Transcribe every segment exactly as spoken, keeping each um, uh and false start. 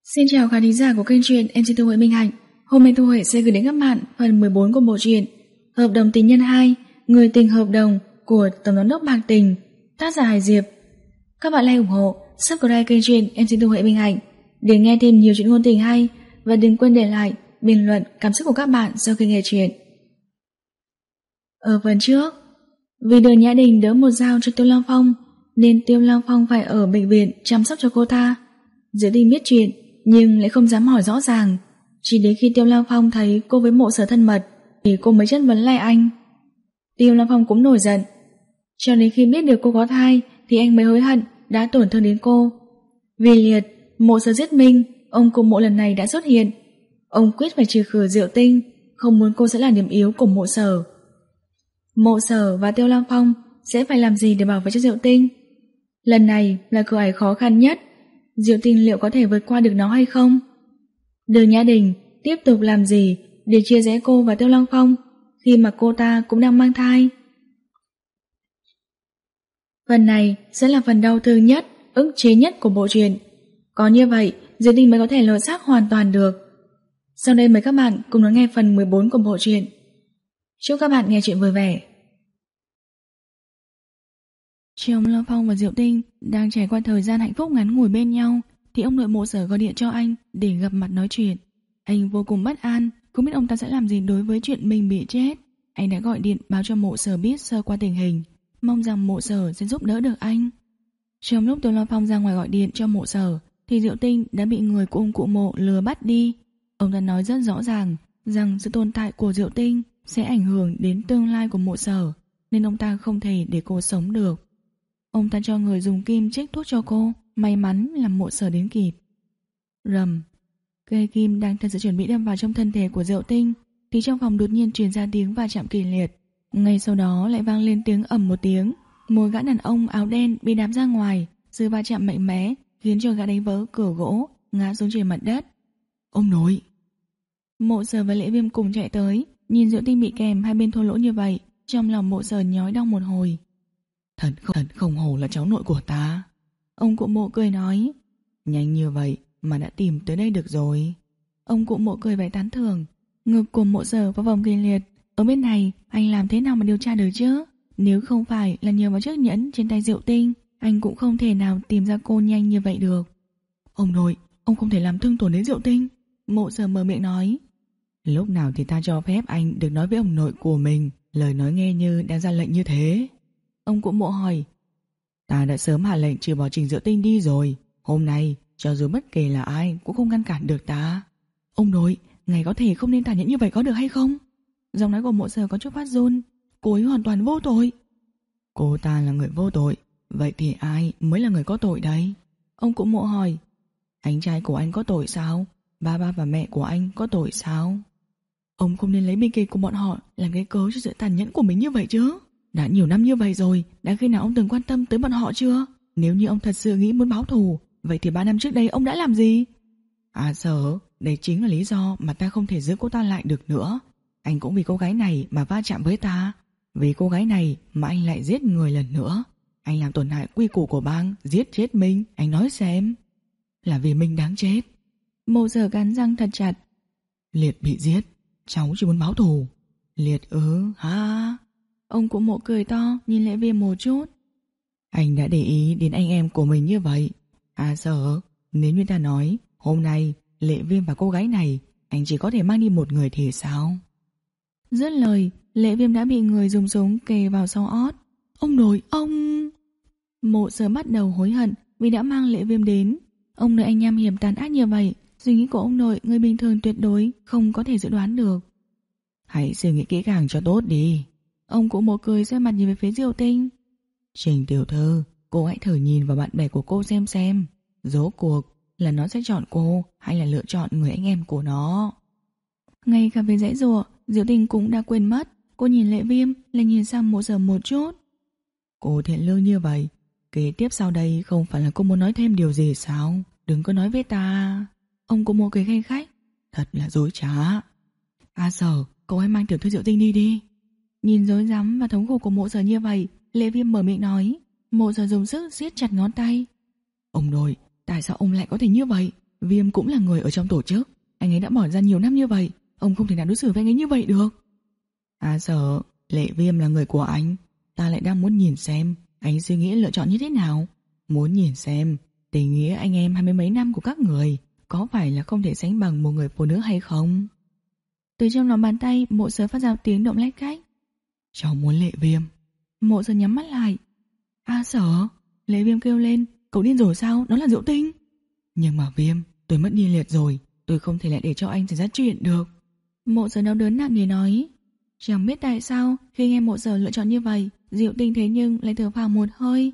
Xin chào khán thính giả của kênh truyện em xê Thu Huệ Minh Hạnh. Hôm nay Thu Huệ sẽ gửi đến các bạn phần mười bốn của bộ truyện Hợp đồng tình nhân hai, Người tình hợp đồng của Tổng giám đốc Bạc Tình, tác giả Hải Diệp. Các bạn like ủng hộ, subscribe kênh truyện em xê Thu Huệ Minh Hạnh để nghe thêm nhiều chuyện ngôn tình hay, và đừng quên để lại bình luận cảm xúc của các bạn sau khi nghe truyện. Ở phần trước, vì Đường Nhã Đình đỡ một dao cho Tiêu Long Phong nên Tiêu Long Phong phải ở bệnh viện chăm sóc cho cô ta. Diệu Tinh biết chuyện nhưng lại không dám hỏi rõ ràng. Chỉ đến khi Tiêu Long Phong thấy cô với Mộ Sở thân mật thì cô mới chất vấn lại anh. Tiêu Long Phong cũng nổi giận. Cho đến khi biết được cô có thai thì anh mới hối hận đã tổn thương đến cô. Vì Liệt, Mộ Sở giết Minh, ông cụ Mộ lần này đã xuất hiện. Ông quyết phải trừ khử Diệu Tinh, không muốn cô sẽ là điểm yếu của Mộ Sở. Mộ Sở và Tiêu Long Phong sẽ phải làm gì để bảo vệ cho Diệu Tinh? Lần này là cửa ải khó khăn nhất. Diệu Tinh liệu có thể vượt qua được nó hay không? Đường Nhã Đình tiếp tục làm gì để chia rẽ cô và Tiêu Long Phong khi mà cô ta cũng đang mang thai? Phần này sẽ là phần đau thương nhất, ức chế nhất của bộ truyện. Có như vậy, Diệu Tinh mới có thể lột xác hoàn toàn được. Sau đây mời các bạn cùng đón nghe phần mười bốn của bộ truyện. Chúc các bạn nghe chuyện vui vẻ. Tiêu Long Phong và Diệu Tinh đang trải qua thời gian hạnh phúc ngắn ngủi bên nhau thì ông nội Mộ Sở gọi điện cho anh để gặp mặt nói chuyện. Anh vô cùng bất an, không biết ông ta sẽ làm gì đối với chuyện mình bị chết. Anh đã gọi điện báo cho Mộ Sở biết sơ qua tình hình, mong rằng Mộ Sở sẽ giúp đỡ được anh. Trong lúc Tiêu Long Phong ra ngoài gọi điện cho Mộ Sở thì Diệu Tinh đã bị người của ông cụ Mộ lừa bắt đi. Ông ta nói rất rõ ràng rằng sự tồn tại của Diệu Tinh sẽ ảnh hưởng đến tương lai của Mộ Sở, nên ông ta không thể để cô sống được. Ông ta cho người dùng kim chích thuốc cho cô, may mắn là Mộ Sở đến kịp. Rầm, cây kim đang thật sự chuẩn bị đâm vào trong thân thể của Diệu Tinh thì trong phòng đột nhiên truyền ra tiếng va chạm kịch liệt. Ngay sau đó lại vang lên tiếng ầm một tiếng, một gã đàn ông áo đen bị đạp ra ngoài. Sự va chạm mạnh mẽ khiến cho gã đánh vỡ cửa gỗ, ngã xuống trên mặt đất. Ông nội! Mộ Sở và Lệ Viêm cùng chạy tới, nhìn Diệu Tinh bị kèm hai bên thô lỗ như vậy, trong lòng Mộ Sở nhói đau một hồi. Thật không, thật không hổ là cháu nội của ta. Ông cụ Mộ cười nói. Nhanh như vậy mà đã tìm tới đây được rồi. Ông cụ Mộ cười vẻ tán thưởng. Ngực của Mộ Sở vào vòng kịch liệt. Ở bên này anh làm thế nào mà điều tra được chứ? Nếu không phải là nhờ vào chiếc nhẫn trên tay Diệu Tinh, anh cũng không thể nào tìm ra cô nhanh như vậy được. Ông nội, ông không thể làm thương tổn đến Diệu Tinh. Mộ Sở mở miệng nói. Lúc nào thì ta cho phép anh được nói với ông nội của mình lời nói nghe như đang ra lệnh như thế? Ông cụ Mộ hỏi. Ta đã sớm hạ lệnh trừ bỏ Trình Diệu Tinh đi rồi. Hôm nay cho dù bất kể là ai cũng không ngăn cản được ta. Ông nội, ngài có thể không nên tàn nhẫn như vậy có được hay không? Giọng nói của Mộ Sở có chút phát run. Cô ấy hoàn toàn vô tội. Cô ta là người vô tội, vậy thì ai mới là người có tội đây? Ông cụ Mộ hỏi. Anh trai của anh có tội sao? Ba ba và mẹ của anh có tội sao? Ông không nên lấy bi kịch của bọn họ làm cái cớ cho sự tàn nhẫn của mình như vậy chứ. Đã nhiều năm như vậy rồi, đã khi nào ông từng quan tâm tới bọn họ chưa? Nếu như ông thật sự nghĩ muốn báo thù, vậy thì ba năm trước đây ông đã làm gì? À Sở, đây chính là lý do mà ta không thể giữ cô ta lại được nữa. Anh cũng vì cô gái này mà va chạm với ta. Vì cô gái này mà anh lại giết người lần nữa. Anh làm tổn hại quy củ của bang, giết chết Minh. Anh nói xem. Là vì Minh đáng chết. Mộ Sở cắn răng thật chặt. Liệt bị giết, cháu chỉ muốn báo thù. Liệt ư, ha. Ông cụ Mộ cười to, nhìn Lệ Viêm một chút. Anh đã để ý đến anh em của mình như vậy. À Sở, nếu như ta nói hôm nay Lệ Viêm và cô gái này anh chỉ có thể mang đi một người thì sao? Dứt lời, Lệ Viêm đã bị người dùng súng kề vào sau ót. Ông nội, ông... Mộ Sở bắt đầu hối hận vì đã mang Lệ Viêm đến. Ông nội anh nham hiểm tàn ác như vậy, suy nghĩ của ông nội người bình thường tuyệt đối không có thể dự đoán được. Hãy suy nghĩ kỹ càng cho tốt đi. Ông cụ Mộ cười xoay mặt nhìn về phía Diệu Tinh. Trình tiểu thư, cô hãy thử nhìn vào bạn bè của cô xem xem. Rốt cuộc là nó sẽ chọn cô hay là lựa chọn người anh em của nó. Ngay cả về dãy rùa, Diệu Tinh cũng đã quên mất. Cô nhìn Lệ Viêm lại nhìn sang Mộ Sở một chút. Cô thiện lương như vậy, kế tiếp sau đây không phải là cô muốn nói thêm điều gì sao? Đừng có nói với ta. Ông cụ Mộ cười khanh khách. Thật là dối trá. À Sở, cậu hãy mang tiểu thư Diệu Tinh đi đi. Nhìn rối rắm và thống khổ của Mộ Sở như vậy, Lệ Viêm mở miệng nói. Mộ Sở dùng sức siết chặt ngón tay. Ông nội, tại sao ông lại có thể như vậy? Viêm cũng là người ở trong tổ chức. Anh ấy đã bỏ ra nhiều năm như vậy, ông không thể nào đối xử với anh ấy như vậy được. À sợ, Lệ Viêm là người của anh. Ta lại đang muốn nhìn xem anh suy nghĩ lựa chọn như thế nào. Muốn nhìn xem tình nghĩa anh em hai mươi mấy năm của các người có phải là không thể sánh bằng một người phụ nữ hay không. Từ trong lòng bàn tay, Mộ Sở phát ra tiếng động lách cách. Cháu muốn Lệ Viêm. Mộ Sở nhắm mắt lại. A Sở, Lệ Viêm kêu lên. Cậu điên rồi sao, đó là Diệu Tinh. Nhưng mà Viêm, tôi mất đi liệt rồi, tôi không thể lại để cho anh xảy ra chuyện được. Mộ Sở đau đớn nặng nề nói. Chẳng biết tại sao khi nghe Mộ Sở lựa chọn như vậy, Diệu Tinh thế nhưng lại thở phào một hơi.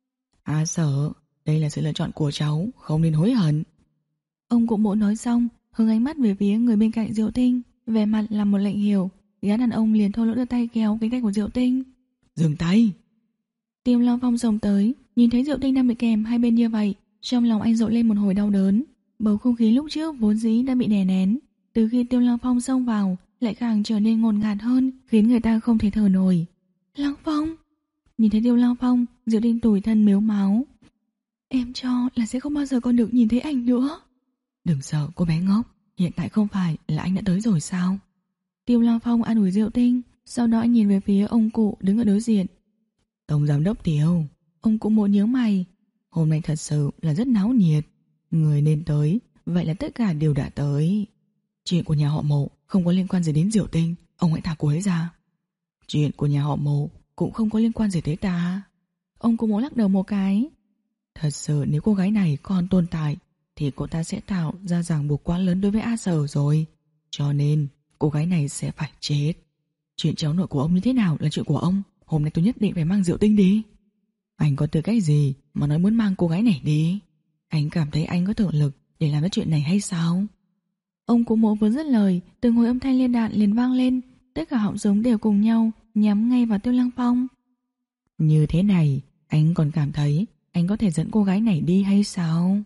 A Sở, đây là sự lựa chọn của cháu, không nên hối hận. Ông cụ Mộ nói xong, hướng ánh mắt về phía người bên cạnh Diệu Tinh, vẻ mặt là một lệnh hiểu. Gã đàn ông liền thô lỗ đưa tay kéo cánh tay của Diệu Tinh. Dừng tay. Tiêu Long Phong xông tới, nhìn thấy Diệu Tinh đang bị kèm hai bên như vậy, trong lòng anh rộn lên một hồi đau đớn. Bầu không khí lúc trước vốn dĩ đã bị đè nén, từ khi Tiêu Long Phong xông vào lại càng trở nên ngột ngạt hơn, khiến người ta không thể thở nổi. Long Phong. Nhìn thấy Tiêu Long Phong, Diệu Tinh tủi thân mếu máu. Em cho là sẽ không bao giờ còn được nhìn thấy anh nữa. Đừng sợ cô bé ngốc, hiện tại không phải là anh đã tới rồi sao? Tiêu Long Phong an ủi Diệu Tinh, sau đó anh nhìn về phía ông cụ đứng ở đối diện. Tổng giám đốc Tiêu. Ông cụ Mộ nhớ mày. Hôm nay thật sự là rất náo nhiệt. Người nên tới, vậy là tất cả đều đã tới. Chuyện của nhà họ Mộ không có liên quan gì đến Diệu Tinh, ông hãy thả cô ấy ra. Chuyện của nhà họ Mộ cũng không có liên quan gì tới ta. Ông cụ Mộ lắc đầu một cái. Thật sự nếu cô gái này còn tồn tại thì cô ta sẽ tạo ra ràng buộc quá lớn đối với A Sở rồi. Cho nên cô gái này sẽ phải chết. Chuyện cháu nội của ông như thế nào là chuyện của ông. Hôm nay tôi nhất định phải mang Diệu Tinh đi. Anh có tư cách gì mà nói muốn mang cô gái này đi? Anh cảm thấy anh có thực lực để làm cái chuyện này hay sao? Ông cụ Mộ vừa dứt lời, từng hồi âm thanh liên đạn liền vang lên. Tất cả họng súng đều cùng nhau nhắm ngay vào Tiêu Lăng Phong. Như thế này, anh còn cảm thấy anh có thể dẫn cô gái này đi hay sao?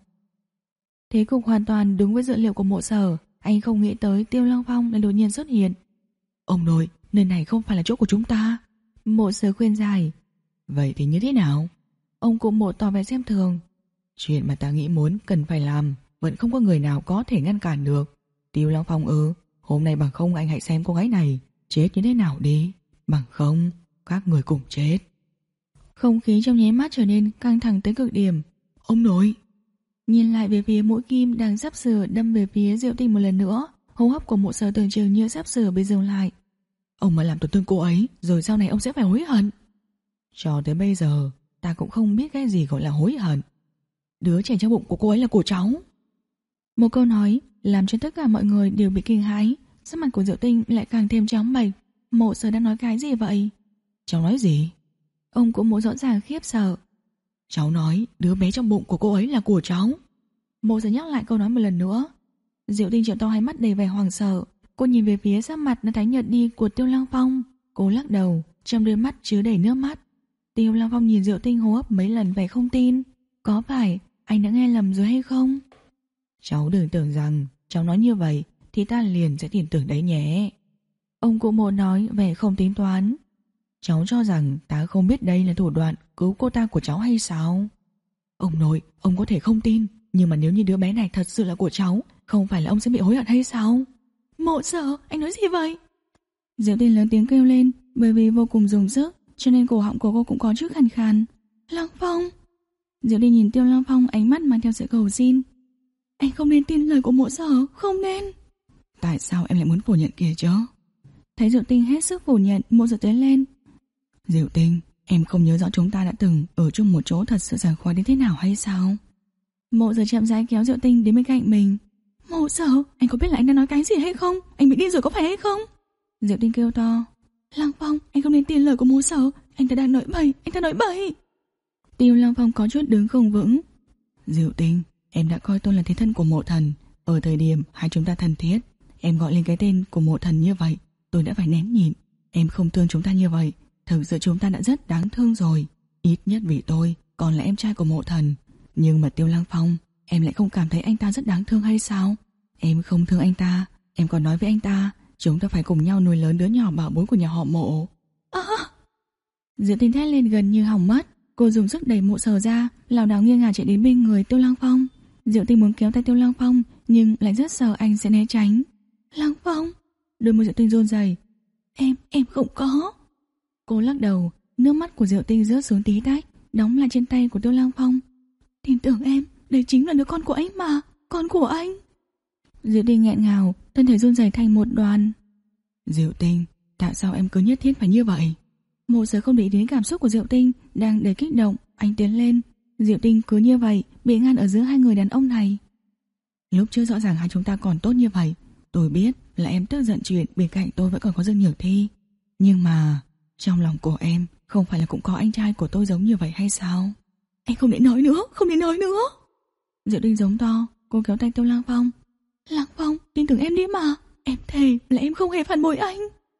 Thế cục hoàn toàn đúng với dữ liệu của Mộ Sở. Anh không nghĩ tới Tiêu Lăng Phong lại đột nhiên xuất hiện. Ông nội, nơi này không phải là chỗ của chúng ta. Mộ Sở khuyên giải. Vậy thì như thế nào? Ông cụ Mộ tỏ vẻ xem thường. Chuyện mà ta nghĩ muốn cần phải làm vẫn không có người nào có thể ngăn cản được. Tiêu Lăng Phong ư? Hôm nay bằng không anh hãy xem cô gái này chết như thế nào đi. Bằng không các người cùng chết. Không khí trong nháy mắt trở nên căng thẳng tới cực điểm. Ông nội. Nhìn lại về phía mũi kim đang sắp sửa đâm về phía Diệu Tinh một lần nữa, hô hấp của Mộ Sở tưởng chừng như sắp sửa bị dừng lại. Ông mà làm tổn thương cô ấy, rồi sau này ông sẽ phải hối hận. Cho tới bây giờ ta cũng không biết cái gì gọi là hối hận. Đứa trẻ trong bụng của cô ấy là của cháu. Một câu nói làm cho tất cả mọi người đều bị kinh hãi. Sắc mặt của Diệu Tinh lại càng thêm trắng bệch. Mộ Sở đang nói cái gì vậy? Cháu nói gì? Ông cũng Mộ rõ ràng khiếp sợ. Cháu nói đứa bé trong bụng của cô ấy là của cháu. Mộ Sở nhắc lại câu nói một lần nữa. Diệu Tinh trợn to hai mắt đầy vẻ hoảng sợ. Cô nhìn về phía sắc mặt nó tái nhợt đi của Tiêu Lăng Phong. Cô lắc đầu, trong đôi mắt chứa đầy nước mắt. Tiêu Lăng Phong nhìn Diệu Tinh hô hấp mấy lần vẻ không tin. Có phải anh đã nghe lầm rồi hay không? Cháu đừng tưởng rằng cháu nói như vậy thì ta liền sẽ tin tưởng đấy nhé. Ông cụ Mộ nói vẻ không tính toán. Cháu cho rằng ta không biết đây là thủ đoạn cứu cô ta của cháu hay sao? Ông nội, ông có thể không tin, nhưng mà nếu như đứa bé này thật sự là của cháu, không phải là ông sẽ bị hối hận hay sao? Mộ Sở, anh nói gì vậy? Diệu Tinh lớn tiếng kêu lên, bởi vì vô cùng dùng sức, cho nên cổ họng của cô cũng có chút khàn khàn. Lăng Phong. Diệu Tinh nhìn Tiêu Lăng Phong, ánh mắt mang theo sự cầu xin. Anh không nên tin lời của Mộ Sở, không nên. Tại sao em lại muốn phủ nhận kia chứ? Thấy Diệu Tinh hết sức phủ nhận, Mộ Sở tiến lên. Diệu Tinh, em không nhớ rõ chúng ta đã từng ở chung một chỗ thật sự sảng khoái đến thế nào hay sao? Mộ Sở chậm rãi kéo Diệu Tinh đến bên cạnh mình. Mộ Sở, anh có biết là anh đang nói cái gì hay không? Anh bị điên rồi có phải hay không? Diệu Tinh kêu to. Lăng Phong, anh không nên tin lời của Mộ Sở, anh ta đang nói bậy, anh ta nói bậy. Tiêu Lăng Phong có chút đứng không vững. Diệu Tinh, em đã coi tôi là thế thân của Mộ Thần. Ở thời điểm hai chúng ta thân thiết, em gọi lên cái tên của Mộ Thần như vậy, tôi đã phải nén nhịn. Em không thương chúng ta như vậy, thực sự chúng ta đã rất đáng thương rồi. Ít nhất vì tôi còn là em trai của Mộ Thần. Nhưng mà Tiêu Lăng Phong, em lại không cảm thấy anh ta rất đáng thương hay sao? Em không thương anh ta, em còn nói với anh ta chúng ta phải cùng nhau nuôi lớn đứa nhỏ bảo bối của nhà họ Mộ. À! Diệu Tinh thét lên gần như hỏng mất. Cô dùng sức đẩy Mộ Sở ra, lảo đảo nghiêng ngả chạy đến bên người Tiêu Lăng Phong. Diệu Tinh muốn kéo tay Tiêu Lăng Phong nhưng lại rất sợ anh sẽ né tránh. Lăng Phong, đôi môi Diệu Tinh run rẩy. Em, em không có. Cô lắc đầu, nước mắt của Diệu Tinh rớt xuống tí tách, đóng lại trên tay của Tiêu Lăng Phong. Tin tưởng em, đây chính là đứa con của anh mà, con của anh. Diệu Tinh nghẹn ngào, thân thể run rẩy thành một đoàn. Diệu Tinh, tại sao em cứ nhất thiết phải như vậy? Một giờ không để ý đến cảm xúc của Diệu Tinh đang đầy kích động, anh tiến lên. Diệu Tinh cứ như vậy bị ngăn ở giữa hai người đàn ông này. Lúc trước rõ ràng hai chúng ta còn tốt như vậy. Tôi biết là em tức giận chuyện bên cạnh tôi vẫn còn có Dương Nhược Thi, nhưng mà trong lòng của em không phải là cũng có anh trai của tôi giống như vậy hay sao? Anh không để nói nữa, không để nói nữa. Diệu Tinh giống to, cô kéo tay Tiêu Lăng Phong. Lăng Phong, tin tưởng em đi mà. Em thề là em không hề phản bội anh.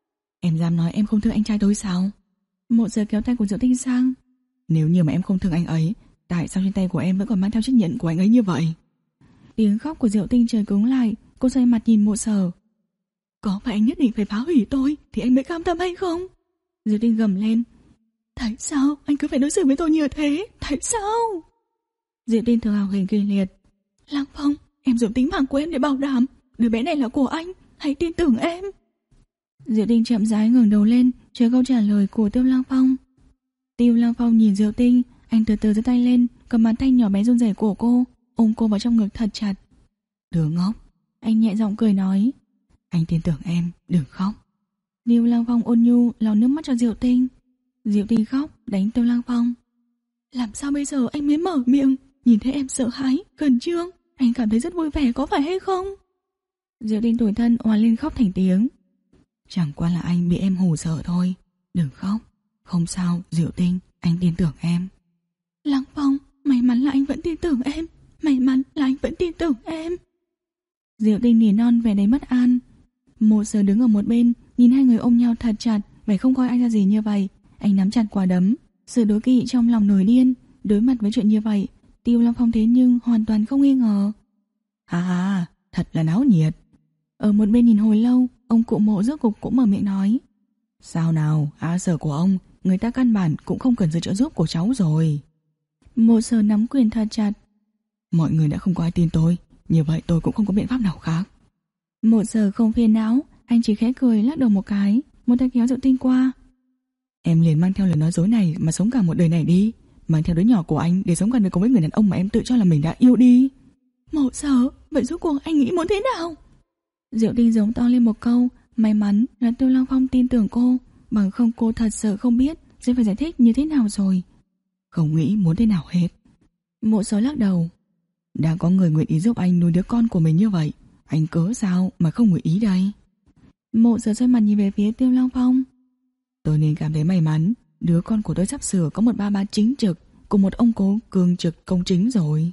Em dám nói em không thương anh trai tôi sao? Một giờ kéo tay của Diệu Tinh sang. Nếu như mà em không thương anh ấy, tại sao trên tay của em vẫn còn mang theo chiếc nhẫn của anh ấy như vậy? Tiếng khóc của Diệu Tinh trời cứng lại. Cô xoay mặt nhìn Mộ Sở. Có phải anh nhất định phải phá hủy tôi thì anh mới cam tâm hay không? Diệu Tinh gầm lên. Tại sao anh cứ phải đối xử với tôi như thế? Tại sao? Diệu Tinh thở hào hển kinh liệt. Lăng Phong, em dùng tính mạng của em để bảo đảm đứa bé này là của anh, hãy tin tưởng em. Diệu Tinh chậm rãi ngẩng đầu lên, chờ câu trả lời của Tiêu Lăng Phong. Tiêu Lăng Phong nhìn Diệu Tinh, anh từ từ giơ tay lên, cầm bàn tay nhỏ bé run rẩy của cô, ôm cô vào trong ngực thật chặt. Đứa ngốc, anh nhẹ giọng cười nói. Anh tin tưởng em, đừng khóc. Tiêu Lăng Phong ôn nhu lau nước mắt cho Diệu Tinh. Diệu Tinh khóc, đánh Tiêu Lăng Phong. Làm sao bây giờ anh mới mở miệng? Nhìn thấy em sợ hãi, khẩn trương, anh cảm thấy rất vui vẻ có phải hay không? Diệu Tinh tủi thân òa lên khóc thành tiếng. Chẳng qua là anh bị em hù sợ thôi. Đừng khóc. Không sao Diệu Tinh, anh tin tưởng em. Lăng Phong, may mắn là anh vẫn tin tưởng em. May mắn là anh vẫn tin tưởng em. Diệu Tinh nỉ non vẻ đầy mất an. Một giờ đứng ở một bên, nhìn hai người ôm nhau thật chặt, vẻ không coi ai ra gì như vậy. Anh nắm chặt quả đấm, sự đố kỵ trong lòng nổi điên. Đối mặt với chuyện như vậy, Tiêu Lăng Phong thế nhưng hoàn toàn không nghi ngờ. À, thật là náo nhiệt. Ở một bên nhìn hồi lâu, ông cụ Mộ rốt cục cũng mở miệng nói. Sao nào, á sở của ông, người ta căn bản cũng không cần sự trợ giúp của cháu rồi. Mộ Sở nắm quyền thật chặt. Mọi người đã không có ai tin tôi, như vậy tôi cũng không có biện pháp nào khác. Mộ Sở không phiền não, anh chỉ khẽ cười lắc đầu một cái, một tay kéo Diệu Tinh qua. Em liền mang theo lời nói dối này mà sống cả một đời này đi, mang theo đứa nhỏ của anh để sống cả đời cùng với người đàn ông mà em tự cho là mình đã yêu đi. Mộ Sở, vậy rốt cuộc anh nghĩ muốn thế nào? Diệu Tinh giống to lên một câu. May mắn là Tiêu Lăng Phong tin tưởng cô, bằng không cô thật sự không biết sẽ phải giải thích như thế nào rồi. Không nghĩ muốn thế nào hết. Mộ Sở lắc đầu. Đã có người nguyện ý giúp anh nuôi đứa con của mình như vậy, anh cớ sao mà không nguyện ý đây? Mộ Sở xoay mặt nhìn về phía Tiêu Lăng Phong. Tôi nên cảm thấy may mắn, đứa con của tôi sắp sửa có một ba ba chính trực cùng một ông cố cường trực công chính rồi.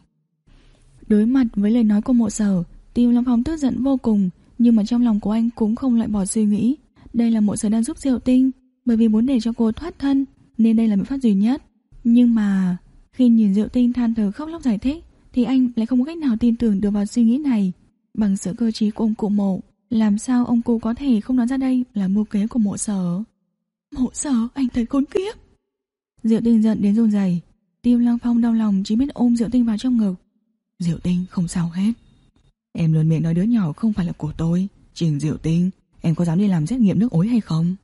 Đối mặt với lời nói của Mộ Sở, Tiêu Lăng Phong tức giận vô cùng, nhưng mà trong lòng của anh cũng không loại bỏ suy nghĩ. Đây là Mộ Sở đang giúp Diệu Tinh, bởi vì muốn để cho cô thoát thân, nên đây là biện pháp duy nhất. Nhưng mà khi nhìn Diệu Tinh than thở khóc lóc giải thích, thì anh lại không có cách nào tin tưởng được vào suy nghĩ này. Bằng sự cơ trí của ông cụ Mộ, làm sao ông cụ có thể không nói ra đây là mưu kế của Mộ Sở? Mộ Sở, anh thật khốn kiếp. Diệu Tinh giận đến run rẩy. Tiêu Lăng Phong đau lòng chỉ biết ôm Diệu Tinh vào trong ngực. Diệu Tinh không sao hết. Em luôn miệng nói đứa nhỏ không phải là của tôi. Trình Diệu Tinh, em có dám đi làm xét nghiệm nước ối hay không?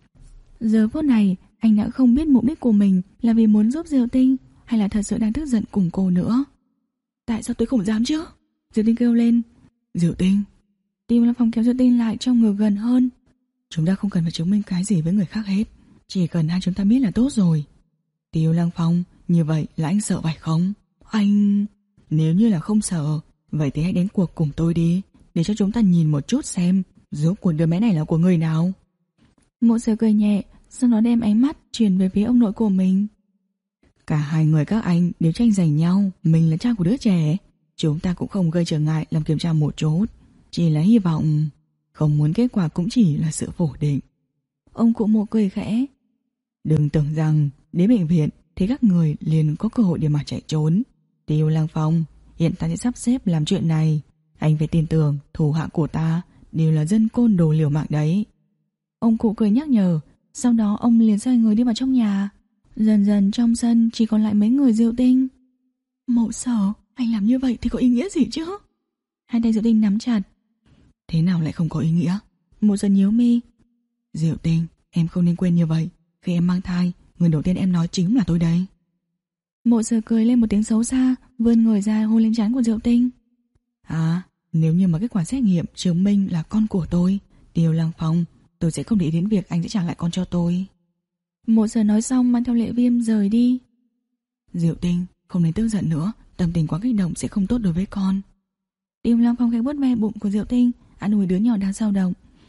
Giờ phút này anh đã không biết mục đích của mình là vì muốn giúp Diệu Tinh hay là thật sự đang tức giận cùng cô nữa. Tại sao tôi không dám chứ? Diệu Tinh kêu lên. Diệu Tinh. Tiêu Lăng Phong kéo Diệu Tinh lại trong ngực gần hơn. Chúng ta không cần phải chứng minh cái gì với người khác hết, chỉ cần hai chúng ta biết là tốt rồi. Tiêu Lăng Phong, như vậy là anh sợ phải không? Anh... Nếu như là không sợ, vậy thì hãy đến cuộc cùng tôi đi, để cho chúng ta nhìn một chút xem rốt cuộc đứa bé này là của người nào. Mộ Sở cười nhẹ, sau đó đem ánh mắt chuyển về phía ông nội của mình. Cả hai người các anh đều tranh giành nhau, mình là cha của đứa trẻ. Chúng ta cũng không gây trở ngại làm kiểm tra một chút, chỉ là hy vọng, không muốn kết quả cũng chỉ là sự phủ định. Ông cụ Mộ cười khẽ. Đừng tưởng rằng đến bệnh viện thì các người liền có cơ hội để mà chạy trốn. Tiêu Lăng Phong, hiện ta sẽ sắp xếp làm chuyện này. Anh phải tin tưởng thủ hạ của ta đều là dân côn đồ liều mạng đấy. Ông cụ cười nhắc nhở. Sau đó ông liền xoay người đi vào trong nhà. Dần dần trong sân chỉ còn lại mấy người Diệu Tinh. Mộ Sở, Anh làm như vậy thì có ý nghĩa gì chứ? Hai tay Diệu Tinh nắm chặt. Thế nào lại không có ý nghĩa? Mộ Sở nhíu mi. Diệu Tinh, em không nên quên như vậy. Khi em mang thai, người đầu tiên em nói chính là tôi đây. Mộ Sở cười lên một tiếng xấu xa, vươn người ra hôn lên trán của Diệu Tinh. À, nếu như mà kết quả xét nghiệm chứng minh là con của tôi, Tiêu Lăng Phong, tôi sẽ không để ý đến việc anh sẽ trả lại con cho tôi. Mộ Sở nói xong mang theo Lệ Viêm rời đi. Diệu Tinh, không nên tức giận nữa, tâm tình quá kích động sẽ không tốt đối với con. Tiêu Lăng Phong khẽ vuốt ve bụng của Diệu Tinh, an ủi đứa nhỏ đang dao động.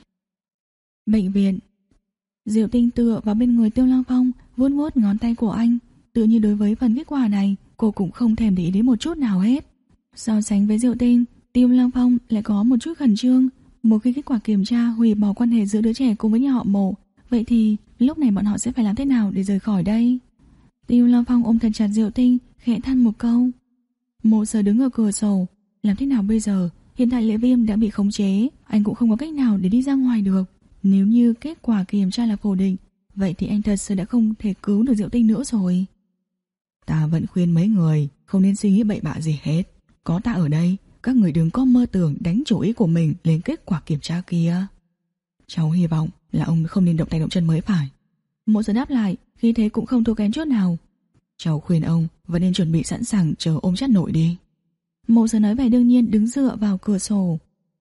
Bệnh viện. Diệu Tinh tựa vào bên người Tiêu Lăng Phong, vuốt vuốt ngón tay của anh. Tự như đối với phần kết quả này, cô cũng không thèm để ý đến một chút nào hết. So sánh với Diệu Tinh, Tiêu Lăng Phong lại có một chút khẩn trương. Một khi kết quả kiểm tra hủy bỏ quan hệ giữa đứa trẻ cùng với nhà họ Mộ, vậy thì lúc này bọn họ sẽ phải làm thế nào để rời khỏi đây? Tiêu Lăng Phong ôm thật chặt Diệu Tinh, khẽ than một câu. Mộ Sở đứng ở cửa sổ, làm thế nào bây giờ? Hiện tại Lệ Viêm đã bị khống chế, anh cũng không có cách nào để đi ra ngoài được. Nếu như kết quả kiểm tra là phủ định, vậy thì anh thật sự đã không thể cứu được Diệu Tinh nữa rồi. Ta vẫn khuyên mấy người không nên suy nghĩ bậy bạ gì hết. Có ta ở đây, các người đừng có mơ tưởng đánh chủ ý của mình lên kết quả kiểm tra kia. Cháu hy vọng là ông không nên động tay động chân mới phải. Mộ Sở đáp lại, khi thế cũng không thua kém chút nào. Cháu khuyên ông vẫn nên chuẩn bị sẵn sàng chờ ôm chắt nội đi. Mộ Sở nói vẻ đương nhiên, đứng dựa vào cửa sổ.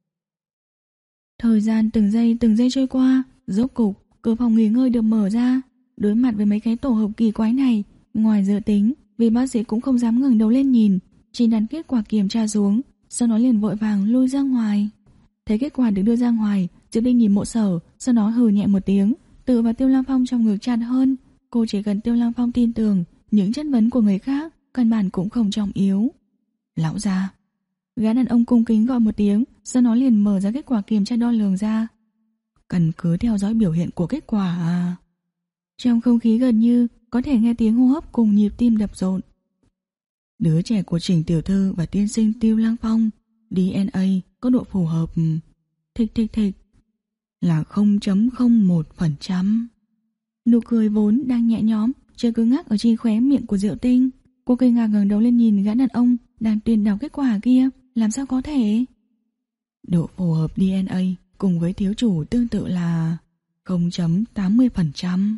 Thời gian từng giây từng giây trôi qua, rốt cục cửa phòng nghỉ ngơi được mở ra. Đối mặt với mấy cái tổ hợp kỳ quái này, ngoài dự tính, vì bác sĩ cũng không dám ngẩng đầu lên nhìn, chỉ đặt kết quả kiểm tra xuống, sau đó liền vội vàng lui ra ngoài. Thấy kết quả được đưa ra ngoài, Diệu Tinh nhìn Mộ Sở, sau đó hừ nhẹ một tiếng, tự vào Tiêu Lăng Phong trong ngực chặt hơn. Cô chỉ cần Tiêu Lăng Phong tin tưởng, những chất vấn của người khác căn bản cũng không trọng yếu. Lão gia. Gã đàn ông cung kính gọi một tiếng, sau đó liền mở ra kết quả kiểm tra đo lường ra. Cần cứ theo dõi biểu hiện của kết quả à? Trong không khí gần như có thể nghe tiếng hô hấp cùng nhịp tim đập rộn. Đứa trẻ của Trình tiểu thư và tiên sinh Tiêu Lăng Phong, đê en a có độ phù hợp thịch thịch thịch là không phẩy không một phần trăm. Nụ cười vốn đang nhẹ nhõm chợt cứng ngắc ở trên khóe miệng của Diệu Tinh. Cô kinh ngạc ngẩng đầu lên nhìn gã đàn ông đang tuyên đọc kết quả kia, làm sao có thể? Độ phù hợp đê en a cùng với thiếu chủ tương tự là không phẩy tám mươi phần trăm.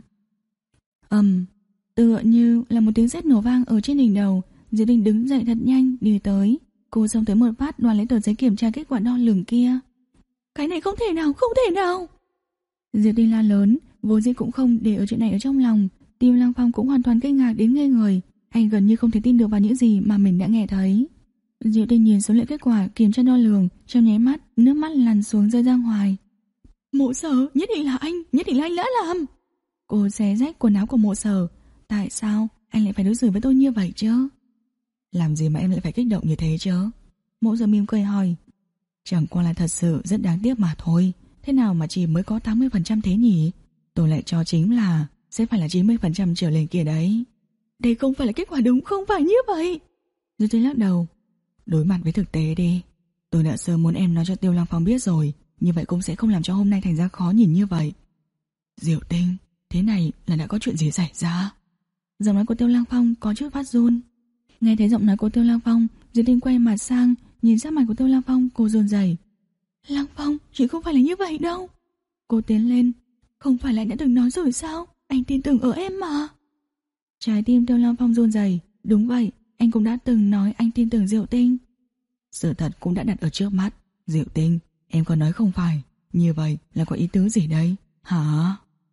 Ầm, tựa như là một tiếng sét nổ vang ở trên đỉnh đầu. Diệu Tinh đứng dậy thật nhanh đi tới. Cô xông tới một phát đoạt lấy tờ giấy kiểm tra kết quả đo lường kia. Cái này không thể nào, không thể nào! Diệu Tinh la lớn, vốn dĩ cũng không để ở chuyện này ở trong lòng. Tiêu Lăng Phong cũng hoàn toàn kinh ngạc đến ngây người. Anh gần như không thể tin được vào những gì mà mình đã nghe thấy. Diệu Tinh nhìn số liệu kết quả kiểm tra đo lường, trong nháy mắt nước mắt lăn xuống rơi ra ngoài. Mộ Sở, nhất định là anh, nhất định là anh đã làm. Cô xé rách quần áo của Mộ Sở. Tại sao anh lại phải đối xử với tôi như vậy chứ? Làm gì mà em lại phải kích động như thế chứ? Mộ Sở mỉm cười hỏi. Chẳng qua là thật sự rất đáng tiếc mà thôi. Thế nào mà chỉ mới có tám mươi phần trăm thế nhỉ? Tôi lại cho chính là sẽ phải là chín mươi phần trăm trở lên kia đấy. Đây không phải là kết quả đúng, không phải như vậy. Rồi tôi lắc đầu. Đối mặt với thực tế đi. Tôi đã sớm muốn em nói cho Tiêu Lăng Phong biết rồi. Như vậy cũng sẽ không làm cho hôm nay thành ra khó nhìn như vậy. Diệu Tinh, thế này là đã có chuyện gì xảy ra? Giọng nói của Tiêu Lăng Phong có chút phát run. Nghe thấy giọng nói của Tiêu Lăng Phong, Diệu Tinh quay mặt sang, nhìn sắc mặt của Tiêu Lăng Phong, cô run rẩy. Lăng Phong, chuyện không phải là như vậy đâu. Cô tiến lên. Không phải là anh đã từng nói rồi sao? Anh tin tưởng ở em mà. Trái tim Tiêu Lăng Phong run rẩy. Đúng vậy, anh cũng đã từng nói anh tin tưởng Diệu Tinh. Sự thật cũng đã đặt ở trước mắt. Diệu Tinh, em có nói không phải. Như vậy là có ý tứ gì đây? Hả?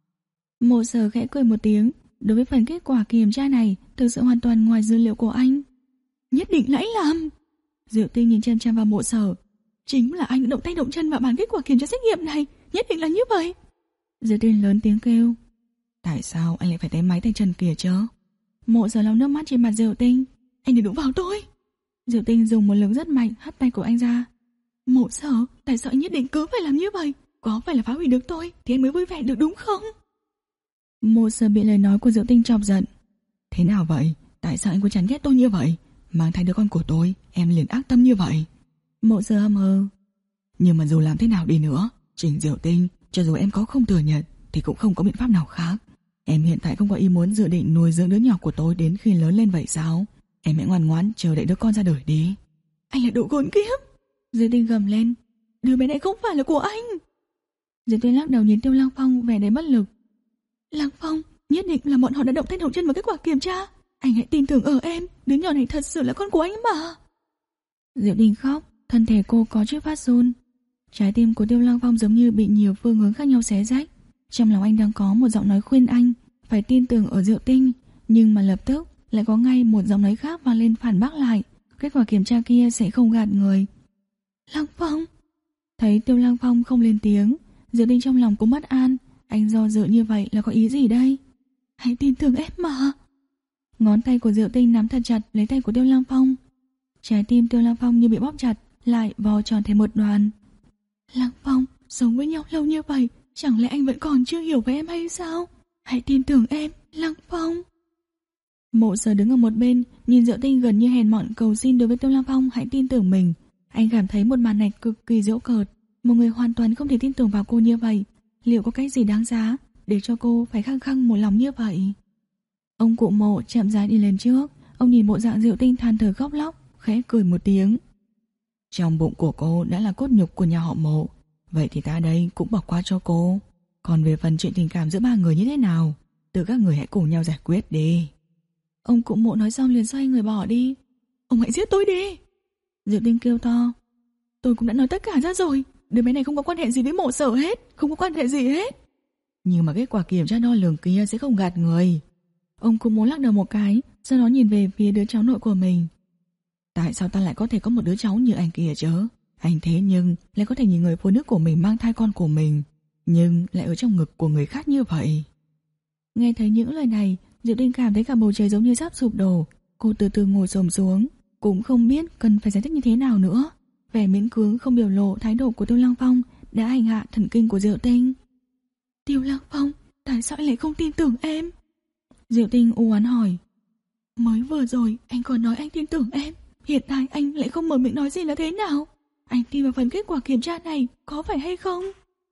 Mộ Sở khẽ cười một tiếng. Đối với phần kết quả kiểm tra này, thực sự hoàn toàn ngoài dữ liệu của anh. Nhất định là anh làm. Diệu Tinh nhìn chăm chăm vào Mộ Sở. Chính là anh đã động tay động chân vào bản kết quả kiểm tra xét nghiệm này. Nhất định là như vậy. Diệu Tinh lớn tiếng kêu. Tại sao anh lại phải tay máy tay chân kìa chứ? Mộ Sở lau nước mắt trên mặt Diệu Tinh. Anh đừng đụng vào tôi. Diệu Tinh dùng một lực rất mạnh hất tay của anh ra. Mộ Sở, tại sao anh nhất định cứ phải làm như vậy? Có phải là phá hủy được tôi thì anh mới vui vẻ được đúng không? Mộ Sở bị lời nói của Diệu Tinh chọc giận. Thế nào vậy? Tại sao anh cứ chán ghét tôi như vậy? Mang thai đứa con của tôi, em liền ác tâm như vậy. Mộ Sở hầm hừ. Nhưng mà dù làm thế nào đi nữa, Trình Diệu Tinh, cho dù em có không thừa nhận thì cũng không có biện pháp nào khác. Em hiện tại không có ý muốn dự định nuôi dưỡng đứa nhỏ của tôi đến khi lớn lên vậy sao? Em hãy ngoan ngoãn chờ đợi đứa con ra đời đi. Anh là đồ khốn kiếp. Diệu Tinh gầm lên. Đứa bé này không phải là của anh. Diệu Tinh lắc đầu nhìn Tiêu Lăng Phong vẻ đầy bất lực. Lăng Phong, nhất định là bọn họ đã động tay động chân vào kết quả kiểm tra. Anh hãy tin tưởng ở em, đứa nhỏ này thật sự là con của anh mà. Diệu Tinh khóc, thân thể cô có chút phát run. Trái tim của Tiêu Lăng Phong giống như bị nhiều phương hướng khác nhau xé rách. Trong lòng anh đang có một giọng nói khuyên anh phải tin tưởng ở Diệu Tinh, nhưng mà lập tức lại có ngay một giọng nói khác vang lên phản bác lại. Kết quả kiểm tra kia sẽ không gạt người. Lăng Phong. Thấy Tiêu Lăng Phong không lên tiếng, Diệu Tinh trong lòng cũng bất an. Anh do dự như vậy là có ý gì đây? Hãy tin tưởng em mà. Ngón tay của Diệu Tinh nắm thật chặt lấy tay của Tiêu Lăng Phong. Trái tim Tiêu Lăng Phong như bị bóp chặt, lại vò tròn thành một đoàn. Lăng Phong, sống với nhau lâu như vậy, chẳng lẽ anh vẫn còn chưa hiểu về em hay sao? Hãy tin tưởng em, Lăng Phong. Mộ Sở đứng ở một bên, nhìn Diệu Tinh gần như hèn mọn cầu xin đối với Tiêu Lăng Phong hãy tin tưởng mình. Anh cảm thấy một màn này cực kỳ giễu cợt. Một người hoàn toàn không thể tin tưởng vào cô như vậy, liệu có cái gì đáng giá để cho cô phải khăng khăng một lòng như vậy? Ông cụ Mộ chậm rãi đi lên trước. Ông nhìn bộ dạng Diệu Tinh than thở khóc lóc, khẽ cười một tiếng. Trong bụng của cô đã là cốt nhục của nhà họ Mộ, vậy thì ta đây cũng bỏ qua cho cô. Còn về phần chuyện tình cảm giữa ba người như thế nào, tự các người hãy cùng nhau giải quyết đi. Ông cụ Mộ nói xong liền xoay người bỏ đi. Ông hãy giết tôi đi. Diệu Tinh kêu to. Tôi cũng đã nói tất cả ra rồi, đứa bé này không có quan hệ gì với Mộ Sở hết, không có quan hệ gì hết. Nhưng mà kết quả kiểm tra đo lường kia sẽ không gạt người. Ông cụ Mộ lắc đầu một cái, sau đó nhìn về phía đứa cháu nội của mình. Tại sao ta lại có thể có một đứa cháu như anh kia chứ? Anh thế nhưng lại có thể nhìn người phụ nữ của mình mang thai con của mình, nhưng lại ở trong ngực của người khác như vậy. Nghe thấy những lời này, Diệu Tinh cảm thấy cả bầu trời giống như sắp sụp đổ. Cô từ từ ngồi xổm xuống, cũng không biết cần phải giải thích như thế nào nữa. Vẻ miễn cưỡng không biểu lộ thái độ của Tiêu Lăng Phong đã hành hạ thần kinh của Diệu Tinh. Tiêu Lăng Phong, tại sao anh lại không tin tưởng em? Diệu Tinh u oán hỏi. Mới vừa rồi anh còn nói anh tin tưởng em, hiện tại anh lại không mở miệng nói gì là thế nào? Anh tin vào phần kết quả kiểm tra này, có phải hay không?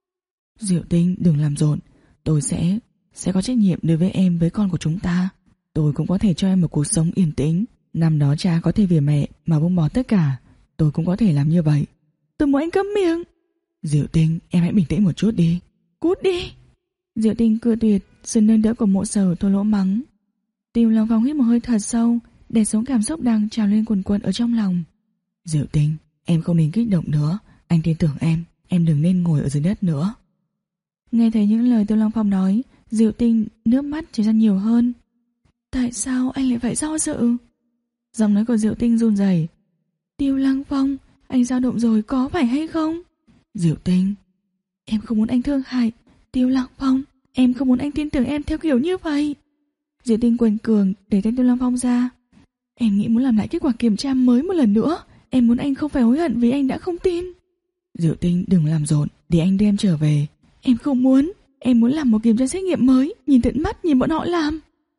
Diệu Tinh, đừng làm rộn. Tôi sẽ Sẽ có trách nhiệm đối với em, với con của chúng ta. Tôi cũng có thể cho em một cuộc sống yên tĩnh. Năm đó cha có thể vì mẹ mà buông bỏ tất cả, tôi cũng có thể làm như vậy. Tôi muốn anh câm miệng. Diệu Tinh, em hãy bình tĩnh một chút đi. Cút đi. Diệu Tinh cự tuyệt sự nâng đỡ của Mộ Sở thô lỗ mắng. Tiêu Lăng Phong hít một hơi thật sâu, để xuống cảm xúc đang trào lên cuồn cuộn ở trong lòng. Diệu Tinh, em không nên kích động nữa. Anh tin tưởng em, em đừng nên ngồi ở dưới đất nữa. Nghe thấy những lời Tiêu Lăng Phong nói, Diệu Tinh nước mắt chảy ra nhiều hơn. Tại sao anh lại phải do dự? Giọng nói của Diệu Tinh run rẩy. Tiêu Lăng Phong, anh dao động rồi có phải hay không? Diệu Tinh, em không muốn anh thương hại. Tiêu Lăng Phong, em không muốn anh tin tưởng em theo kiểu như vậy. Diệu Tinh quần cường để tên Tiêu Lăng Phong ra. Em nghĩ muốn làm lại kết quả kiểm tra mới một lần nữa. Em muốn anh không phải hối hận vì anh đã không tin. Diệu Tinh, đừng làm rộn, để anh đưa em trở về. Em không muốn. Em muốn làm một kiểm tra xét nghiệm mới, nhìn tận mắt nhìn bọn họ làm.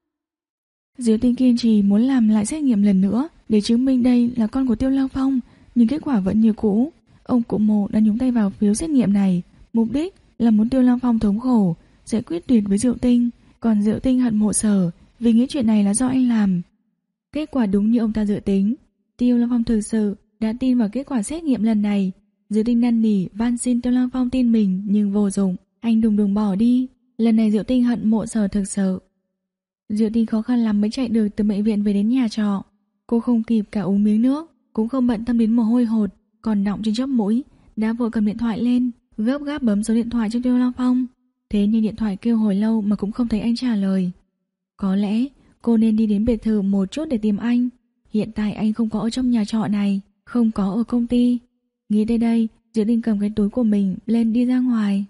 Diệu Tinh kiên trì muốn làm lại xét nghiệm lần nữa để chứng minh đây là con của Tiêu Lăng Phong, nhưng kết quả vẫn như cũ. Ông cụ Mộ đã nhúng tay vào phiếu xét nghiệm này, mục đích là muốn Tiêu Lăng Phong thống khổ, sẽ quyết tuyệt với Diệu Tinh. Còn Diệu Tinh hận Mộ Sở vì nghĩ chuyện này là do anh làm. Kết quả đúng như ông ta dự tính, Tiêu Lăng Phong thực sự đã tin vào kết quả xét nghiệm lần này. Diệu Tinh năn nỉ van xin Tiêu Lăng Phong tin mình nhưng vô dụng. Anh đùng đùng bỏ đi. Lần này Diệu Tinh hận Mộ Sở thực sự. Diệu Tinh khó khăn lắm mới chạy được từ bệnh viện về đến nhà trọ. Cô không kịp cả uống miếng nước, cũng không bận tâm đến mồ hôi hột còn đọng trên chóp mũi, đã vội cầm điện thoại lên, gấp gáp bấm số điện thoại cho Tiêu Lăng Phong. Thế nhưng điện thoại kêu hồi lâu mà cũng không thấy anh trả lời. Có lẽ cô nên đi đến biệt thự một chút để tìm anh. Hiện tại anh không có ở trong nhà trọ này, không có ở công ty. Nghĩ tới đây, Diệu Tinh cầm cái túi của mình lên đi ra ngoài.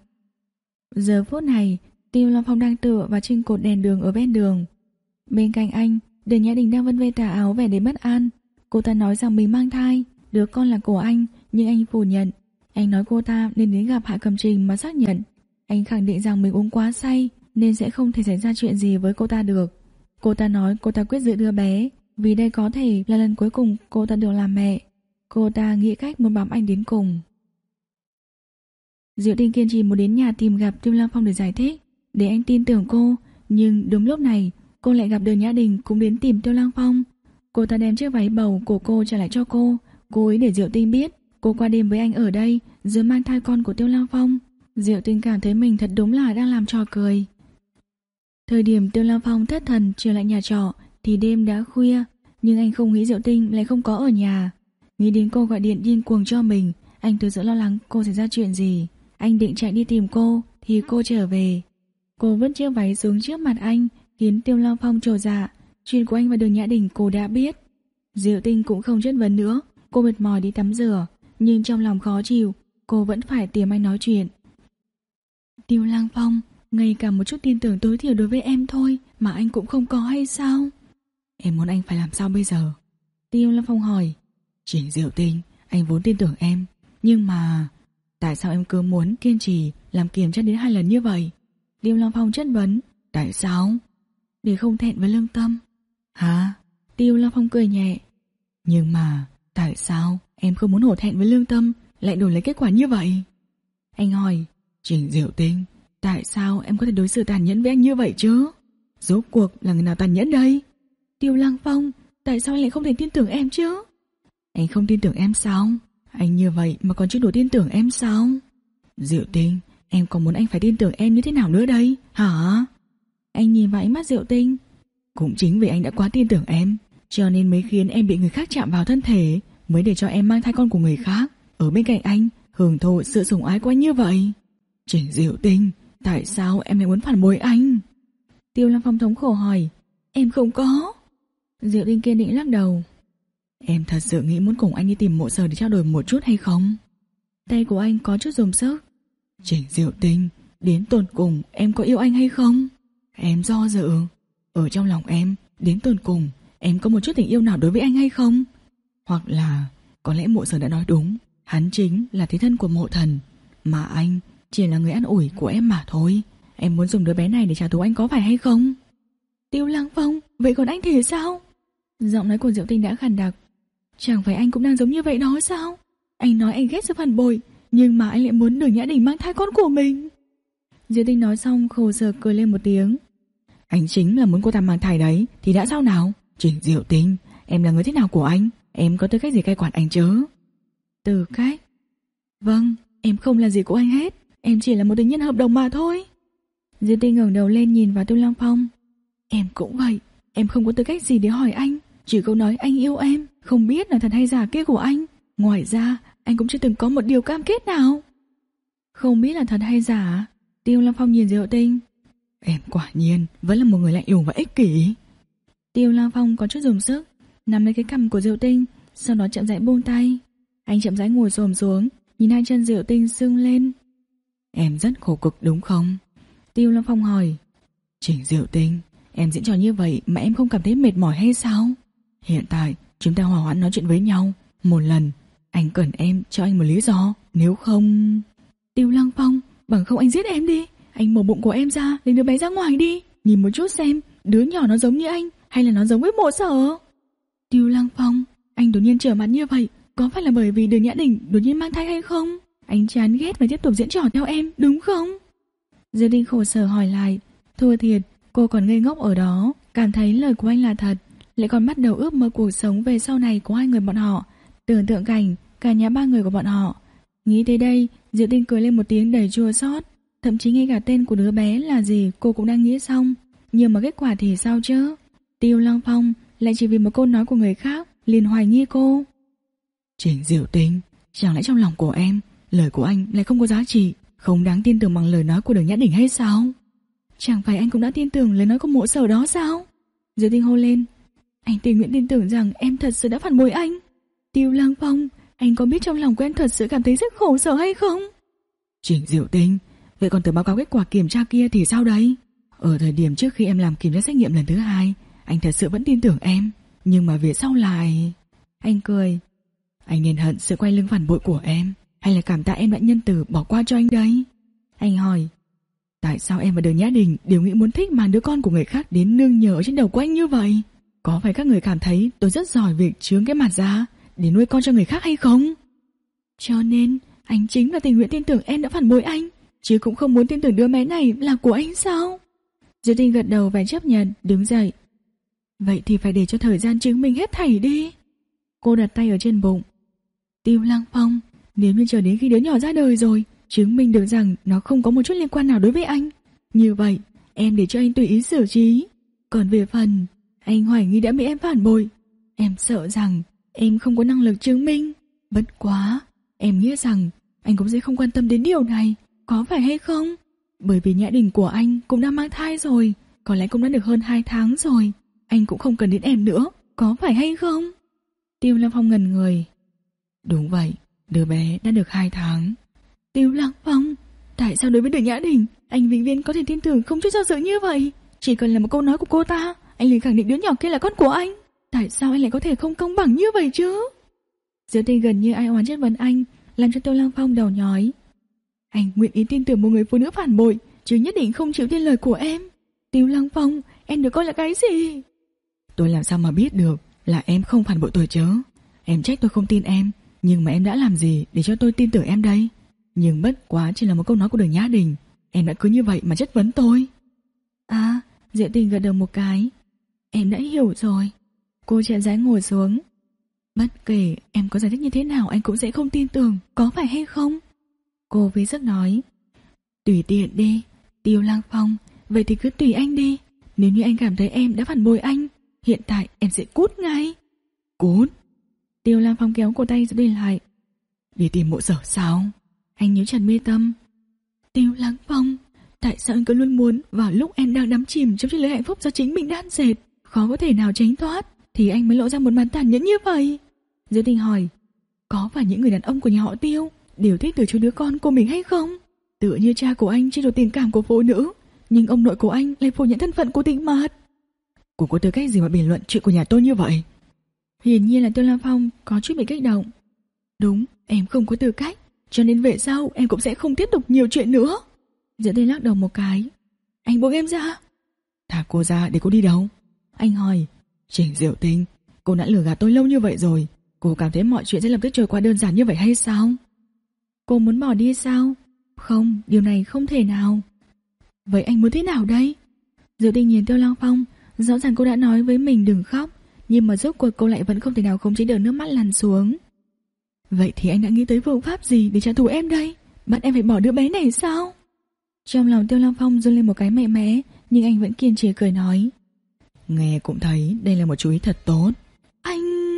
Giờ phút này, Tiêu Lăng Phong đang tựa vào trên cột đèn đường ở ven đường. Bên cạnh anh, Đường Nhã Đình đang vân vê tà áo vẻ đến bất an. Cô ta nói rằng mình mang thai, đứa con là của anh, nhưng anh phủ nhận. Anh nói cô ta nên đến gặp Hạ Cẩm Trình mà xác nhận. Anh khẳng định rằng mình uống quá say nên sẽ không thể xảy ra chuyện gì với cô ta được. Cô ta nói cô ta quyết giữ đứa bé, vì đây có thể là lần cuối cùng cô ta được làm mẹ. Cô ta nghĩ cách muốn bám anh đến cùng. Diệu Tinh kiên trì muốn đến nhà tìm gặp Tiêu Lăng Phong để giải thích, để anh tin tưởng cô. Nhưng đúng lúc này, cô lại gặp Đường Nhã Đình cũng đến tìm Tiêu Lăng Phong. Cô ta đem chiếc váy bầu của cô trả lại cho cô, cố ý để Diệu Tinh biết cô qua đêm với anh ở đây rồi mang thai con của Tiêu Lăng Phong. Diệu Tinh cảm thấy mình thật đúng là đang làm trò cười. Thời điểm Tiêu Lăng Phong thất thần trở lại nhà trọ thì đêm đã khuya, nhưng anh không nghĩ Diệu Tinh lại không có ở nhà. Nghĩ đến cô gọi điện điên cuồng cho mình, anh thực sự lo lắng cô xảy ra chuyện gì. Anh định chạy đi tìm cô thì cô trở về. Cô vứt chiếc váy xuống trước mặt anh, khiến Tiêu Lăng Phong trột dạ. Chuyện của anh và Đường Nhã Đình cô đã biết. Diệu Tinh cũng không chất vấn nữa. Cô mệt mỏi đi tắm rửa, nhưng trong lòng khó chịu, cô vẫn phải tìm anh nói chuyện. Tiêu Lăng Phong, ngay cả một chút tin tưởng tối thiểu đối với em thôi mà anh cũng không có hay sao? Em muốn anh phải làm sao bây giờ? Tiêu Lăng Phong hỏi. Trình Diệu Tinh, anh vốn tin tưởng em, nhưng mà tại sao em cứ muốn kiên trì làm kiểm tra đến hai lần như vậy? Tiêu Lăng Phong chất vấn. Tại sao? Để không thẹn với lương tâm. Hả? Tiêu Lăng Phong cười nhẹ. Nhưng mà tại sao em không muốn hổ thẹn với lương tâm lại đổi lấy kết quả như vậy? Anh hỏi. Trình Diệu Tinh, tại sao em có thể đối xử tàn nhẫn với anh như vậy chứ? Rốt cuộc là người nào tàn nhẫn đây? Tiêu Lăng Phong, tại sao anh lại không thể tin tưởng em chứ? Anh không tin tưởng em sao? Anh như vậy mà còn chưa đủ tin tưởng em sao? Diệu Tinh, em còn muốn anh phải tin tưởng em như thế nào nữa đây? Hả? Anh nhìn vào ánh mắt Diệu Tinh. Cũng chính vì anh đã quá tin tưởng em, cho nên mới khiến em bị người khác chạm vào thân thể, mới để cho em mang thai con của người khác, ở bên cạnh anh, hưởng thụ sự sủng ái của anh như vậy. Trình Diệu Tinh, tại sao em lại muốn phản bội anh? Tiêu Lăng Phong thống khổ hỏi. Em không có. Diệu Tinh kiên định lắc đầu. Em thật sự nghĩ muốn cùng anh đi tìm Mộ Sở để trao đổi một chút hay không? Tay của anh có chút dùng sức. Trình Diệu Tinh, đến tột cùng em có yêu anh hay không? Em do dự. Ở trong lòng em, đến tột cùng em có một chút tình yêu nào đối với anh hay không? Hoặc là có lẽ Mộ Sở đã nói đúng, hắn chính là thế thân của Mộ Thần, mà anh chỉ là người ăn ủi của em mà thôi. Em muốn dùng đứa bé này để trả thù anh có phải hay không? Tiêu Lăng Phong, vậy còn anh thì sao? Giọng nói của Diệu Tinh đã khàn đặc. Chẳng phải anh cũng đang giống như vậy đó sao? Anh nói anh ghét sự phản bội, nhưng mà anh lại muốn Đường Nhã Đình mang thai con của mình. Diệu Tinh nói xong khổ sở cười lên một tiếng. Anh chính là muốn cô ta mang thai đấy, thì đã sao nào? Trình Diệu Tinh, em là người thế nào của anh? Em có tư cách gì cai quản anh chứ? Tư cách? Vâng, em không là gì của anh hết. Em chỉ là một tình nhân hợp đồng mà thôi. Diệu Tinh ngẩng đầu lên nhìn vào Tiêu Lăng Phong. Em cũng vậy, em không có tư cách gì để hỏi anh. Chỉ câu nói anh yêu em, không biết là thật hay giả kia của anh. Ngoài ra, anh cũng chưa từng có một điều cam kết nào. Không biết là thật hay giả? Tiêu Lăng Phong nhìn Diệu Tinh. Em quả nhiên vẫn là một người lạnh lùng và ích kỷ. Tiêu Lăng Phong có chút dùng sức nắm lấy cái cằm của Diệu Tinh, sau đó chậm rãi buông tay. Anh chậm rãi ngồi xổm xuống, nhìn hai chân Diệu Tinh sưng lên. Em rất khổ cực đúng không? Tiêu Lăng Phong hỏi. Trình Diệu Tinh, em diễn trò như vậy mà em không cảm thấy mệt mỏi hay sao? Hiện tại chúng ta hòa hoãn nói chuyện với nhau một lần. Anh cần em cho anh một lý do, nếu không... Tiêu Lăng Phong, bằng không anh giết em đi. Anh mổ bụng của em ra, lấy đứa bé ra ngoài đi. Nhìn một chút xem, đứa nhỏ nó giống như anh hay là nó giống với Mộ Sở? Tiêu Lăng Phong, anh đột nhiên trở mặt như vậy, có phải là bởi vì Đường Nhã Đình đột nhiên mang thai hay không? Anh chán ghét và tiếp tục diễn trò theo em, đúng không? Diệu Tinh khổ sở hỏi lại. Thua thiệt, cô còn ngây ngốc ở đó, cảm thấy lời của anh là thật, lại còn bắt đầu ước mơ cuộc sống về sau này của hai người bọn họ, tưởng tượng cảnh cả nhà ba người của bọn họ. Nghĩ tới đây, Diệu Tinh cười lên một tiếng đầy chua xót. Thậm chí ngay cả tên của đứa bé là gì cô cũng đang nghĩ xong. Nhưng mà kết quả thì sao chứ? Tiêu Lăng Phong lại chỉ vì một câu nói của người khác liền hoài nghi cô. Trình Diệu Tinh, chẳng lẽ trong lòng của em lời của anh lại không có giá trị, không đáng tin tưởng bằng lời nói của Đường Nhã Đình hay sao? Chẳng phải anh cũng đã tin tưởng lời nói của Mộ Sở đó sao? Diệu Tinh hô lên. Anh tình nguyện tin tưởng rằng em thật sự đã phản bội anh. Tiêu Lăng Phong, anh có biết trong lòng của em thật sự cảm thấy rất khổ sở hay không? Trình Diệu Tinh, vậy còn từ báo cáo kết quả kiểm tra kia thì sao đấy? Ở thời điểm trước khi em làm kiểm tra xét nghiệm lần thứ hai, anh thật sự vẫn tin tưởng em, nhưng mà về sau lại... Anh cười. Anh nên hận sự quay lưng phản bội của em, hay là cảm tạ em đã nhân từ bỏ qua cho anh đấy? Anh hỏi. Tại sao em và Đường Nhã Đình đều nghĩ muốn thích mang đứa con của người khác đến nương nhờ trên đầu của anh như vậy? Có phải các người cảm thấy tôi rất giỏi việc chướng cái mặt ra để nuôi con cho người khác hay không? Cho nên anh chính là tình nguyện tin tưởng em đã phản bội anh, chứ cũng không muốn tin tưởng đứa bé này là của anh sao? Diệu Tinh gật đầu và chấp nhận, đứng dậy. Vậy thì phải để cho thời gian chứng minh hết thảy đi. Cô đặt tay ở trên bụng. Tiêu Lăng Phong, nếu như chờ đến khi đứa nhỏ ra đời rồi, chứng minh được rằng nó không có một chút liên quan nào đối với anh, như vậy em để cho anh tùy ý xử trí. Còn về phần anh hoài nghi đã bị em phản bội, em sợ rằng em không có năng lực chứng minh. Bất quá, em nghĩ rằng anh cũng sẽ không quan tâm đến điều này, có phải hay không? Bởi vì Nhã Đình của anh cũng đã mang thai rồi, có lẽ cũng đã được hơn hai tháng rồi. Anh cũng không cần đến em nữa, có phải hay không? Tiêu Lăng Phong ngẩn người. Đúng vậy, đứa bé đã được hai tháng. Tiêu Lăng Phong, tại sao đối với Đường Nhã Đình anh vĩnh viễn có thể tin tưởng không chút do dự như vậy? Chỉ cần là một câu nói của cô ta, anh liền khẳng định đứa nhỏ kia là con của anh. Tại sao anh lại có thể không công bằng như vậy chứ? Diệu Tinh gần như ai oán chất vấn anh, làm cho Tiêu Lăng Phong đầu nhói. Anh nguyện ý tin tưởng một người phụ nữ phản bội, chứ nhất định không chịu tin lời của em. Tiêu Lăng Phong, em được coi là cái gì? Tôi làm sao mà biết được là em không phản bội tôi chứ? Em trách tôi không tin em, nhưng mà em đã làm gì để cho tôi tin tưởng em đây? Nhưng bất quá chỉ là một câu nói của Đường Nhã Đình, em đã cứ như vậy mà chất vấn tôi. À, Diệu Tinh gật đầu một cái. Em đã hiểu rồi. Cô chậm rãi ngồi xuống. Bất kể em có giải thích như thế nào anh cũng sẽ không tin tưởng, có phải hay không? Cô phí sức nói. Tùy tiện đi, Tiêu Lăng Phong, vậy thì cứ tùy anh đi. Nếu như anh cảm thấy em đã phản bội anh, hiện tại em sẽ cút ngay. Cút? Tiêu Lăng Phong kéo cổ tay Diệu Tinh lại. Đi tìm mộ Sở sao? Anh nhíu chặt mi tâm. Tiêu Lăng Phong, tại sao anh cứ luôn muốn vào lúc em đang đắm chìm trong chiếc lưới hạnh phúc do chính mình đan dệt, khó có thể nào tránh thoát, thì anh mới lộ ra một màn tàn nhẫn như vậy? Diệu Tinh hỏi. Có phải những người đàn ông của nhà họ Tiêu đều thích từ chối đứa con của mình hay không? Tựa như cha của anh chia đồ tình cảm của phụ nữ, nhưng ông nội của anh lại phủ nhận thân phận của Tĩnh Mạt. Cô có tư cách gì mà bình luận chuyện của nhà tôi như vậy? Hiển nhiên là Tiêu Lăng Phong có chút bị kích động. Đúng, em không có tư cách, cho nên về sau em cũng sẽ không tiếp tục nhiều chuyện nữa. Diệu Tinh lắc đầu một cái. Anh buông em ra. Thả cô ra để cô đi đâu? Anh hỏi. Trình Diệu Tinh, cô đã lừa gạt tôi lâu như vậy rồi, cô cảm thấy mọi chuyện sẽ lập tức trôi qua đơn giản như vậy hay sao? Cô muốn bỏ đi sao? Không, điều này không thể nào. Vậy anh muốn thế nào đây? Diệu Tinh nhìn Tiêu Lăng Phong, rõ ràng cô đã nói với mình đừng khóc, nhưng mà rốt cuộc cô lại vẫn không thể nào khống chế được nước mắt lăn xuống. Vậy thì anh đã nghĩ tới phương pháp gì để trả thù em đây? Bắt em phải bỏ đứa bé này sao? Trong lòng Tiêu Lăng Phong run lên một cái mạnh mẽ, nhưng anh vẫn kiên trì cười nói. Nghe cũng thấy đây là một chú ý thật tốt. Anh...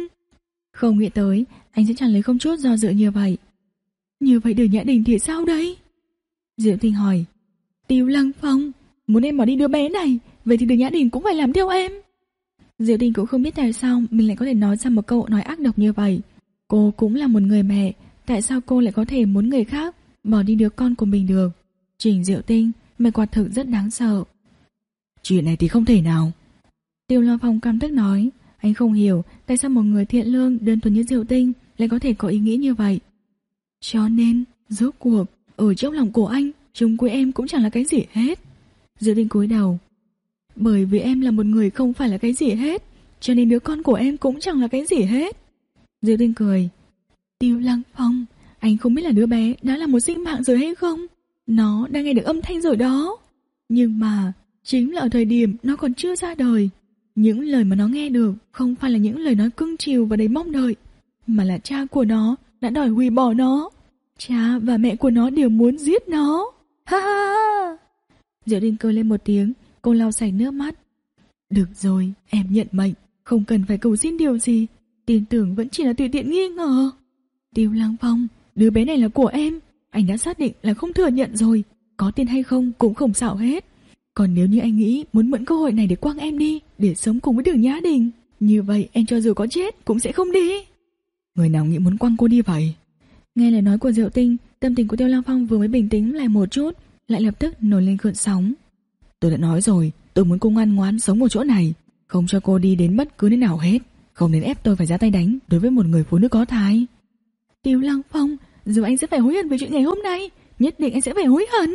Không nghĩ tới anh sẽ trả lời không chút do dự như vậy. Như vậy Đường Nhã Đình thì sao đây? Diệu Tinh hỏi. Tiêu Lăng Phong, muốn em bỏ đi đứa bé này, vậy thì Đường Nhã Đình cũng phải làm theo em. Diệu Tinh cũng không biết tại sao mình lại có thể nói ra một câu nói ác độc như vậy. Cô cũng là một người mẹ, tại sao cô lại có thể muốn người khác bỏ đi đứa con của mình được? Trình Diệu Tinh, mày quả thực rất đáng sợ. Chuyện này thì không thể nào. Tiêu Lăng Phong căm tức nói. Anh không hiểu tại sao một người thiện lương đơn thuần như Diệu Tinh lại có thể có ý nghĩ như vậy. Cho nên, rốt cuộc, ở trong lòng của anh, chung với em cũng chẳng là cái gì hết. Diệu Tinh cúi đầu. Bởi vì em là một người không phải là cái gì hết, cho nên đứa con của em cũng chẳng là cái gì hết. Diệu Tinh cười. Tiêu Lăng Phong, anh không biết là đứa bé đã là một sinh mạng rồi hay không? Nó đang nghe được âm thanh rồi đó. Nhưng mà, chính là ở thời điểm nó còn chưa ra đời, những lời mà nó nghe được không phải là những lời nói cưng chiều và đầy mong đợi, mà là cha của nó đã đòi hủy bỏ nó. Cha và mẹ của nó đều muốn giết nó. Ha ha ha. Diệu Tinh cười lên một tiếng, cô lau sạch nước mắt. Được rồi, em nhận mệnh, không cần phải cầu xin điều gì, tin tưởng vẫn chỉ là tùy tiện nghi ngờ. Tiêu Lăng Phong, đứa bé này là của em, anh đã xác định là không thừa nhận rồi, có tin hay không cũng không sao hết. Còn nếu như anh nghĩ muốn mượn cơ hội này để quăng em đi, để sống cùng với Đường Nhã Đình, như vậy em cho dù có chết cũng sẽ không đi. Người nào nghĩ muốn quăng cô đi vậy? Nghe lời nói của Diệu Tinh, tâm tình của Tiêu Lăng Phong vừa mới bình tĩnh lại một chút, lại lập tức nổi lên gợn sóng. Tôi đã nói rồi, tôi muốn cô ngoan ngoãn sống ở chỗ này, không cho cô đi đến bất cứ nơi nào hết, không nên ép tôi phải ra tay đánh đối với một người phụ nữ có thai. Tiêu Lăng Phong, dù anh sẽ phải hối hận về chuyện ngày hôm nay, nhất định anh sẽ phải hối hận.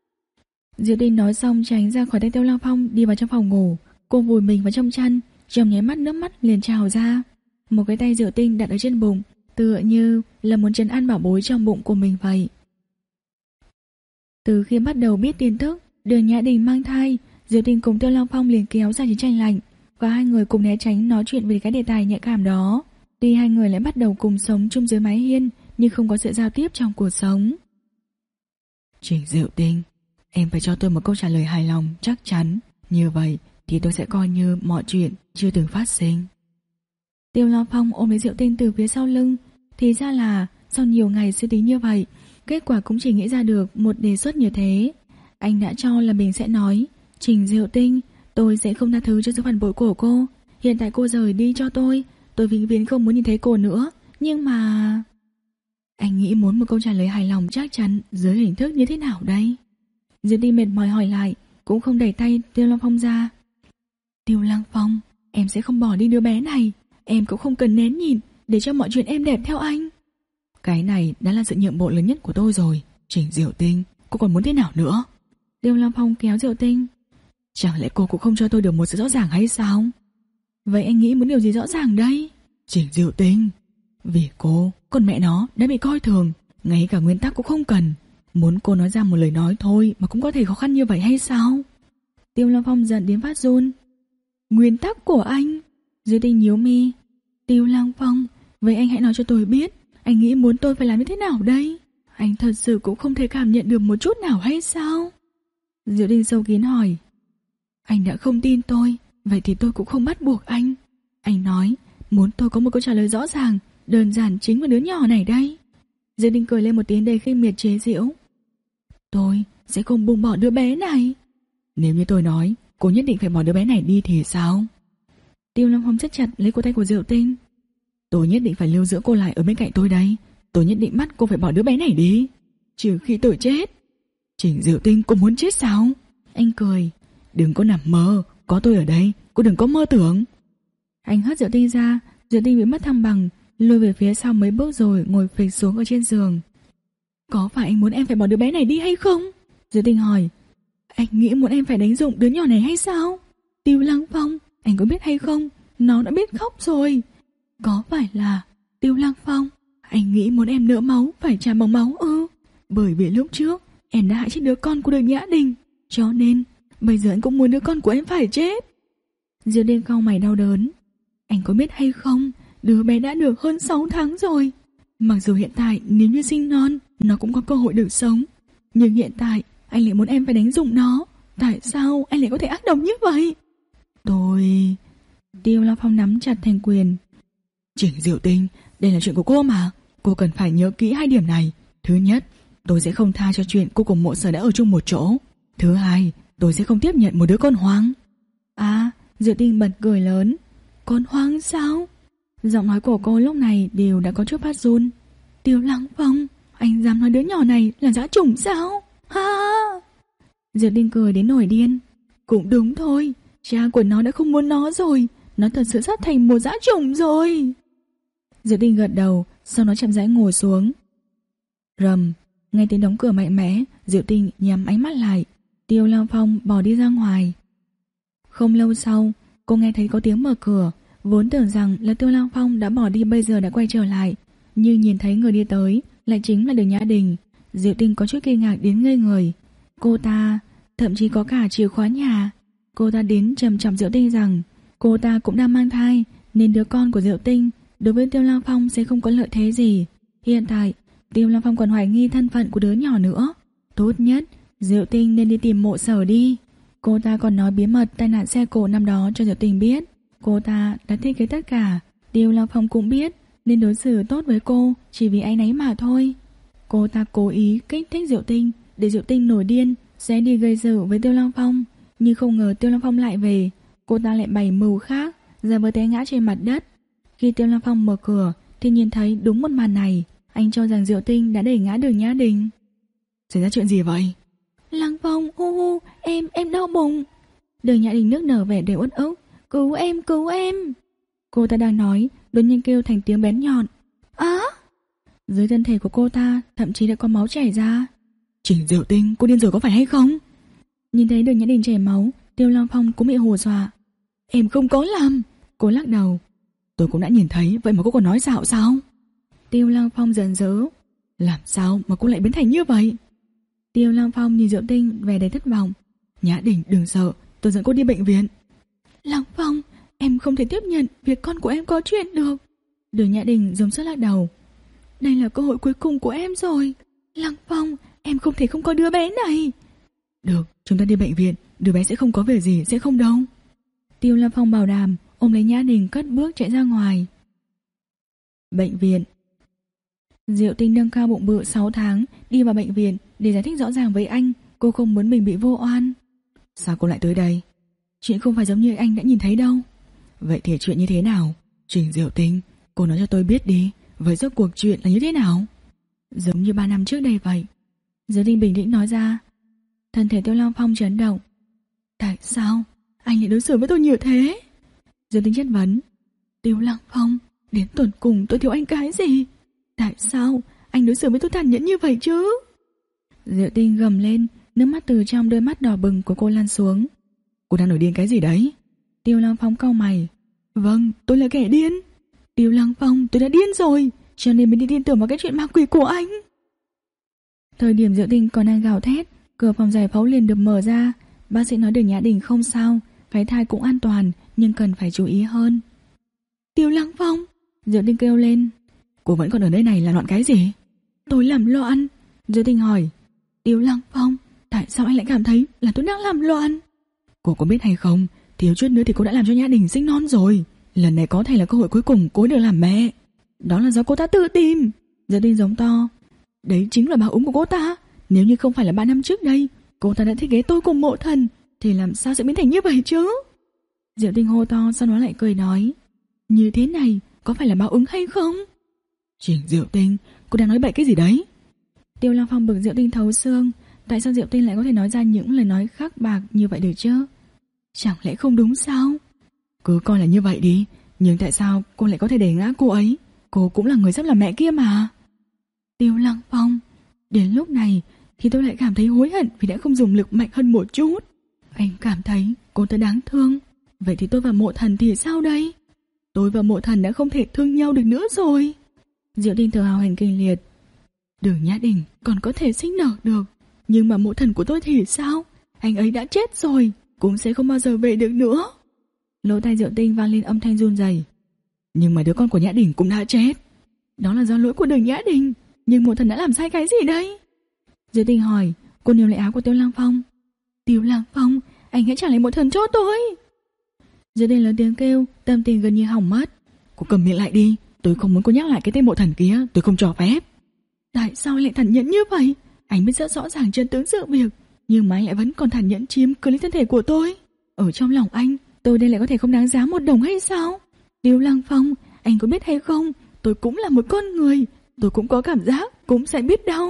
Diệu Tinh nói xong tránh ra khỏi tay Tiêu Lăng Phong, đi vào trong phòng ngủ. Cô vùi mình vào trong chăn, trong nháy mắt nước mắt liền trào ra. Một cái tay Diệu Tinh đặt ở trên bụng, tựa như là muốn trấn an bảo bối trong bụng của mình vậy. Từ khi bắt đầu biết tin tức Đường Nhã Đình mang thai, Diệu Tinh cùng Tiêu Lăng Phong liền kéo ra chiến tranh lạnh. Và hai người cùng né tránh nói chuyện về cái đề tài nhạy cảm đó. Tuy hai người lại bắt đầu cùng sống chung dưới mái hiên, nhưng không có sự giao tiếp trong cuộc sống. Trình Diệu Tinh, em phải cho tôi một câu trả lời hài lòng, chắc chắn. Như vậy thì tôi sẽ coi như mọi chuyện chưa từng phát sinh. Tiêu Long Phong ôm lấy Diệu Tinh từ phía sau lưng. Thì ra là sau nhiều ngày suy tính như vậy, kết quả cũng chỉ nghĩ ra được một đề xuất như thế. Anh đã cho là mình sẽ nói: Trình Diệu Tinh, tôi sẽ không tha thứ cho sự phản bội của cô. Hiện tại cô rời đi cho tôi, tôi vĩnh viễn không muốn nhìn thấy cô nữa. Nhưng mà... Anh nghĩ muốn một câu trả lời hài lòng chắc chắn dưới hình thức như thế nào đây? Diệu Tinh mệt mỏi hỏi lại, cũng không đẩy tay Tiêu Long Phong ra. Tiêu Long Phong, em sẽ không bỏ đi đứa bé này. Em cũng không cần nén nhịn để cho mọi chuyện êm đẹp theo anh. Cái này đã là sự nhượng bộ lớn nhất của tôi rồi. Trình Diệu Tinh, cô còn muốn thế nào nữa? Tiêu Long Phong kéo Diệu Tinh. Chẳng lẽ cô cũng không cho tôi được một sự rõ ràng hay sao? Vậy anh nghĩ muốn điều gì rõ ràng đây? Trình Diệu Tinh, vì cô, con mẹ nó đã bị coi thường, ngay cả nguyên tắc cũng không cần. Muốn cô nói ra một lời nói thôi mà cũng có thể khó khăn như vậy hay sao? Tiêu Long Phong giận đến phát run. Nguyên tắc của anh? Diệu Tinh nhíu mi. Tiêu Long Phong, vậy anh hãy nói cho tôi biết, anh nghĩ muốn tôi phải làm như thế nào đây? Anh thật sự cũng không thể cảm nhận được một chút nào hay sao? Diệu Tinh sâu kín hỏi. Anh đã không tin tôi, vậy thì tôi cũng không bắt buộc anh. Anh nói muốn tôi có một câu trả lời rõ ràng, đơn giản chính vào đứa nhỏ này đây. Diệu Tinh cười lên một tiếng đầy khinh miệt chế giễu. Tôi sẽ không buông bỏ đứa bé này. Nếu như tôi nói cô nhất định phải bỏ đứa bé này đi thì sao? Tiêu Long Phong siết chặt lấy cổ tay của Diệu Tinh. Tôi nhất định phải lưu giữ cô lại ở bên cạnh tôi đây. Tôi nhất định bắt cô phải bỏ đứa bé này đi, trừ khi tôi chết. Trình Diệu Tinh, cô muốn chết sao? Anh cười. Đừng có nằm mơ, có tôi ở đây, cô đừng có mơ tưởng. Anh hất Diệu Tinh ra. Diệu Tinh bị mất thăng bằng, lùi về phía sau mấy bước rồi ngồi phịch xuống ở trên giường. Có phải anh muốn em phải bỏ đứa bé này đi hay không? Diệu Tinh hỏi. Anh nghĩ muốn em phải đánh dụng đứa nhỏ này hay sao? Tiêu Lăng Phong, anh có biết hay không, nó đã biết khóc rồi. Có phải là Tiêu Lăng Phong, anh nghĩ muốn em nỡ máu phải trả bằng máu ư? Bởi vì lúc trước em đã hại chết đứa con của Đường Nhã Đình, cho nên bây giờ anh cũng muốn đứa con của em phải chết. Diệu Tinh cau mày đau đớn. Anh có biết hay không, đứa bé đã được hơn sáu tháng rồi. Mặc dù hiện tại nếu như sinh non, nó cũng có cơ hội được sống, nhưng hiện tại anh lại muốn em phải đánh dụng nó. Tại sao anh lại có thể ác độc như vậy? Tôi... Tiêu Long Phong nắm chặt thành quyền. Trình Diệu Tinh, đây là chuyện của cô mà. Cô cần phải nhớ kỹ hai điểm này. Thứ nhất, tôi sẽ không tha cho chuyện cô cùng Mộ Sở đã ở chung một chỗ. Thứ hai, tôi sẽ không tiếp nhận một đứa con hoang. À, Diệu Tinh bật cười lớn. Con hoang sao? Giọng nói của cô lúc này đều đã có chút phát run. Tiêu Lăng Phong, anh dám nói đứa nhỏ này là dã chủng sao? Ha! Diệu Tinh cười đến nổi điên. Cũng đúng thôi, cha của nó đã không muốn nó rồi. Nó thật sự sắp thành một dã chủng rồi. Diệu Tinh gật đầu, sau đó chậm rãi ngồi xuống. Rầm, nghe tiếng đóng cửa mạnh mẽ, Diệu Tinh nhắm ánh mắt lại. Tiêu Lăng Phong bỏ đi ra ngoài. Không lâu sau, cô nghe thấy có tiếng mở cửa. Vốn tưởng rằng là Tiêu Lăng Phong đã bỏ đi, bây giờ đã quay trở lại, nhưng nhìn thấy người đi tới lại chính là Đường Nhã Đình. Diệu Tinh có chút kinh ngạc đến ngây người. Cô ta thậm chí có cả chìa khóa nhà. Cô ta đến trầm trọng Diệu Tinh rằng cô ta cũng đang mang thai, nên đứa con của Diệu Tinh đối với Tiêu Lăng Phong sẽ không có lợi thế gì. Hiện tại Tiêu Lăng Phong còn hoài nghi thân phận của đứa nhỏ nữa. Tốt nhất Diệu Tinh nên đi tìm Mộ Sở đi. Cô ta còn nói bí mật tai nạn xe cộ năm đó cho Diệu Tinh biết. Cô ta đã thiết kế tất cả. Tiêu Lăng Phong cũng biết, nên đối xử tốt với cô chỉ vì áy náy mà thôi. Cô ta cố ý kích thích Diệu Tinh để Diệu Tinh nổi điên sẽ đi gây sự với Tiêu Lăng Phong. Nhưng không ngờ Tiêu Lăng Phong lại về. Cô ta lại bày mưu khác, giả vờ té ngã trên mặt đất. Khi Tiêu Lăng Phong mở cửa thì nhìn thấy đúng một màn này. Anh cho rằng Diệu Tinh đã đẩy ngã Đường Nhã Đình. Xảy ra chuyện gì vậy? Lăng Phong, u u, em, em đau bụng. Đường Nhã Đình nước nở vẻ đều uất ức. Cứu em, cứu em. Cô ta đang nói, đột nhiên kêu thành tiếng bén nhọn. Á! Dưới thân thể của cô ta thậm chí đã có máu chảy ra. Trình Diệu Tinh, cô điên rồi có phải hay không? Nhìn thấy Đường Nhã Đình chảy máu, Tiêu Lăng Phong cũng bị hù dọa. Em không có làm. Cô lắc đầu. Tôi cũng đã nhìn thấy, vậy mà cô còn nói dạo sao? Tiêu Lăng Phong giận dữ. Làm sao mà cô lại biến thành như vậy? Tiêu Lăng Phong nhìn Diệu Tinh vẻ đầy thất vọng. Nhã Đình đừng sợ, tôi dẫn cô đi bệnh viện. Lăng Phong, không thể tiếp nhận việc con của em có chuyện được. Đường Nhã Đình dùng sức lắc đầu. Đây là cơ hội cuối cùng của em rồi. Lăng Phong, em không thể không có đứa bé này. Được, chúng ta đi bệnh viện, đứa bé sẽ không có việc gì, sẽ không đâu. Tiêu Lăng Phong bảo đảm, ôm lấy Nhã Đình cất bước chạy ra ngoài. Bệnh viện. Diệu Tinh nâng cao bụng bự sáu tháng, đi vào bệnh viện để giải thích rõ ràng với anh. Cô không muốn mình bị vô oan. Sao cô lại tới đây? Chuyện không phải giống như anh đã nhìn thấy đâu. Vậy thì chuyện như thế nào? Trình Diệu Tinh, cô nói cho tôi biết đi. Vậy rốt cuộc chuyện là như thế nào? Giống như ba năm trước đây vậy. Diệu Tinh bình tĩnh nói ra. Thân thể Tiêu Lăng Phong chấn động. Tại sao anh lại đối xử với tôi như thế? Diệu Tinh chất vấn. Tiêu Lăng Phong, đến tận cùng tôi thiếu anh cái gì? Tại sao anh đối xử với tôi tàn nhẫn như vậy chứ? Diệu Tinh gầm lên, nước mắt từ trong đôi mắt đỏ bừng của cô lan xuống. Cô đang nổi điên cái gì đấy? Tiêu Lăng Phong cau mày. Vâng, tôi là kẻ điên. Tiêu Lăng Phong, tôi đã điên rồi, cho nên mới đi tin tưởng vào cái chuyện ma quỷ của anh. Thời điểm Diệu Tinh còn đang gào thét, cửa phòng giải phẫu liền được mở ra. Bác sĩ nói Đường Nhã Đình không sao, cái thai cũng an toàn, nhưng cần phải chú ý hơn. Tiêu Lăng Phong, Diệu Tinh kêu lên. Cô vẫn còn ở nơi này làm loạn cái gì? Tôi làm loạn. Diệu Tinh hỏi. Tiêu Lăng Phong, tại sao anh lại cảm thấy là tôi đang làm loạn? Cô có biết hay không, thiếu chút nữa thì cô đã làm cho Nhã Đình sinh non rồi. Lần này có thể là cơ hội cuối cùng cô được làm mẹ. Đó là do cô ta tự tìm. Diệu Tinh giống to. Đấy chính là báo ứng của cô ta. Nếu như không phải là ba năm trước đây cô ta đã thiết kế tôi cùng Mộ Thần, thì làm sao sẽ biến thành như vậy chứ? Diệu Tinh hô to, sau đó lại cười nói. Như thế này có phải là báo ứng hay không? Trình Diệu Tinh, cô đang nói bậy cái gì đấy? Tiêu Lăng Phong bực Diệu Tinh thấu xương. Tại sao Diệu Tinh lại có thể nói ra những lời nói khắc bạc như vậy được chứ? Chẳng lẽ không đúng sao? Cứ coi là như vậy đi. Nhưng tại sao cô lại có thể đẩy ngã cô ấy? Cô cũng là người sắp làm mẹ kia mà. Tiêu Lăng Phong, đến lúc này thì tôi lại cảm thấy hối hận vì đã không dùng lực mạnh hơn một chút. Anh cảm thấy cô ta đáng thương. Vậy thì tôi và Mộ Thần thì sao đây? Tôi và Mộ Thần đã không thể thương nhau được nữa rồi. Diệu Tinh thở hào hển kinh liệt. Đường Nhã Đình còn có thể sinh nở được, nhưng mà Mộ Thần của tôi thì sao? Anh ấy đã chết rồi, cũng sẽ không bao giờ về được nữa. Lỗ tai Diệu Tinh vang lên âm thanh run rẩy. Nhưng mà đứa con của Nhã Đình cũng đã chết. Đó là do lỗi của Đường Nhã Đình, nhưng Mộ Thần đã làm sai cái gì đây? Diệu Tinh hỏi. Cô níu lấy áo của Tiêu Lăng Phong. Tiêu Lăng Phong, anh hãy trả lại Mộ Thần cho tôi. Diệu Tinh lớn tiếng kêu, tâm tình gần như hỏng mất. Cô cầm miệng lại đi, tôi không muốn cô nhắc lại cái tên Mộ Thần kia, tôi không cho phép. Tại sao lại tàn nhẫn như vậy? Anh biết rất rõ ràng chân tướng sự việc, nhưng mà anh lại vẫn còn tàn nhẫn chiếm cứ lấy thân thể của tôi. Ở trong lòng anh, tôi đây lại có thể không đáng giá một đồng hay sao? Tiêu Lăng Phong, anh có biết hay không, tôi cũng là một con người, tôi cũng có cảm giác, cũng sẽ biết đau.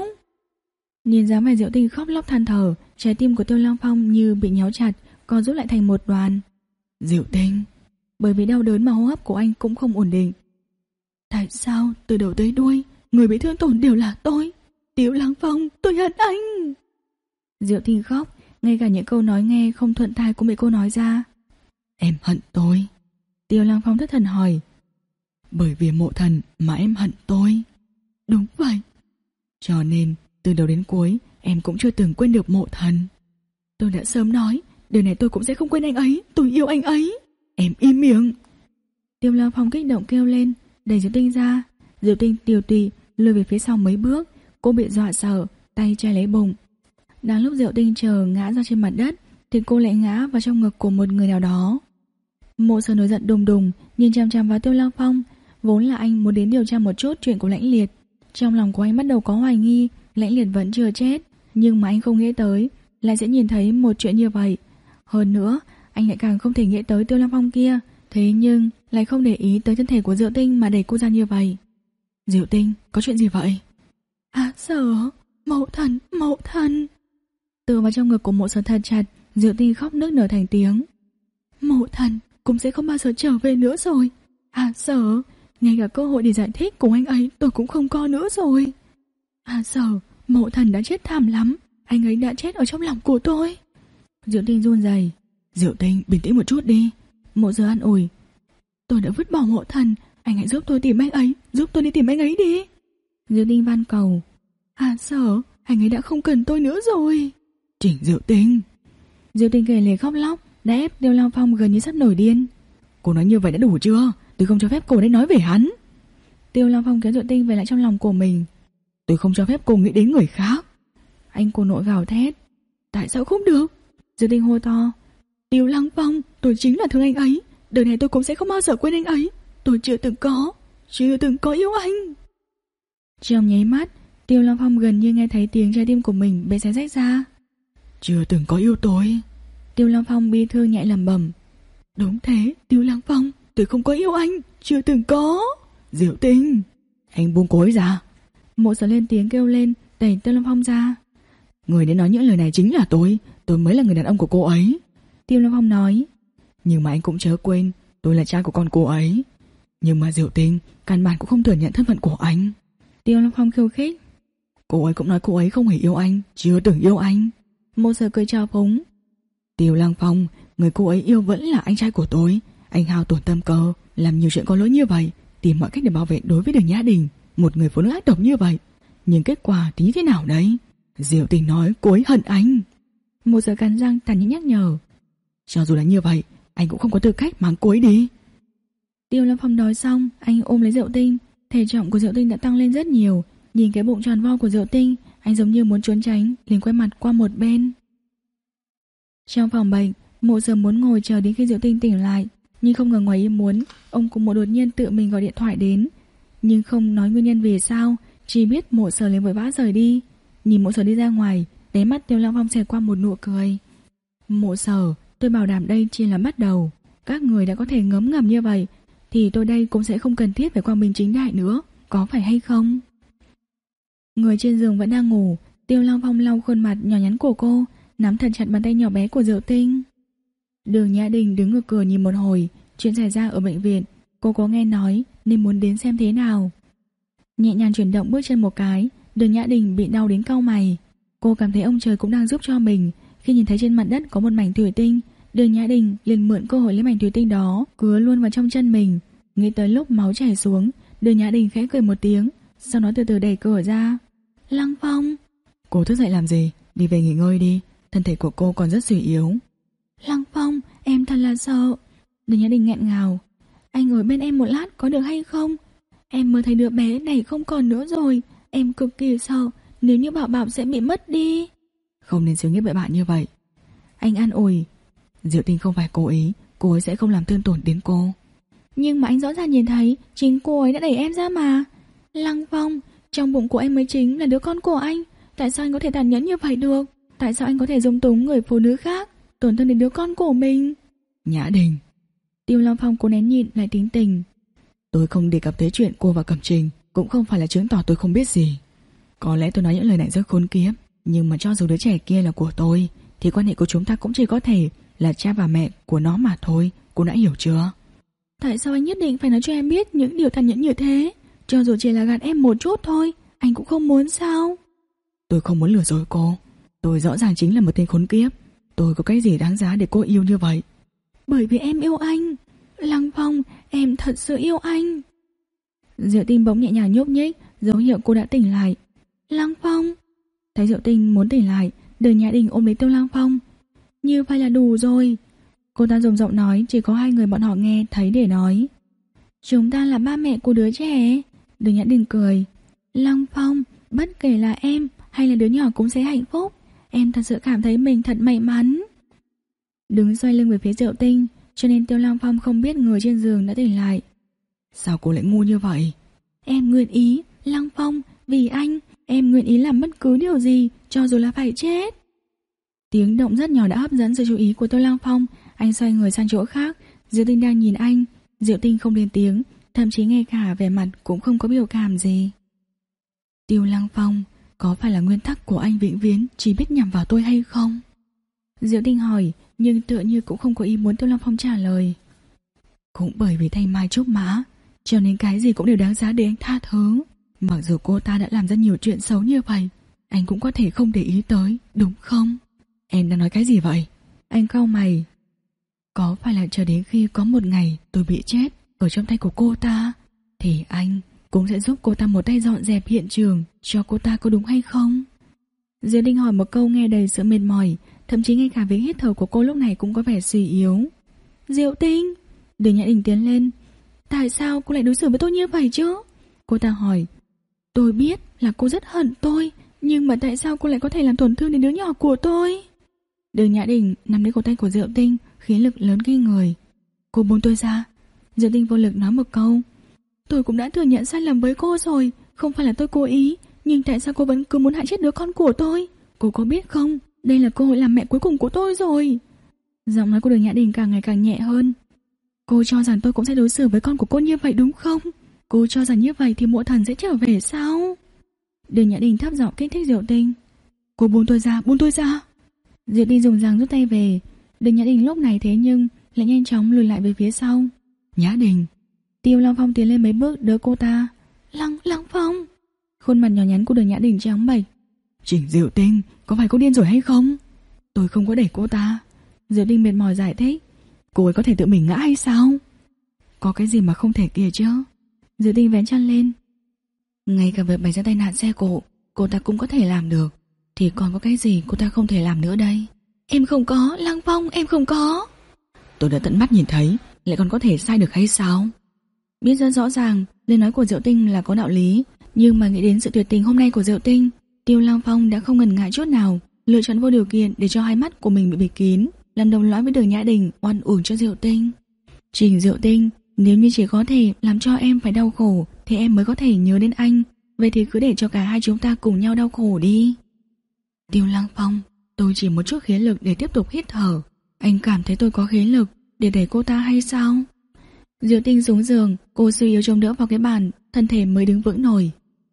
Nhìn dáng vẻ Diệu Tinh khóc lóc than thở, trái tim của Tiêu Lăng Phong như bị nhéo chặt, co rút lại thành một đoàn. Diệu Tinh, bởi vì đau đớn mà hô hấp của anh cũng không ổn định. Tại sao từ đầu tới đuôi người bị thương tổn đều là tôi? Tiêu Lăng Phong, tôi hận anh. Diệu Tinh khóc, ngay cả những câu nói nghe không thuận tai cũng bị cô nói ra. Em hận tôi? Tiêu Lăng Phong thất thần hỏi. Bởi vì Mộ Thần mà em hận tôi? Đúng vậy. Cho nên từ đầu đến cuối em cũng chưa từng quên được Mộ Thần. Tôi đã sớm nói, đời này tôi cũng sẽ không quên anh ấy, tôi yêu anh ấy. Em im miệng. Tiêu Lăng Phong kích động kêu lên, đẩy Diệu Tinh ra. Diệu Tinh tiều tụy lùi về phía sau mấy bước, cô bị dọa sợ, tay che lấy bụng. Đang lúc Diệu Tinh chờ ngã ra trên mặt đất thì cô lại ngã vào trong ngực của một người nào đó. Mộ Sở nổi giận đùng đùng nhìn chằm chằm vào Tiêu Lăng Phong. Vốn là anh muốn đến điều tra một chút chuyện của Lãnh Liệt. Trong lòng của anh bắt đầu có hoài nghi Lãnh Liệt vẫn chưa chết, nhưng mà anh không nghĩ tới lại sẽ nhìn thấy một chuyện như vậy. Hơn nữa anh lại càng không thể nghĩ tới Tiêu Lăng Phong kia, thế nhưng lại không để ý tới thân thể của Diệu Tinh mà đẩy cô ra như vậy. Diệu Tinh, có chuyện gì vậy? À Sở, Mộ Thần, Mộ Thần. Tựa vào trong ngực của Mộ Sở thật chặt, Diệu Tinh khóc nức nở thành tiếng. Mộ Thần cũng sẽ không bao giờ trở về nữa rồi. À Sở, ngay cả cơ hội để giải thích cùng anh ấy tôi cũng không có nữa rồi. À Sở, Mộ Thần đã chết thảm lắm, anh ấy đã chết ở trong lòng của tôi. Diệu Tinh run rẩy. Diệu Tinh, bình tĩnh một chút đi. Mộ Sở an ủi. Tôi đã vứt bỏ Mộ Thần, anh hãy giúp tôi tìm anh ấy, giúp tôi đi tìm anh ấy đi. Diệu Tinh van cầu. À Sở, anh ấy đã không cần tôi nữa rồi. Trình Diệu Tinh. Diệu Tinh kể lể khóc lóc, đã ép Tiêu Lăng Phong gần như sắp nổi điên. Cô nói như vậy đã đủ chưa? Tôi không cho phép cô đấy nói về hắn. Tiêu Lăng Phong kéo Diệu Tinh về lại trong lòng của mình. Tôi không cho phép cô nghĩ đến người khác. Anh cô nội gào thét. Tại sao không được? Diệu Tinh hô to. Tiêu Lăng Phong, tôi chính là thương anh ấy. Đời này tôi cũng sẽ không bao giờ quên anh ấy. Tôi chưa từng có, chưa từng có yêu anh. Trong nháy mắt, Tiêu Lăng Phong gần như nghe thấy tiếng trái tim của mình bị xé rách ra. Chưa từng có yêu tôi. Tiêu Lăng Phong bi thương nhẹ lẩm bẩm. Đúng thế, Tiêu Lăng Phong, tôi không có yêu anh, chưa từng có. Diệu Tinh, anh buông cô ấy ra. Mộ Sở lên tiếng kêu lên, đẩy Tiêu Lăng Phong ra. Người đến nói những lời này chính là tôi. Tôi mới là người đàn ông của cô ấy. Tiêu Lăng Phong nói. Nhưng mà anh cũng chớ quên, tôi là cha của con cô ấy. Nhưng mà Diệu Tinh căn bản cũng không thừa nhận thân phận của anh. Tiêu Lăng Phong khiêu khích. Cô ấy cũng nói cô ấy không hề yêu anh, chưa từng yêu anh. Mộ Sở cười chào phúng. Tiêu Lăng Phong, người cô ấy yêu vẫn là anh trai của tôi. Anh hao tổn tâm cơ, làm nhiều chuyện có lỗi như vậy, tìm mọi cách để bảo vệ đối với Đường Nhã Đình, một người phụ nữ ác độc như vậy. Nhưng kết quả thì như thế nào đấy? Diệu Tinh nói cô ấy hận anh. Mộ Sở cắn răng tàn nhẫn nhắc nhở. Cho dù là như vậy, anh cũng không có tư cách mang cô ấy đi. Tiêu Lăng Phong nói xong, anh ôm lấy Diệu Tinh. Thể trọng của Diệu Tinh đã tăng lên rất nhiều. Nhìn cái bụng tròn vo của Diệu Tinh, anh giống như muốn trốn tránh, liền quay mặt qua một bên. Trong phòng bệnh, Mộ Sở muốn ngồi chờ đến khi Diệu Tinh tỉnh lại, nhưng không ngờ ngoài ý muốn, ông cùng Mộ đột nhiên tự mình gọi điện thoại đến, nhưng không nói nguyên nhân vì sao, chỉ biết Mộ Sở liền vội vã rời đi. Nhìn Mộ Sở đi ra ngoài, đáy mắt Tiêu Lăng Phong xẹt qua một nụ cười. Mộ Sở, tôi bảo đảm đây chỉ là bắt đầu. Các người đã có thể ngấm ngầm như vậy, thì tôi đây cũng sẽ không cần thiết phải quang minh chính đại nữa, có phải hay không? Người trên giường vẫn đang ngủ. Tiêu Lăng Phong lau khuôn mặt nhỏ nhắn của cô, nắm thật chặt bàn tay nhỏ bé của Diệu Tinh. Đường Nhã Đình đứng ở cửa nhìn một hồi. Chuyện xảy ra ở bệnh viện cô có nghe nói nên muốn đến xem thế nào. Nhẹ nhàng chuyển động bước chân một cái, Đường Nhã Đình bị đau đến cau mày. Cô cảm thấy ông trời cũng đang giúp cho mình. Khi nhìn thấy trên mặt đất có một mảnh thủy tinh, Đường Nhã Đình liền mượn cơ hội lấy mảnh thủy tinh đó cứa luôn vào trong chân mình. Nghĩ tới lúc máu chảy xuống, Đường Nhã Đình khẽ cười một tiếng, sau đó từ từ đẩy cửa ra. Lăng Phong. Cô thức dậy làm gì? Đi về nghỉ ngơi đi, thân thể của cô còn rất suy yếu. Lăng Phong, em thật là sợ. Đường Nhã Đình nghẹn ngào. Anh ở bên em một lát có được hay không? Em mới thấy đứa bé này không còn nữa rồi. Em cực kỳ sợ, nếu như Bảo Bảo sẽ bị mất đi. Không nên suy nghĩ bậy bạ như vậy. Anh an ủi. Diệu Tinh không phải cố ý, cô ấy sẽ không làm thương tổn đến cô. Nhưng mà anh rõ ràng nhìn thấy chính cô ấy đã đẩy em ra mà. Lăng Phong, trong bụng của em mới chính là đứa con của anh. Tại sao anh có thể tàn nhẫn như vậy được? Tại sao anh có thể dung túng người phụ nữ khác, tổn thương đến đứa con của mình? Nhã Đình. Tiêu Lăng Phong cố nén nhịn lại tính tình. Tôi không đề cập tới chuyện cô và Cẩm Trình, cũng không phải là chứng tỏ tôi không biết gì. Có lẽ tôi nói những lời này rất khốn kiếp, nhưng mà cho dù đứa trẻ kia là của tôi, thì quan hệ của chúng ta cũng chỉ có thể là cha và mẹ của nó mà thôi. Cô đã hiểu chưa? Tại sao anh nhất định phải nói cho em biết những điều tàn nhẫn như thế? Cho dù chỉ là gạt em một chút thôi, anh cũng không muốn sao? Tôi không muốn lừa dối cô. Tôi rõ ràng chính là một tên khốn kiếp. Tôi có cái gì đáng giá để cô yêu như vậy? Bởi vì em yêu anh. Lăng Phong, em thật sự yêu anh. Diệu Tinh bỗng nhẹ nhàng nhúc nhích, dấu hiệu cô đã tỉnh lại. Lăng Phong. Thấy Diệu Tinh muốn tỉnh lại, Đường Nhã Đình ôm lấy Tiêu Lăng Phong. Như vậy là đủ rồi. Cô ta dùng giọng nói chỉ có hai người bọn họ nghe thấy để nói. Chúng ta là ba mẹ của đứa trẻ. Đường Nhã Đình cười. Lăng Phong, bất kể là em hay là đứa nhỏ cũng sẽ hạnh phúc. Em thật sự cảm thấy mình thật may mắn. Đứng xoay lưng về phía Diệu Tinh, cho nên Tiêu Lăng Phong không biết người trên giường đã tỉnh lại. Sao cô lại ngu như vậy? Em nguyện ý, Lăng Phong, vì anh, em nguyện ý làm bất cứ điều gì, cho dù là phải chết. Tiếng động rất nhỏ đã hấp dẫn sự chú ý của Tiêu Lăng Phong. Anh xoay người sang chỗ khác. Diệu Tinh đang nhìn anh. Diệu Tinh không lên tiếng, thậm chí ngay cả vẻ mặt cũng không có biểu cảm gì. Tiêu Lăng Phong, có phải là nguyên tắc của anh vĩnh viễn chỉ biết nhằm vào tôi hay không? Diệu Tinh hỏi, nhưng tựa như cũng không có ý muốn Tiêu Lăng Phong trả lời. Cũng bởi vì thanh mai trúc mã, cho nên cái gì cũng đều đáng giá để anh tha thứ. Mặc dù cô ta đã làm ra nhiều chuyện xấu như vậy, anh cũng có thể không để ý tới, đúng không? Em đang nói cái gì vậy? Anh cau mày. Có phải là chờ đến khi có một ngày tôi bị chết ở trong tay của cô ta, thì anh cũng sẽ giúp cô ta một tay dọn dẹp hiện trường cho cô ta, có đúng hay không? Diệu Tinh hỏi một câu nghe đầy sự mệt mỏi, thậm chí ngay cả việc hít thở của cô lúc này cũng có vẻ suy yếu. Diệu Tinh, Đường Nhã Đình tiến lên. Tại sao cô lại đối xử với tôi như vậy chứ? Cô ta hỏi. Tôi biết là cô rất hận tôi, nhưng mà tại sao cô lại có thể làm tổn thương đến đứa nhỏ của tôi? Đường Nhã Đình nắm lấy cổ tay của Diệu Tinh, khí lực lớn kinh người. Cô buông tôi ra. Diệu Tinh vô lực nói một câu. Tôi cũng đã thừa nhận sai lầm với cô rồi, không phải là tôi cố ý, nhưng tại sao cô vẫn cứ muốn hại chết đứa con của tôi? Cô có biết không, đây là cơ hội làm mẹ cuối cùng của tôi rồi. Giọng nói của Đường Nhã Đình càng ngày càng nhẹ hơn. Cô cho rằng tôi cũng sẽ đối xử với con của cô như vậy đúng không? Cô cho rằng như vậy thì mộ thần sẽ trở về sao? Đường Nhã Đình thấp giọng kích thích Diệu Tinh. Cô buông tôi ra, buông tôi ra. Diệu Tinh dùng răng rút tay về. Đường Nhã Đình lúc này thế nhưng lại nhanh chóng lùi lại về phía sau. Nhã Đình. Tiêu Lăng Phong tiến lên mấy bước đỡ cô ta. Lăng, Lăng Phong. Khuôn mặt nhỏ nhắn của Đường Nhã Đình trắng bệch. Trình Diệu Tinh, có phải cô điên rồi hay không? Tôi không có đẩy cô ta. Diệu Tinh mệt mỏi giải thích. Cô ấy có thể tự mình ngã hay sao? Có cái gì mà không thể kia chứ? Diệu Tinh vén chăn lên. Ngay cả việc bày ra tai nạn xe cộ cô ta cũng có thể làm được, thì còn có cái gì cô ta không thể làm nữa đây? Em không có, Lăng Phong, em không có. Tôi đã tận mắt nhìn thấy, lại còn có thể sai được hay sao? Biết rất rõ ràng lời nói của Diệu Tinh là có đạo lý, nhưng mà nghĩ đến sự tuyệt tình hôm nay của Diệu Tinh, Tiêu Lăng Phong đã không ngần ngại chút nào, lựa chọn vô điều kiện để cho hai mắt của mình bị bịt kín, làm đồng lõa với Đường Nhã Đình, oan uổng cho Diệu Tinh. Trình Diệu Tinh, nếu như chỉ có thể làm cho em phải đau khổ thì em mới có thể nhớ đến anh, vậy thì cứ để cho cả hai chúng ta cùng nhau đau khổ đi. Tiêu Lăng Phong, tôi chỉ một chút khí lực để tiếp tục hít thở. Anh cảm thấy tôi có khí lực để đẩy cô ta hay sao? Diệu Tinh xuống giường, cô suy yếu chống đỡ vào cái bàn, thân thể mới đứng vững nổi.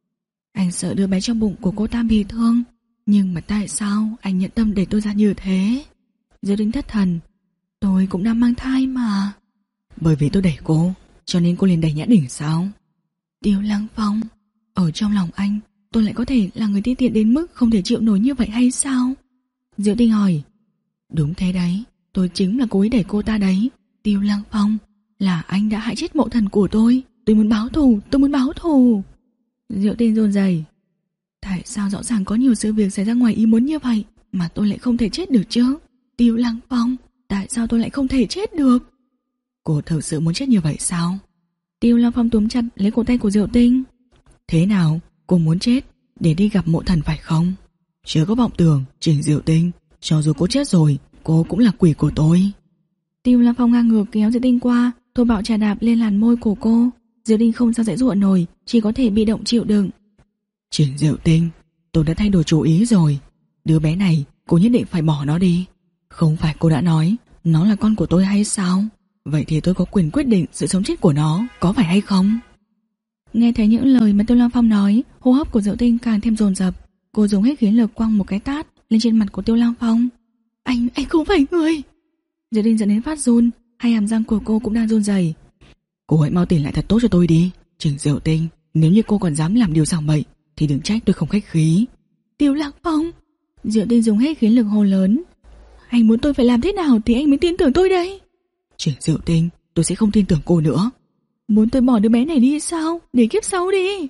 Anh sợ đứa bé trong bụng của cô ta bị thương, nhưng mà tại sao anh nhận tâm để tôi ra như thế? Diệu Tinh thất thần. Tôi cũng đang mang thai mà. Bởi vì tôi đẩy cô, cho nên cô liền đẩy Nhã Đình sao? Tiêu Lăng Phong, ở trong lòng anh, tôi lại có thể là người ti tiện đến mức không thể chịu nổi như vậy hay sao? Diệu Tinh hỏi. Đúng thế đấy, tôi chính là cố ý đẩy cô ta đấy. Tiêu Lăng Phong, là anh đã hại chết mộ thần của tôi. Tôi muốn báo thù, tôi muốn báo thù. Diệu Tinh run rẩy. Tại sao rõ ràng có nhiều sự việc xảy ra ngoài ý muốn như vậy mà tôi lại không thể chết được chứ? Tiêu Lăng Phong, tại sao tôi lại không thể chết được? Cô thực sự muốn chết như vậy sao? Tiêu Lăng Phong túm chặt lấy cổ tay của Diệu Tinh. Thế nào, cô muốn chết để đi gặp mộ thần phải không? Chưa có vọng tưởng, Trình Diệu Tinh, cho dù cô chết rồi, cô cũng là quỷ của tôi. Tiêu Lăng Phong ngang ngược kéo Diệu Tinh qua, thô bạo trà đạp lên làn môi của cô. Diệu Tinh không sao dễ dụa nổi, chỉ có thể bị động chịu đựng. Trình Diệu Tinh, tôi đã thay đổi chủ ý rồi. Đứa bé này, cô nhất định phải bỏ nó đi. Không phải cô đã nói nó là con của tôi hay sao? Vậy thì tôi có quyền quyết định sự sống chết của nó, có phải hay không? Nghe thấy những lời mà Tiêu Lăng Phong nói, hô hấp của Diệu Tinh càng thêm dồn dập. Cô dùng hết khí lực quăng một cái tát lên trên mặt của Tiêu Lăng Phong. Anh, anh không phải người. Diệu Tinh dẫn đến phát run, hai hàm răng của cô cũng đang run rẩy. Cô hãy mau tỉnh lại thật tốt cho tôi đi, Trình Diệu Tinh. Nếu như cô còn dám làm điều sằng bậy thì đừng trách tôi không khách khí. Tiêu Lăng Phong. Diệu Tinh dùng hết khí lực hô lớn. Anh muốn tôi phải làm thế nào thì anh mới tin tưởng tôi đây? Trình Diệu Tinh, tôi sẽ không tin tưởng cô nữa. Muốn tôi bỏ đứa bé này đi sao? Để kiếp sau đi.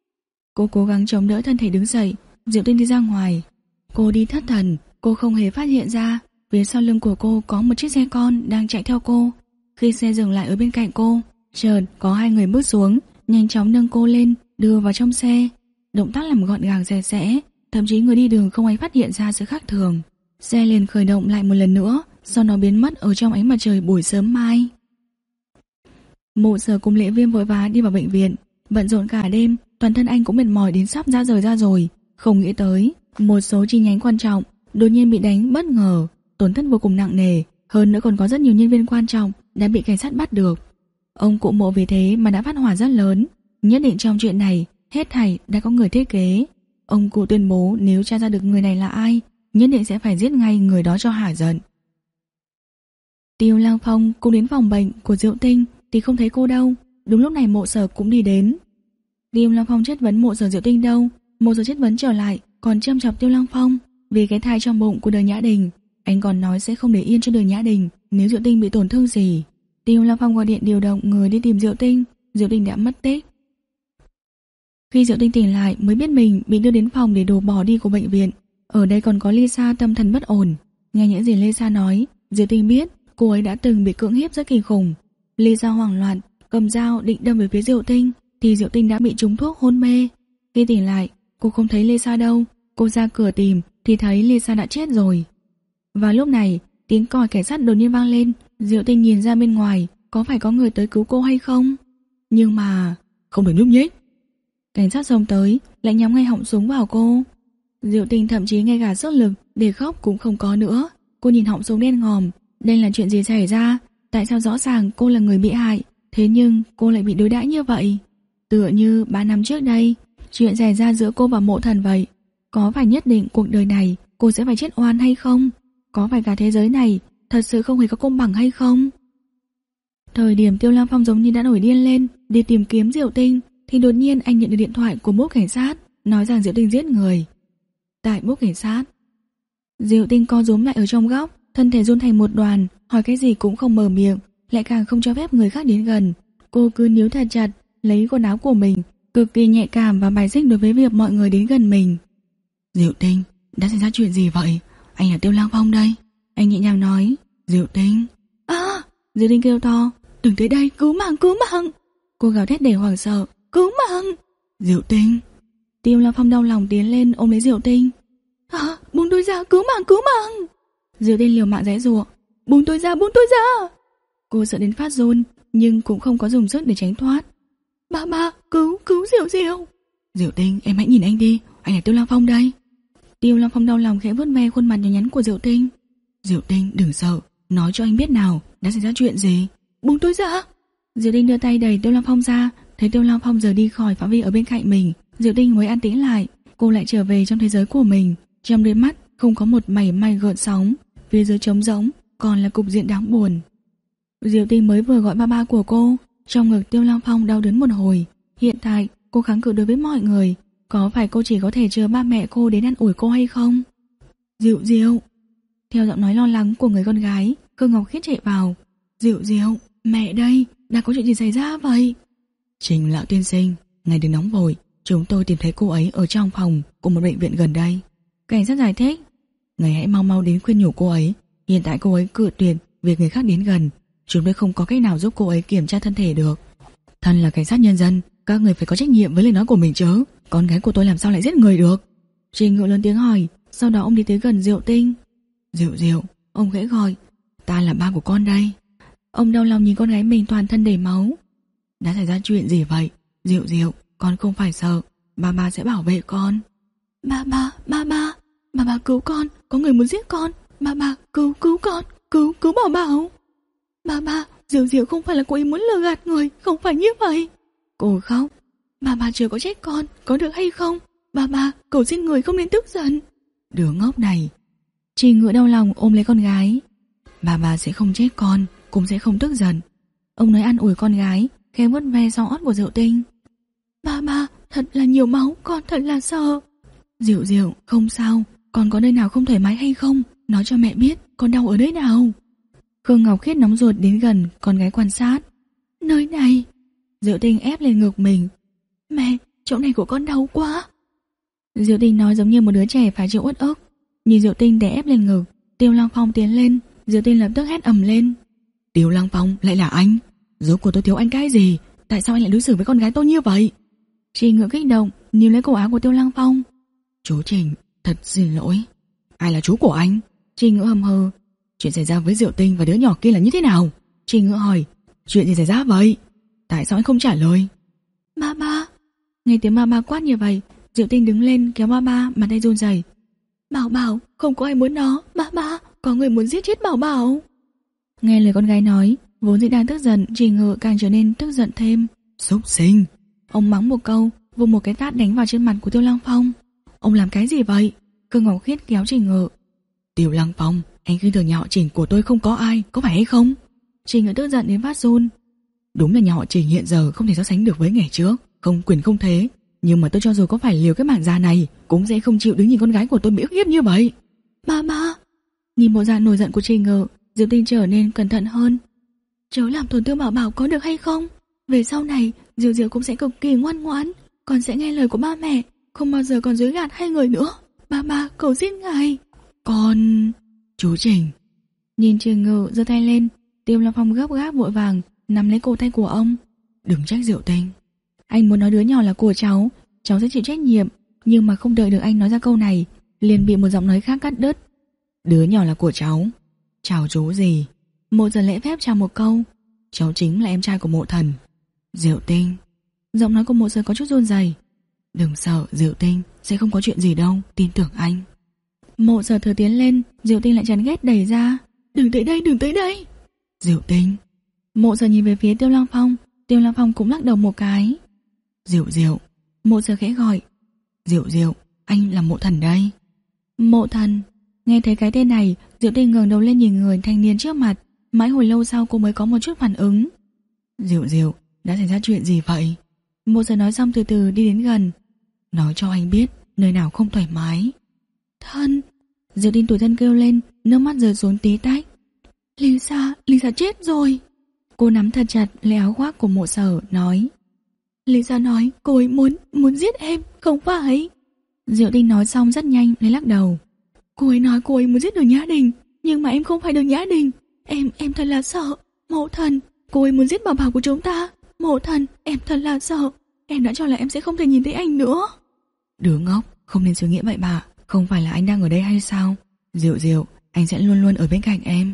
Cô cố gắng chống đỡ thân thể đứng dậy. Diệu Tinh đi ra ngoài. Cô đi thất thần. Cô không hề phát hiện ra phía sau lưng của cô có một chiếc xe con đang chạy theo cô. Khi xe dừng lại ở bên cạnh cô, chợt có hai người bước xuống, nhanh chóng nâng cô lên, đưa vào trong xe. Động tác làm gọn gàng sạch sẽ, thậm chí người đi đường không ai phát hiện ra sự khác thường. Xe liền khởi động lại một lần nữa, sau đó biến mất ở trong ánh mặt trời buổi sớm mai. Mộ Sở cùng Lệ Viêm vội vã đi vào bệnh viện, bận rộn cả đêm, toàn thân anh cũng mệt mỏi đến sắp ra rời ra rồi. Không nghĩ tới một số chi nhánh quan trọng đột nhiên bị đánh bất ngờ, tổn thất vô cùng nặng nề, hơn nữa còn có rất nhiều nhân viên quan trọng đã bị cảnh sát bắt được. Ông cụ Mộ vì thế mà đã phát hỏa rất lớn, nhất định trong chuyện này hết thảy đã có người thiết kế. Ông cụ tuyên bố nếu tra ra được người này là ai, nhất định sẽ phải giết ngay người đó cho hả giận. Tiêu Lăng Phong cũng đến phòng bệnh của Diệu Tinh thì không thấy cô đâu. Đúng lúc này Mộ Sở cũng đi đến. Tiêu Lăng Phong chất vấn Mộ Sở Diệu Tinh đâu. Mộ Sở chất vấn trở lại, còn châm chọc Tiêu Lăng Phong vì cái thai trong bụng của Đường Nhã Đình. Anh còn nói sẽ không để yên cho Đường Nhã Đình nếu Diệu Tinh bị tổn thương gì. Tiêu Lăng Phong gọi điện điều động người đi tìm Diệu Tinh. Diệu Tinh đã mất tích. Khi Diệu Tinh tỉnh lại mới biết mình bị đưa đến phòng để đổ bỏ đi của bệnh viện. Ở đây còn có Lisa tâm thần bất ổn. Nghe những gì Lisa nói, Diệu Tinh biết cô ấy đã từng bị cưỡng hiếp rất kinh khủng. Lisa hoảng loạn cầm dao định đâm về phía Diệu Tinh thì Diệu Tinh đã bị trúng thuốc hôn mê. Khi tỉnh lại, cô không thấy Lisa đâu. Cô ra cửa tìm thì thấy Lisa đã chết rồi. Và lúc này, tiếng còi cảnh sát đột nhiên vang lên. Diệu Tinh nhìn ra bên ngoài, có phải có người tới cứu cô hay không? Nhưng mà... Không được nhúc nhích. Cảnh sát xông tới, lại nhắm ngay họng súng vào cô. Diệu Tinh thậm chí ngay cả sức lực để khóc cũng không có nữa. Cô nhìn họng súng đen ngòm. Đây là chuyện gì xảy ra? Tại sao rõ ràng cô là người bị hại, thế nhưng cô lại bị đối đãi như vậy? Tựa như ba năm trước đây, chuyện xảy ra giữa cô và Mộ Thần vậy. Có phải nhất định cuộc đời này cô sẽ phải chết oan hay không? Có phải cả thế giới này thật sự không hề có công bằng hay không? Thời điểm Tiêu Lam Phong giống như đã nổi điên lên đi tìm kiếm Diệu Tinh, thì đột nhiên anh nhận được điện thoại của bốp cảnh sát, nói rằng Diệu Tinh giết người. Tại bốp cảnh sát, Diệu Tinh co rúm lại ở trong góc, thân thể run thành một đoàn, hỏi cái gì cũng không mở miệng, lại càng không cho phép người khác đến gần. Cô cứ níu thật chặt lấy quần áo của mình, cực kỳ nhạy cảm và bài xích đối với việc mọi người đến gần mình. Diệu Tinh, đã xảy ra chuyện gì vậy? Anh là Tiêu Lam Phong đây. Anh nhẹ nhàng nói. Diệu Tinh. À! Diệu Tinh kêu to. Đừng tới đây, cứu mạng, cứu mạng! Cô gào thét đầy hoảng sợ. Cứu mạng! Diệu Tinh. Tiêu Lam Phong đau lòng tiến lên ôm lấy Diệu Tinh. À! Buông tôi ra, cứu mạng, cứu mạng! Diệu Tinh liều mạng giãy giụa. Buông tôi ra, buông tôi ra! Cô sợ đến phát run, nhưng cũng không có dùng sức để tránh thoát. Ba ba, cứu, cứu Diệu Diệu! Diệu Tinh, em hãy nhìn anh đi, anh là Tiêu Lam Phong đây. Tiêu Lam Phong đau lòng khẽ vuốt ve khuôn mặt nhỏ nhắn của Diệu Tinh. Diệu Tinh, đừng sợ, nói cho anh biết nào, đã xảy ra chuyện gì? Buông tôi ra! Diệu Tinh đưa tay đẩy Tiêu Lam Phong ra, thấy Tiêu Lam Phong rời đi khỏi phạm vi ở bên cạnh mình, Diệu Tinh mới an tĩnh lại. Cô lại trở về trong thế giới của mình, trong đôi mắt không có một mảy may gợn sóng, phía dưới trống rỗng còn là cục diện đáng buồn. Diệu Tinh mới vừa gọi ba ba của cô, trong ngực Tiêu Lam Phong đau đớn một hồi. Hiện tại cô kháng cự đối với mọi người, có phải cô chỉ có thể chờ ba mẹ cô đến ăn ủi cô hay không? Diệu Diệu! Theo giọng nói lo lắng của người con gái, Khương Ngọc Khiết chạy vào. Diệu Diệu, mẹ đây, đã có chuyện gì xảy ra vậy? Trình lão tiên sinh, ngài đừng nóng vội, chúng tôi tìm thấy cô ấy ở trong phòng của một bệnh viện gần đây. Cảnh sát giải thích. Ngài hãy mau mau đến khuyên nhủ cô ấy. Hiện tại cô ấy cự tuyệt việc người khác đến gần, chúng tôi không có cách nào giúp cô ấy kiểm tra thân thể được. Thân là cảnh sát nhân dân, các người phải có trách nhiệm với lời nói của mình chứ. Con gái của tôi làm sao lại giết người được? Trình Ngự lớn tiếng hỏi. Sau đó ông đi tới gần Diệu Tinh. Diệu Diệu, ông khẽ gọi. Ta là ba của con đây. Ông đau lòng nhìn con gái mình toàn thân đầy máu. Đã xảy ra chuyện gì vậy? Diệu Diệu, con không phải sợ, ba ba sẽ bảo vệ con. Ba ba, ba ba, ba ba cứu con, có người muốn giết con. Ba ba, cứu, cứu con, cứu, cứu Bảo Bảo. Ba ba, Diệu Diệu không phải là cô ấy muốn lừa gạt người, không phải như vậy. Cô khóc. Ba ba chưa có trách con, có được hay không? Ba ba, cầu xin người không nên tức giận. Đứa ngốc này. Trình Ngự đau lòng ôm lấy con gái. Ba ba sẽ không trách con, cũng sẽ không tức giận. Ông nói an ủi con gái, khẽ vuốt ve sau ót của Diệu Tinh. Ba ba, thật là nhiều máu, con thật là sợ. Diệu Diệu, không sao, con có nơi nào không thoải mái hay không? Nói cho mẹ biết, con đau ở nơi nào? Khương Ngọc Khiết nóng ruột đến gần con gái quan sát. Nơi này. Diệu Tinh ép lên ngực mình. Mẹ, chỗ này của con đau quá. Diệu Tinh nói giống như một đứa trẻ phải chịu uất ức. Nhìn Diệu Tinh đè ép lên ngực, Tiêu Lăng Phong tiến lên. Diệu Tinh lập tức hét ầm lên. Tiêu Lăng Phong, lại là anh? Rốt cuộc tôi thiếu anh cái gì? Tại sao anh lại đối xử với con gái tôi như vậy? Trình Ngự kích động níu lấy cổ áo của Tiêu Lăng Phong. Chú Trình, thật xin lỗi. Ai là chú của anh? Trình Ngự hầm hừ. Chuyện xảy ra với Diệu Tinh và đứa nhỏ kia là như thế nào? Trình Ngự hỏi. Chuyện gì xảy ra vậy? Tại sao anh không trả lời? Ba ba. Nghe tiếng ba ba quát như vậy, Diệu Tinh đứng lên kéo ba ba, mặt tay run rẩy. Bảo Bảo, không có ai muốn nó. Ba ba, có người muốn giết chết Bảo Bảo. Nghe lời con gái nói, vốn dĩ đang tức giận, Trình Ngự càng trở nên tức giận thêm. Xúc sinh. Ông mắng một câu, vung một cái tát đánh vào trên mặt của Tiêu Lăng Phong. Ông làm cái gì vậy? Khương Ngọc Khiết kéo Trình Ngự. Tiêu Lăng Phong, anh khinh thường nhà họ Trình của tôi không có ai, có phải hay không? Trình Ngự tức giận đến phát run. Đúng là nhà họ Trình hiện giờ không thể so sánh được với ngày trước, không quyền không thế. Nhưng mà tôi cho dù có phải liều cái mạng già này, cũng sẽ không chịu đứng nhìn con gái của tôi bị ức hiếp như vậy. Ba ba. Nhìn bộ dạng nổi giận của Trình Ngự, Diệu Tinh trở nên cẩn thận hơn. Chớ làm tổn thương Bảo Bảo có được hay không? Về sau này, Diệu Diệu cũng sẽ cực kỳ ngoan ngoãn, còn sẽ nghe lời của ba mẹ, không bao giờ còn dối gạt hai người nữa. Ba ba, cầu xin ngài. Con... Chú Trình. Nhìn Trình Ngự giơ tay lên, Tiêu Lâm Phong gấp gáp vội vàng nắm lấy cổ tay của ông. Đừng trách Diệu Tinh. Anh muốn nói đứa nhỏ là của cháu, cháu sẽ chịu trách nhiệm, nhưng mà không đợi được anh nói ra câu này, liền bị một giọng nói khác cắt đứt. Đứa nhỏ là của cháu. Chào chú gì? Mộ Giờ lễ phép chào một câu. Cháu chính là em trai của Mộ Thần. Diệu Tinh. Giọng nói của Mộ Giờ có chút run rẩy. Đừng sợ Diệu Tinh, sẽ không có chuyện gì đâu, tin tưởng anh. Mộ Giờ thừa tiến lên, Diệu Tinh lại chán ghét đẩy ra. Đừng tới đây, đừng tới đây. Diệu Tinh. Mộ Giờ nhìn về phía Tiêu Lăng Phong. Tiêu Lăng Phong cũng lắc đầu một cái. Diệu Diệu. Mộ Giờ khẽ gọi. Diệu Diệu, anh là Mộ Thần đây. Mộ Thần. Nghe thấy cái tên này, Diệu Tinh ngẩng đầu lên nhìn người thanh niên trước mặt. Mãi hồi lâu sau cô mới có một chút phản ứng. Diệu Diệu, đã xảy ra chuyện gì vậy? Mộ Giờ nói xong từ từ đi đến gần. Nói cho anh biết nơi nào không thoải mái. Thân. Diệu Tinh tủi thân kêu lên, nước mắt rơi xuống tí tách. Lisa, Lisa chết rồi. Cô nắm thật chặt lấy áo khoác của Mộ Sở, nói. Lisa nói cô ấy muốn, muốn giết em, không phải. Diệu Tinh nói xong rất nhanh lấy lắc đầu. Cô ấy nói cô ấy muốn giết Đường Nhã Đình, nhưng mà em không phải Đường Nhã Đình. Em, em thật là sợ. Mộ Thần, cô ấy muốn giết bảo bảo của chúng ta. Mộ Thần, em thật là sợ. Em đã cho là em sẽ không thể nhìn thấy anh nữa. Đứa ngốc, không nên suy nghĩ bậy bạ. Không phải là anh đang ở đây hay sao? Diệu Diệu, anh sẽ luôn luôn ở bên cạnh em.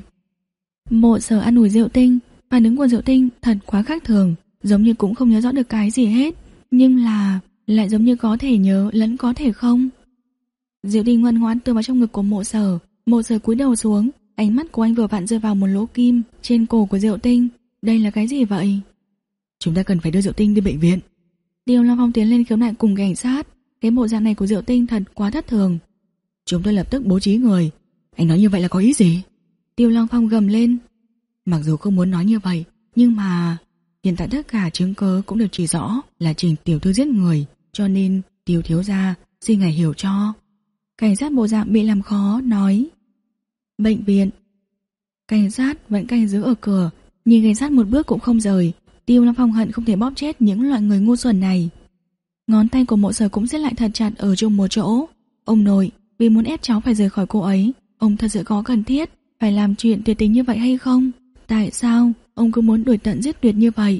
Mộ Sở an ủi Diệu Tinh. Phản ứng của Diệu Tinh thật quá khác thường, giống như cũng không nhớ rõ được cái gì hết, nhưng là lại giống như có thể nhớ lẫn có thể không. Diệu Tinh ngoan ngoãn tựa vào trong ngực của Mộ Sở. Mộ Sở cúi đầu xuống, ánh mắt của anh vừa vặn rơi vào một lỗ kim trên cổ của Diệu Tinh. Đây là cái gì vậy? Chúng ta cần phải đưa Diệu Tinh đi bệnh viện. Tiêu Long Phong tiến lên khiếu nại cùng cảnh sát. Cái bộ dạng này của Diệu Tinh thật quá thất thường. Chúng tôi lập tức bố trí người. Anh nói như vậy là có ý gì? Tiêu Long Phong gầm lên. Mặc dù không muốn nói như vậy, nhưng mà hiện tại tất cả chứng cứ cũng đều chỉ rõ là Trình tiểu thư giết người, cho nên Tiêu thiếu gia xin ngài hiểu cho. Cảnh sát bộ dạng bị làm khó nói. Bệnh viện. Cảnh sát vẫn canh giữ ở cửa, nhìn cảnh sát một bước cũng không rời. Tiêu Long Phong hận không thể bóp chết những loại người ngu xuẩn này. Ngón tay của Mộ Sở cũng siết lại thật chặt ở chung một chỗ. Ông nội, vì muốn ép cháu phải rời khỏi cô ấy, ông thật sự có cần thiết phải làm chuyện tuyệt tình như vậy hay không? Tại sao ông cứ muốn đuổi tận giết tuyệt như vậy?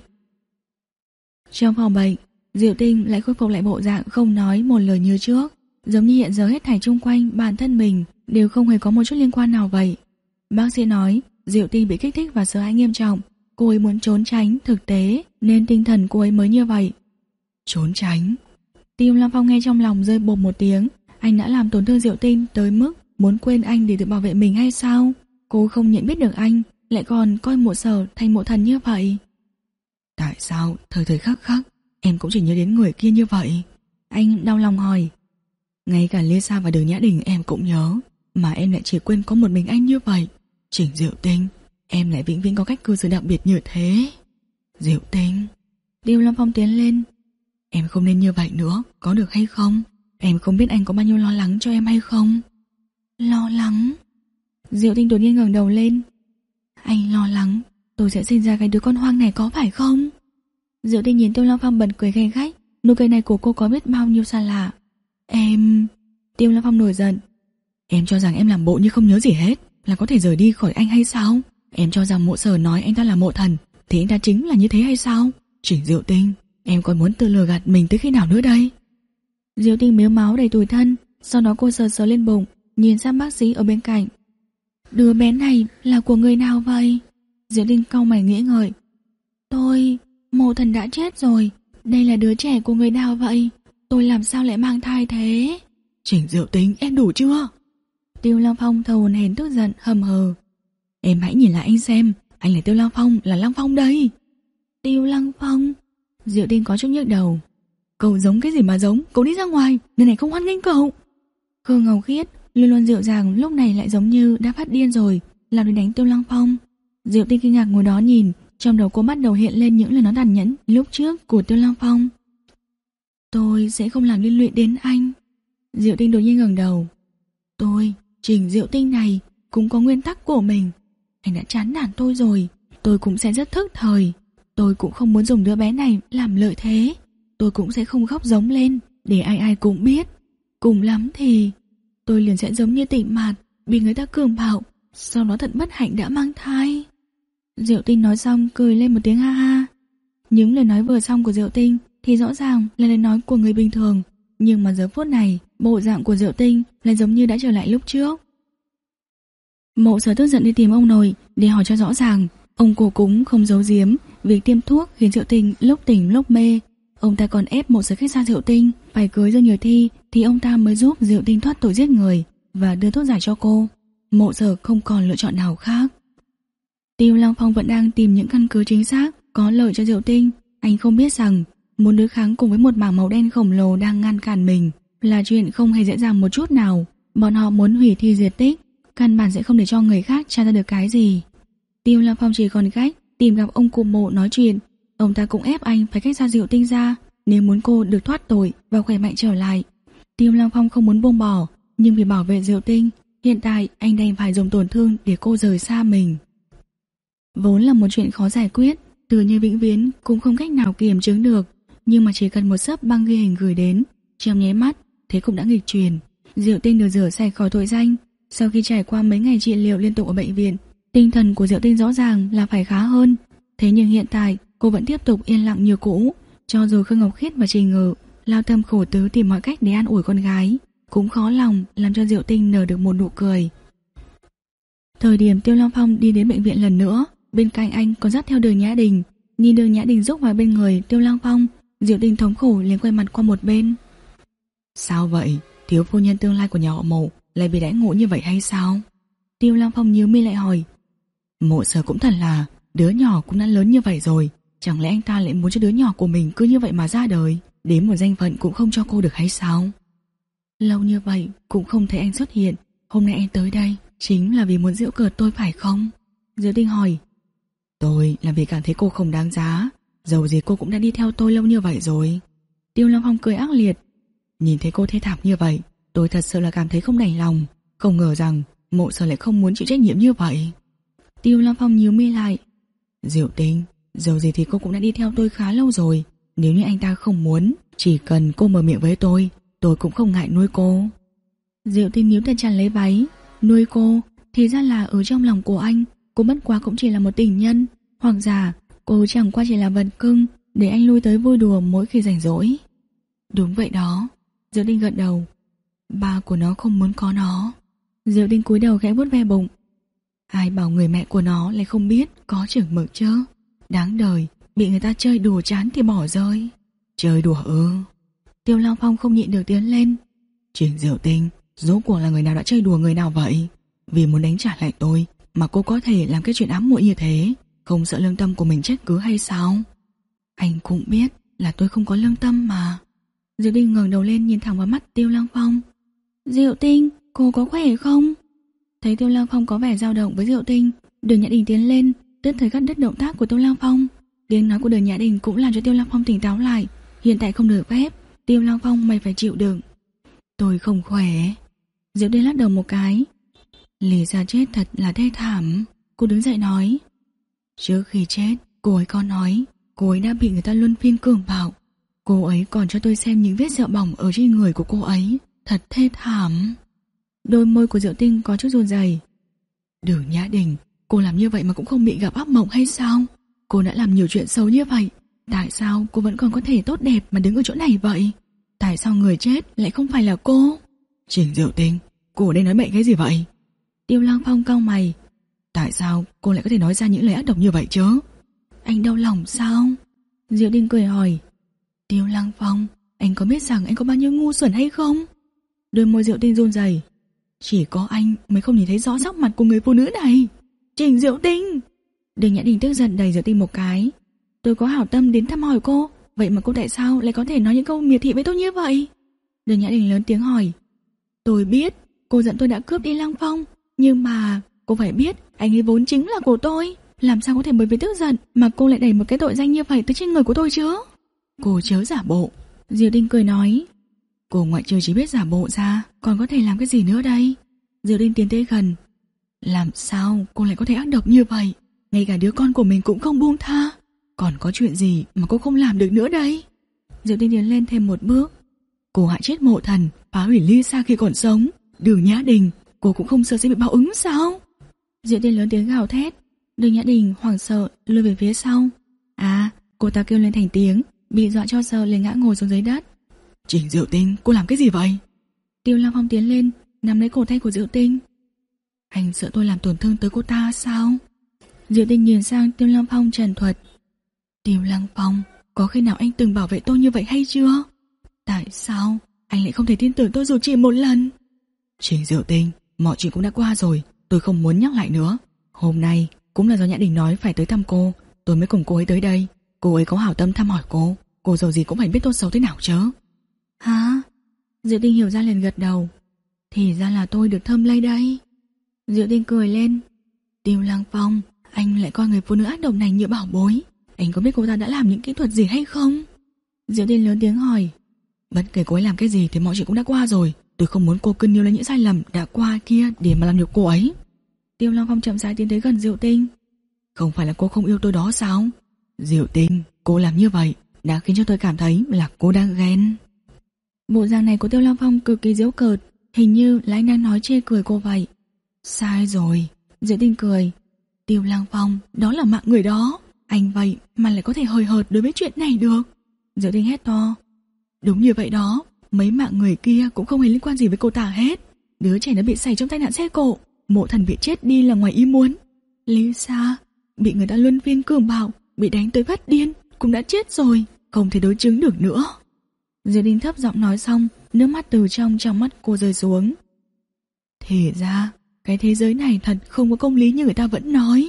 Trong phòng bệnh, Diệu Tinh lại khôi phục lại bộ dạng không nói một lời như trước, giống như hiện giờ hết thảy chung quanh bản thân mình đều không hề có một chút liên quan nào vậy. Bác sĩ nói Diệu Tinh bị kích thích và sợ hãi nghiêm trọng, cô ấy muốn trốn tránh thực tế nên tinh thần cô ấy mới như vậy. Trốn tránh? Tiêu Long Phong nghe trong lòng rơi bột một tiếng. Anh đã làm tổn thương Diệu Tinh tới mức muốn quên anh để tự bảo vệ mình hay sao? Cô không nhận biết được anh, lại còn coi Mộ Sở thành Mộ Thần như vậy. Tại sao thời thời khắc khắc em cũng chỉ nhớ đến người kia như vậy? Anh đau lòng hỏi. Ngay cả Lisa và Đường Nhã Đình em cũng nhớ, mà em lại chỉ quên có một mình anh như vậy. Trình Diệu Tinh, em lại vĩnh viễn có cách cư xử đặc biệt như thế. Diệu Tinh. Tiêu Long Phong tiến lên. Em không nên như vậy nữa, có được hay không? Em không biết anh có bao nhiêu lo lắng cho em hay không? Lo lắng? Diệu Tinh đột nhiên ngẩng đầu lên. Anh lo lắng tôi sẽ sinh ra cái đứa con hoang này có phải không? Diệu Tinh nhìn Tiêu Long Phong bật cười gay gắt. Nụ cười này của cô có biết bao nhiêu xa lạ. Em... Tiêu Long Phong nổi giận. Em cho rằng em làm bộ như không nhớ gì hết là có thể rời đi khỏi anh hay sao? Em cho rằng Mộ Sở nói anh ta là Mộ Thần thì anh ta chính là như thế hay sao? Trình Diệu Tinh, em còn muốn tự lừa gạt mình tới khi nào nữa đây? Diệu Tinh mếu máu đầy tủi thân. Sau đó cô sờ sờ lên bụng, nhìn sang bác sĩ ở bên cạnh. Đứa bé này là của người nào vậy? Diệu Tinh cau mày nghĩ ngợi. Tôi... Mộ Thần đã chết rồi. Đây là đứa trẻ của người nào vậy? Tôi làm sao lại mang thai thế? Trình Diệu Tinh, em đủ chưa? Tiêu Long Phong thầu hồn hển tức giận hầm hờ. Em hãy nhìn lại anh xem, anh là Tiêu Long Phong, là Long Phong đây. Tiêu Long Phong? Diệu Tinh có chút nhức đầu. Cậu giống cái gì mà giống, cậu đi ra ngoài, nơi này không hoan nghênh cậu. Khương Ngọc Khiết luôn luôn dịu dàng lúc này lại giống như đã phát điên rồi, làm để đánh Tiêu Long Phong. Diệu Tinh kinh ngạc ngồi đó nhìn, trong đầu cô bắt đầu hiện lên những lời nói tàn nhẫn lúc trước của Tiêu Long Phong. Tôi sẽ không làm liên lụy đến anh. Diệu Tinh đột nhiên ngẩng đầu. Tôi, Trình Diệu Tinh này cũng có nguyên tắc của mình. Anh đã chán nản tôi rồi, tôi cũng sẽ rất thức thời. Tôi cũng không muốn dùng đứa bé này làm lợi thế. Tôi cũng sẽ không khóc giống lên để ai ai cũng biết. Cùng lắm thì tôi liền sẽ giống như Tịnh Mạt, bị người ta cường bạo, sau đó thật bất hạnh đã mang thai. Diệu Tinh nói xong cười lên một tiếng ha ha. Những lời nói vừa xong của Diệu Tinh thì rõ ràng là lời nói của người bình thường, nhưng mà giờ phút này bộ dạng của Diệu Tinh lại giống như đã trở lại lúc trước. Mộ Sở tức giận đi tìm ông nội để hỏi cho rõ ràng. Ông cô cũng không giấu giếm việc tiêm thuốc khiến Diệu Tinh lúc tỉnh lúc mê. Ông ta còn ép Mộ Sở cách xa Diệu Tinh phải cưới Dương Nhược Thi thì ông ta mới giúp Diệu Tinh thoát tội giết người và đưa thuốc giải cho cô. Mộ Sở không còn lựa chọn nào khác. Tiêu Lăng Phong vẫn đang tìm những căn cứ chính xác có lợi cho Diệu Tinh. Anh không biết rằng muốn đối kháng cùng với một mảng màu đen khổng lồ đang ngăn cản mình là chuyện không hề dễ dàng một chút nào. Bọn họ muốn hủy thi diệt tích, căn bản sẽ không để cho người khác tra ra được cái gì. Tiêu Lăng Phong chỉ còn cách tìm gặp ông cụ Mộ nói chuyện. Ông ta cũng ép anh phải cách xa Diệu Tinh ra nếu muốn cô được thoát tội và khỏe mạnh trở lại. Tiêu Lăng Phong không muốn buông bỏ, nhưng vì bảo vệ Diệu Tinh, hiện tại anh đành phải dùng tổn thương để cô rời xa mình. Vốn là một chuyện khó giải quyết, Từ Như vĩnh viễn cũng không cách nào kiểm chứng được, nhưng mà chỉ cần một xấp băng ghi hình gửi đến, trong nháy mắt thế cũng đã nghịch truyền. Diệu Tinh được rửa sạch khỏi tội danh. Sau khi trải qua mấy ngày trị liệu liên tục ở bệnh viện, tinh thần của Diệu Tinh rõ ràng là phải khá hơn. Thế nhưng hiện tại cô vẫn tiếp tục yên lặng như cũ. Cho dù Khương Ngọc Khiết và Trình Ngự lao tâm khổ tứ tìm mọi cách để an ủi con gái, cũng khó lòng làm cho Diệu Tinh nở được một nụ cười. Thời điểm Tiêu Long Phong đi đến bệnh viện lần nữa, bên cạnh anh còn dắt theo Đường Nhã Đình. Nhìn Đường Nhã Đình rúc vào bên người Tiêu Long Phong, Diệu Tinh thống khổ liền quay mặt qua một bên. Sao vậy? Thiếu phu nhân tương lai của nhà họ Mộ lại bị đãi ngộ như vậy hay sao? Tiêu Long Phong nhíu mi lại hỏi. Mộ Sở cũng thật là, đứa nhỏ cũng đã lớn như vậy rồi, chẳng lẽ anh ta lại muốn cho đứa nhỏ của mình cứ như vậy mà ra đời, đến một danh phận cũng không cho cô được hay sao? Lâu như vậy cũng không thấy anh xuất hiện, hôm nay anh tới đây chính là vì muốn giễu cợt tôi phải không? Diệu Tinh hỏi. Tôi là vì cảm thấy cô không đáng giá, dầu gì cô cũng đã đi theo tôi lâu như vậy rồi. Tiêu Long Phong cười ác liệt. Nhìn thấy cô thê thảm như vậy, tôi thật sự là cảm thấy không đành lòng. Không ngờ rằng Mộ Sở lại không muốn chịu trách nhiệm như vậy. Tiêu Long Phong nhíu mi lại. Diệu Tinh, dầu gì thì cô cũng đã đi theo tôi khá lâu rồi. Nếu như anh ta không muốn, chỉ cần cô mở miệng với tôi, tôi cũng không ngại nuôi cô. Diệu Tinh níu thật chặt lấy váy. Nuôi cô, thì ra là ở trong lòng của anh, cô bất quá cũng chỉ là một tình nhân, hoặc giả cô chẳng qua chỉ là vật cưng để anh lui tới vui đùa mỗi khi rảnh rỗi. Đúng vậy đó. Diệu Tinh gật đầu. Ba của nó không muốn có nó. Diệu Tinh cúi đầu khẽ vuốt ve bụng. Ai bảo người mẹ của nó lại không biết có chừng mực chứ. Đáng đời, bị người ta chơi đùa chán thì bỏ rơi. Chơi đùa ư? Tiêu Long Phong không nhịn được tiến lên. Trình Diệu Tinh, rốt cuộc là người nào đã chơi đùa người nào vậy? Vì muốn đánh trả lại tôi mà cô có thể làm cái chuyện ám muội như thế, không sợ lương tâm của mình trách cứ hay sao? Anh cũng biết là tôi không có lương tâm mà. Diệu Tinh ngẩng đầu lên nhìn thẳng vào mắt Tiêu Long Phong. Diệu Tinh, cô có khỏe không? Thấy Tiêu Long Phong có vẻ dao động với Diệu Tinh, Đường Nhã Đình tiến lên, tức thời cắt đứt động tác của Tiêu Long Phong. Tiếng nói của Đường Nhã Đình cũng làm cho Tiêu Long Phong tỉnh táo lại. Hiện tại không được phép, Tiêu Long Phong mày phải chịu đựng. Tôi không khỏe. Diệu Tinh lắc đầu một cái. Lý ra chết thật là thê thảm. Cô đứng dậy nói. Trước khi chết, cô ấy có nói cô ấy đã bị người ta luân phiên cường bạo. Cô ấy còn cho tôi xem những vết sẹo bỏng ở trên người của cô ấy. Thật thê thảm. Đôi môi của Diệu Tinh có chút run rẩy. Đường Nhã Đình, cô làm như vậy mà cũng không bị gặp ác mộng hay sao? Cô đã làm nhiều chuyện xấu như vậy, tại sao cô vẫn còn có thể tốt đẹp mà đứng ở chỗ này vậy? Tại sao người chết lại không phải là cô? Trình Diệu Tinh, cô ở đây nói bậy cái gì vậy? Tiêu Lăng Phong cau mày. Tại sao cô lại có thể nói ra những lời ác độc như vậy chứ? Anh đau lòng sao? Diệu Tinh cười hỏi. Tiêu Lăng Phong, anh có biết rằng anh có bao nhiêu ngu xuẩn hay không? Đôi môi Diệu Tinh run rẩy. Chỉ có anh mới không nhìn thấy rõ sắc mặt của người phụ nữ này. Trình Diệu Tinh. Đường Nhã Đình tức giận đẩy Diệu Tinh một cái. Tôi có hảo tâm đến thăm hỏi cô, vậy mà cô tại sao lại có thể nói những câu miệt thị với tôi như vậy? Đường Nhã Đình lớn tiếng hỏi. Tôi biết cô giận tôi đã cướp đi Lăng Phong, nhưng mà cô phải biết anh ấy vốn chính là của tôi. Làm sao có thể bởi vì tức giận mà cô lại đẩy một cái tội danh như vậy tới trên người của tôi chứ? Cô chớ giả bộ. Diệu Tinh cười nói. Cô ngoại trừ chỉ biết giả bộ ra, còn có thể làm cái gì nữa đây? Diệu Tinh tiến tới gần. Làm sao cô lại có thể ác độc như vậy? Ngay cả đứa con của mình cũng không buông tha. Còn có chuyện gì mà cô không làm được nữa đây? Diệu Tinh tiến lên thêm một bước. Cô hại chết Mộ Thần, phá hủy Ly Sa khi còn sống. Đường Nhã Đình, cô cũng không sợ sẽ bị báo ứng sao? Diệu Tinh lớn tiếng gào thét. Đường Nhã Đình hoảng sợ lùi về phía sau. À, cô ta kêu lên thành tiếng, bị dọa cho sợ liền ngã ngồi xuống dưới đất. Trình Diệu Tinh, cô làm cái gì vậy? Tiêu Lăng Phong tiến lên, nắm lấy cổ tay của Diệu Tinh. Anh sợ tôi làm tổn thương tới cô ta sao? Diệu Tinh nhìn sang Tiêu Lăng Phong trần thuật. Tiêu Lăng Phong, có khi nào anh từng bảo vệ tôi như vậy hay chưa? Tại sao anh lại không thể tin tưởng tôi dù chỉ một lần? Trình Diệu Tinh, mọi chuyện cũng đã qua rồi, tôi không muốn nhắc lại nữa. Hôm nay cũng là do Nhã Đình nói phải tới thăm cô, tôi mới cùng cô ấy tới đây. Cô ấy có hảo tâm thăm hỏi cô, cô dầu gì cũng phải biết tốt xấu thế nào chứ. Hả? Diệu Tinh hiểu ra liền gật đầu. Thì ra là tôi được thơm lây đây. Diệu Tinh cười lên. Tiêu Lăng Phong, anh lại coi người phụ nữ ác độc này như bảo bối. Anh có biết cô ta đã làm những kỹ thuật gì hay không? Diệu Tinh lớn tiếng hỏi. Bất kể cô ấy làm cái gì thì mọi chuyện cũng đã qua rồi. Tôi không muốn cô cứ níu lấy những sai lầm đã qua kia để mà làm nhục cô ấy. Tiêu Lăng Phong chậm rãi tiến tới gần Diệu Tinh. Không phải là cô không yêu tôi đó sao? Diệu Tinh, cô làm như vậy đã khiến cho tôi cảm thấy là cô đang ghen. Bộ dạng này của Tiêu Lăng Phong cực kỳ giễu cợt, hình như là anh đang nói chê cười cô vậy. Sai rồi. Diệu Tinh cười. Tiêu Lăng Phong, đó là mạng người đó. Anh vậy mà lại có thể hời hợt đối với chuyện này được. Diệu Tinh hét to. Đúng như vậy đó, mấy mạng người kia cũng không hề liên quan gì với cô ta hết. Đứa trẻ nó bị xảy trong tai nạn xe cộ, Mộ Thần bị chết đi là ngoài ý muốn. Lisa bị người ta luân phiên cường bạo, bị đánh tới phát điên, cũng đã chết rồi, không thể đối chứng được nữa. Diệu Tinh thấp giọng nói xong, nước mắt từ trong trong mắt cô rơi xuống. Thì ra cái thế giới này thật không có công lý như người ta vẫn nói.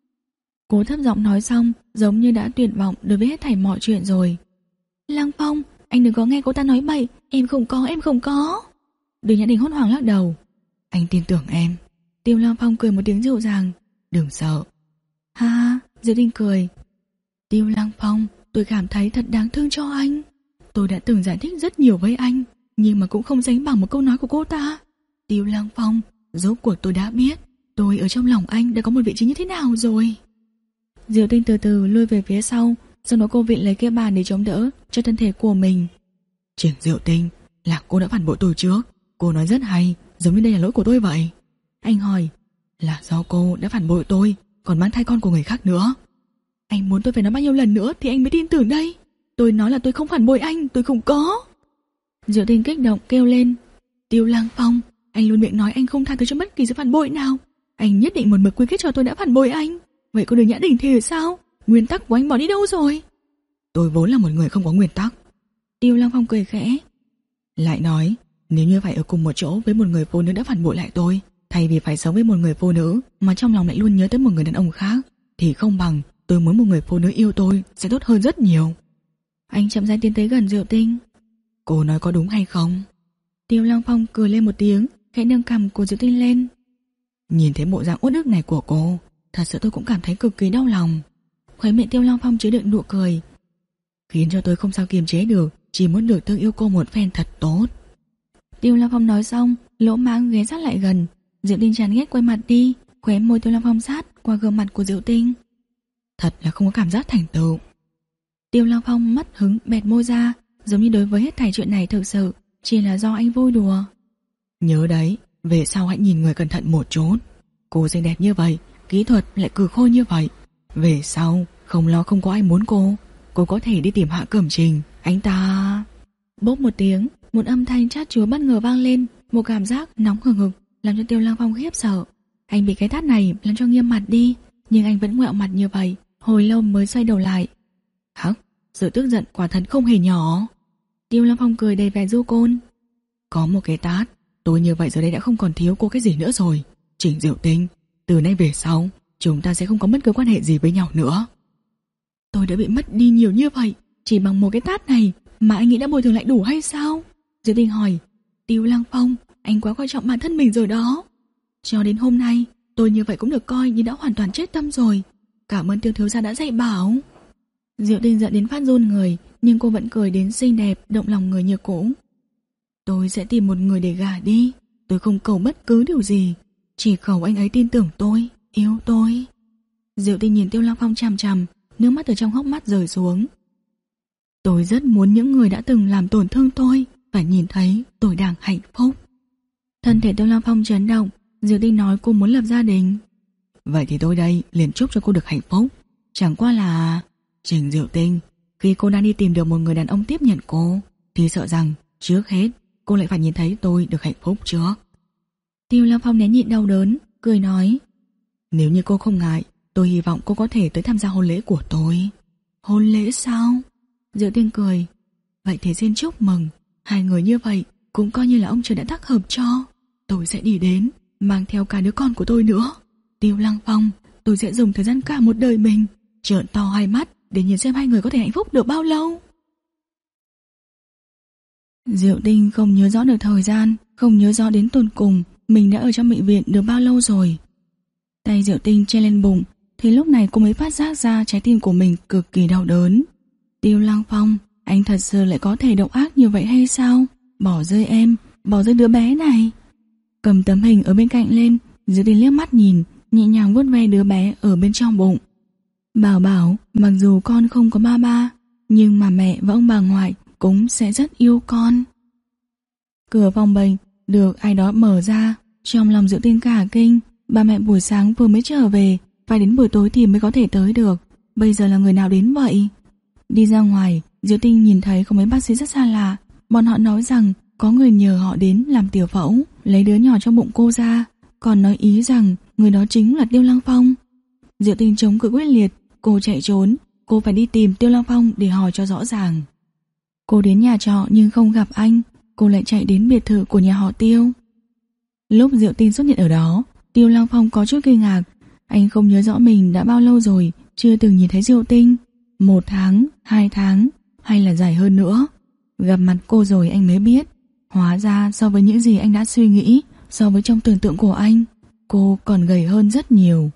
Cô thấp giọng nói xong, giống như đã tuyệt vọng đối với hết thảy mọi chuyện rồi. Lăng Phong, anh đừng có nghe cô ta nói bậy. Em không có, em không có. Đường Nhã Đình hốt hoảng lắc đầu. Anh tin tưởng em. Tiêu Lăng Phong cười một tiếng dịu dàng. Đừng sợ. Ha ha, Diệu Tinh cười. Tiêu Lăng Phong, tôi cảm thấy thật đáng thương cho anh. Tôi đã từng giải thích rất nhiều với anh, nhưng mà cũng không sánh bằng một câu nói của cô ta. Tiêu Lăng Phong, rốt cuộc tôi đã biết tôi ở trong lòng anh đã có một vị trí như thế nào rồi. Diệu Tinh từ từ lui về phía sau, sau đó cô vịn lấy cái bàn để chống đỡ cho thân thể của mình. Triển Diệu Tinh, là cô đã phản bội tôi trước. Cô nói rất hay, giống như đây là lỗi của tôi vậy. Anh hỏi. Là do cô đã phản bội tôi, còn mang thai con của người khác nữa. Anh muốn tôi phải nói bao nhiêu lần nữa thì anh mới tin tưởng đây? Tôi nói là tôi không phản bội anh, tôi không có. Diệu Tinh kích động kêu lên. Tiêu Lăng Phong, anh luôn miệng nói anh không tha thứ cho bất kỳ sự phản bội nào. Anh nhất định một mực quy kết cho tôi đã phản bội anh. Vậy cô Đường Nhã Đình thì sao? Nguyên tắc của anh bỏ đi đâu rồi? Tôi vốn là một người không có nguyên tắc. Tiêu Lăng Phong cười khẽ. Lại nói, nếu như phải ở cùng một chỗ với một người phụ nữ đã phản bội lại tôi, thay vì phải sống với một người phụ nữ mà trong lòng lại luôn nhớ tới một người đàn ông khác, thì không bằng tôi muốn một người phụ nữ yêu tôi sẽ tốt hơn rất nhiều. Anh chậm rãi tiến tới gần Diệu Tinh. Cô nói có đúng hay không? Tiêu Lăng Phong cười lên một tiếng, khẽ nâng cằm của Diệu Tinh lên. Nhìn thấy bộ dạng uất ức này của cô, thật sự tôi cũng cảm thấy cực kỳ đau lòng. Khóe miệng Tiêu Lăng Phong chứa đựng nụ cười, khiến cho tôi không sao kiềm chế được, chỉ muốn được thương yêu cô một phen thật tốt. Tiêu Lăng Phong nói xong, lỗ mãng ghé sát lại gần. Diệu Tinh chán ghét quay mặt đi, khóe môi Tiêu Lăng Phong sát qua gương mặt của Diệu Tinh. Thật là không có cảm giác thành tựu. Tiêu Lăng Phong mất hứng bẹt môi ra, giống như đối với hết thảy chuyện này thực sự chỉ là do anh vui đùa. Nhớ đấy, về sau hãy nhìn người cẩn thận một chút. Cô xinh đẹp như vậy, kỹ thuật lại cừ khôi như vậy, về sau không lo không có ai muốn cô, cô có thể đi tìm Hạ Cẩm Trình. Anh ta... Bốp một tiếng, một âm thanh chát chúa bất ngờ vang lên, một cảm giác nóng hừng hực làm cho Tiêu Lăng Phong khiếp sợ. Anh bị cái tát này làm cho nghiêm mặt đi, nhưng anh vẫn ngoẹo mặt như vậy, hồi lâu mới xoay đầu lại. Hắc, sự tức giận quả thật không hề nhỏ. Tiêu Lăng Phong cười đầy vẻ du côn. Có một cái tát, tôi như vậy giờ đây đã không còn thiếu cô cái gì nữa rồi. Trình Diệu Tinh, từ nay về sau chúng ta sẽ không có bất cứ quan hệ gì với nhau nữa. Tôi đã bị mất đi nhiều như vậy, chỉ bằng một cái tát này mà anh nghĩ đã bồi thường lại đủ hay sao? Diệu Tinh hỏi. Tiêu Lăng Phong, anh quá coi trọng bản thân mình rồi đó. Cho đến hôm nay, tôi như vậy cũng được coi như đã hoàn toàn chết tâm rồi. Cảm ơn Tiêu thiếu gia đã dạy bảo. Diệu Tinh giận đến phát run người, nhưng cô vẫn cười đến xinh đẹp, động lòng người như cũ. Tôi sẽ tìm một người để gả đi. Tôi không cầu bất cứ điều gì, chỉ cầu anh ấy tin tưởng tôi, yêu tôi. Diệu Tinh nhìn Tiêu Lăng Phong chằm chằm, nước mắt từ trong hốc mắt rơi xuống. Tôi rất muốn những người đã từng làm tổn thương tôi phải nhìn thấy tôi đang hạnh phúc. Thân thể Tiêu Lăng Phong chấn động. Diệu Tinh nói cô muốn lập gia đình. Vậy thì tôi đây liền chúc cho cô được hạnh phúc. Chẳng qua là... Trình Diệu Tinh, khi cô đang đi tìm được một người đàn ông tiếp nhận cô, thì sợ rằng trước hết cô lại phải nhìn thấy tôi được hạnh phúc trước. Tiêu Lăng Phong nén nhịn đau đớn, cười nói: Nếu như cô không ngại, tôi hy vọng cô có thể tới tham gia hôn lễ của tôi. Hôn lễ sao? Diệu Tinh cười: Vậy thì xin chúc mừng. Hai người như vậy cũng coi như là ông trời đã tác hợp cho. Tôi sẽ đi đến, mang theo cả đứa con của tôi nữa. Tiêu Lăng Phong, tôi sẽ dùng thời gian cả một đời mình trợn to hai mắt để nhìn xem hai người có thể hạnh phúc được bao lâu. Diệu Tinh không nhớ rõ được thời gian, không nhớ rõ đến tột cùng mình đã ở trong bệnh viện được bao lâu rồi. Tay Diệu Tinh che lên bụng, thì lúc này cô mới phát giác ra trái tim của mình cực kỳ đau đớn. Tiêu Lăng Phong, anh thật sự lại có thể độc ác như vậy hay sao? Bỏ rơi em, bỏ rơi đứa bé này. Cầm tấm hình ở bên cạnh lên, Diệu Tinh liếc mắt nhìn, nhẹ nhàng vuốt ve đứa bé ở bên trong bụng. Bảo bảo, mặc dù con không có ba ba, nhưng mà mẹ và ông bà ngoại cũng sẽ rất yêu con. Cửa phòng bệnh được ai đó mở ra, trong lòng Diệu Tinh cả kinh. Ba mẹ buổi sáng vừa mới trở về, phải đến buổi tối thì mới có thể tới được. Bây giờ là người nào đến vậy? Đi ra ngoài, Diệu Tinh nhìn thấy có mấy bác sĩ rất xa lạ. Bọn họ nói rằng có người nhờ họ đến làm tiểu phẫu, lấy đứa nhỏ trong bụng cô ra, còn nói ý rằng người đó chính là Tiêu Lăng Phong. Diệu Tinh chống cự quyết liệt, cô chạy trốn. Cô phải đi tìm Tiêu Lăng Phong để hỏi cho rõ ràng. Cô đến nhà trọ nhưng không gặp anh. Cô lại chạy đến biệt thự của nhà họ Tiêu. Lúc Diệu Tinh xuất hiện ở đó, Tiêu Lăng Phong có chút kinh ngạc. Anh không nhớ rõ mình đã bao lâu rồi chưa từng nhìn thấy Diệu Tinh. Một tháng, hai tháng, hay là dài hơn nữa. Gặp mặt cô rồi anh mới biết, hóa ra so với những gì anh đã suy nghĩ, so với trong tưởng tượng của anh, cô còn gầy hơn rất nhiều.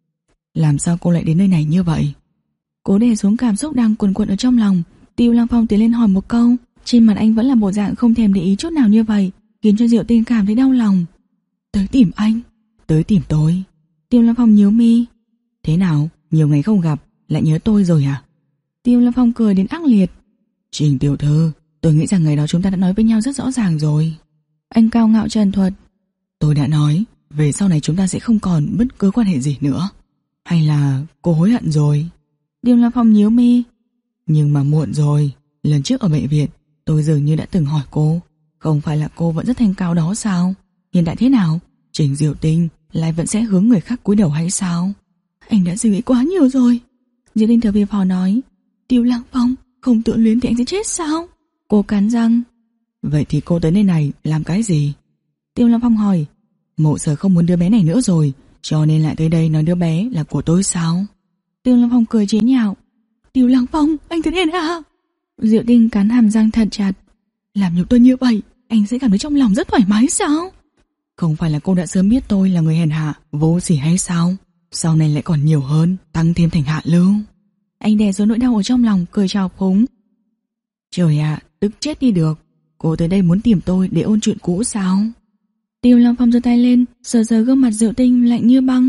Làm sao cô lại đến nơi này như vậy? Cố đè xuống cảm xúc đang cuồn cuộn ở trong lòng, Tiêu Lăng Phong tiến lên hỏi một câu. Trên mặt anh vẫn là bộ dạng không thèm để ý chút nào như vậy, khiến cho Diệu Tinh cảm thấy đau lòng. Tới tìm anh? Tới tìm tôi? Tiêu Lăng Phong nhíu mi. Thế nào, nhiều ngày không gặp, lại nhớ tôi rồi à? Tiêu Lăng Phong cười đến ác liệt. Trình tiểu thư, tôi nghĩ rằng ngày đó chúng ta đã nói với nhau rất rõ ràng rồi. Anh cao ngạo trần thuật. Tôi đã nói, về sau này chúng ta sẽ không còn bất cứ quan hệ gì nữa. Hay là cô hối hận rồi? Tiêu Lăng Phong nhíu mi. Nhưng mà muộn rồi. Lần trước ở bệnh viện, tôi dường như đã từng hỏi cô, không phải là cô vẫn rất thanh cao đó sao? Hiện tại thế nào? Trình Diệu Tinh lại vẫn sẽ hướng người khác cúi đầu hay sao? Anh đã suy nghĩ quá nhiều rồi. Diệu Tinh thở phì phò nói. Tiêu Lăng Phong, không tự luyến thì anh sẽ chết sao? Cô cắn răng. Vậy thì cô tới nơi này làm cái gì? Tiêu Lăng Phong hỏi. Mộ Sở không muốn đứa bé này nữa rồi, cho nên lại tới đây nói đứa bé là của tôi sao? Tiêu Lăng Phong cười chế nhạo. Tiêu Lăng Phong, anh thế này à? Diệu Tinh cắn hàm răng thật chặt. Làm nhục tôi như vậy, anh sẽ cảm thấy trong lòng rất thoải mái sao? Không phải là cô đã sớm biết tôi là người hèn hạ, vô sỉ hay sao? Sau này lại còn nhiều hơn, tăng thêm thành hạ lưu. Anh đè xuống nỗi đau ở trong lòng, cười trào phúng. Trời ạ, tức chết đi được. Cô tới đây muốn tìm tôi để ôn chuyện cũ sao? Tiêu Lăng Phong giơ tay lên, sờ sờ gương mặt Diệu Tinh lạnh như băng.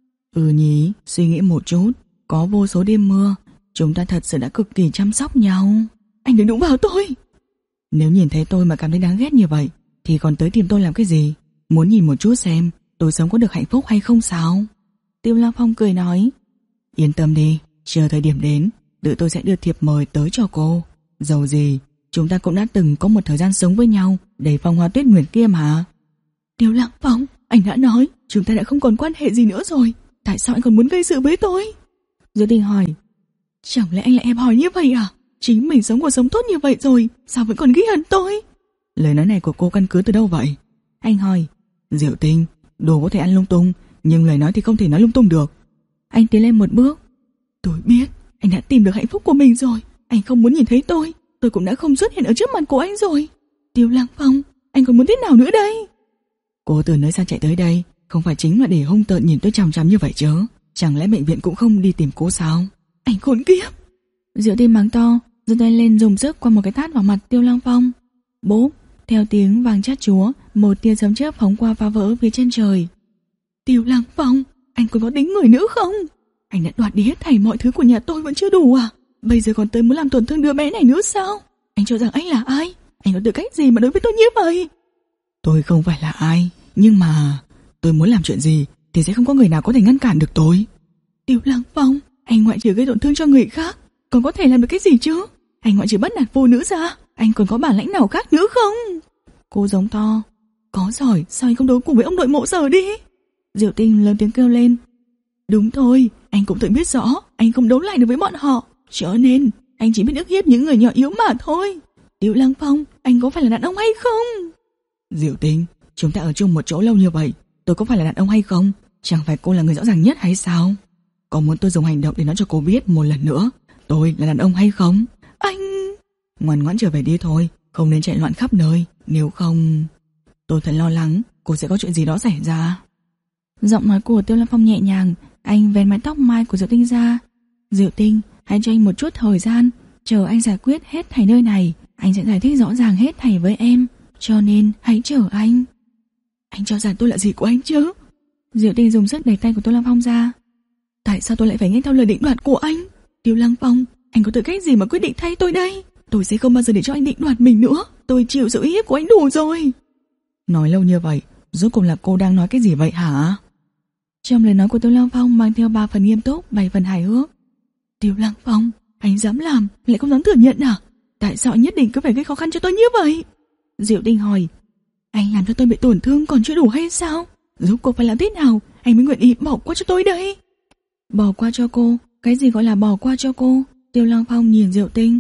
Ừ nhỉ, suy nghĩ một chút. Có vô số đêm mưa, chúng ta thật sự đã cực kỳ chăm sóc nhau. Anh đừng đụng vào tôi. Nếu nhìn thấy tôi mà cảm thấy đáng ghét như vậy, thì còn tới tìm tôi làm cái gì? Muốn nhìn một chút xem tôi sống có được hạnh phúc hay không sao? Tiêu Lăng Phong cười nói. Yên tâm đi, chờ thời điểm đến, tự tôi sẽ đưa thiệp mời tới cho cô. Dầu gì, chúng ta cũng đã từng có một thời gian sống với nhau đầy phong hoa tuyết nguyệt kia mà. Tiêu Lăng Phong, anh đã nói chúng ta đã không còn quan hệ gì nữa rồi, tại sao anh còn muốn gây sự với tôi? Diệu Tinh hỏi. Chẳng lẽ anh lại em hỏi như vậy à? Chính mình sống cuộc sống tốt như vậy rồi, sao vẫn còn ghi hận tôi? Lời nói này của cô căn cứ từ đâu vậy? Anh hỏi. Diệu Tinh, đồ có thể ăn lung tung, nhưng lời nói thì không thể nói lung tung được. Anh tiến lên một bước. Tôi biết, anh đã tìm được hạnh phúc của mình rồi. Anh không muốn nhìn thấy tôi, tôi cũng đã không xuất hiện ở trước mặt của anh rồi. Tiêu Lăng Phong, anh còn muốn thế nào nữa đây? Cô từ nơi xa chạy tới đây, không phải chính là để hung tợn nhìn tôi chằm chằm như vậy chứ? Chẳng lẽ bệnh viện cũng không đi tìm cô sao? Anh khốn kiếp! Diệu Tinh mắng to, giơ tay lên dùng sức qua một cái tát vào mặt Tiêu Lăng Phong. Bốp! Theo tiếng vàng chát chúa, một tia sấm chớp phóng qua phá vỡ phía chân trời. Tiêu Lăng Phong, anh còn có tính người nữa không? Anh đã đoạt đi hết thảy mọi thứ của nhà tôi vẫn chưa đủ à? Bây giờ còn tới muốn làm tổn thương đứa bé này nữa sao? Anh cho rằng anh là ai? Anh có tư cách gì mà đối với tôi như vậy? Tôi không phải là ai, nhưng mà tôi muốn làm chuyện gì thì sẽ không có người nào có thể ngăn cản được tôi. Tiêu Lăng Phong, anh ngoại trừ gây tổn thương cho người khác, còn có thể làm được cái gì chứ? Anh ngoại trừ bắt nạt phụ nữ ra, anh còn có bản lãnh nào khác nữa không? Cô giống to. Có giỏi, sao anh không đấu cùng với ông nội mộ Sở đi? Diệu Tinh lớn tiếng kêu lên. Đúng thôi, anh cũng tự biết rõ anh không đấu lại được với bọn họ, cho nên anh chỉ biết ức hiếp những người nhỏ yếu mà thôi. Tiêu Lăng Phong, anh có phải là đàn ông hay không? Diệu Tinh, chúng ta ở chung một chỗ lâu như vậy, tôi có phải là đàn ông hay không? Chẳng phải cô là người rõ ràng nhất hay sao? Có muốn tôi dùng hành động để nói cho cô biết một lần nữa tôi là đàn ông hay không? Anh... Ngoan ngoãn trở về đi thôi, không nên chạy loạn khắp nơi, nếu không... Tôi thật lo lắng cô sẽ có chuyện gì đó xảy ra. Giọng nói của Tiêu Lăng Phong nhẹ nhàng, anh vén mái tóc mai của Diệu Tinh ra. Diệu Tinh, hãy cho anh một chút thời gian, chờ anh giải quyết hết thảy nơi này, anh sẽ giải thích rõ ràng hết thảy với em, cho nên hãy chờ anh. Anh cho rằng tôi là gì của anh chứ? Diệu Tinh dùng sức đẩy tay của Tiêu Lăng Phong ra. Tại sao tôi lại phải nghe theo lời định đoạt của anh? Tiêu Lăng Phong, anh có tư cách gì mà quyết định thay tôi đây? Tôi sẽ không bao giờ để cho anh định đoạt mình nữa. Tôi chịu sự uy hiếp của anh đủ rồi. Nói lâu như vậy, rốt cuộc là cô đang nói cái gì vậy hả? Trong lời nói của Tiêu Lăng Phong mang theo ba phần nghiêm túc, bảy phần hài hước. Tiêu Lăng Phong, anh dám làm, lại không dám thừa nhận à? Tại sao anh nhất định cứ phải gây khó khăn cho tôi như vậy? Diệu Tinh hỏi. Anh làm cho tôi bị tổn thương còn chưa đủ hay sao? Giúp cô phải làm thế nào anh mới nguyện ý bỏ qua cho tôi đây? Bỏ qua cho cô? Cái gì gọi là bỏ qua cho cô? Tiêu Lăng Phong nhìn Diệu Tinh.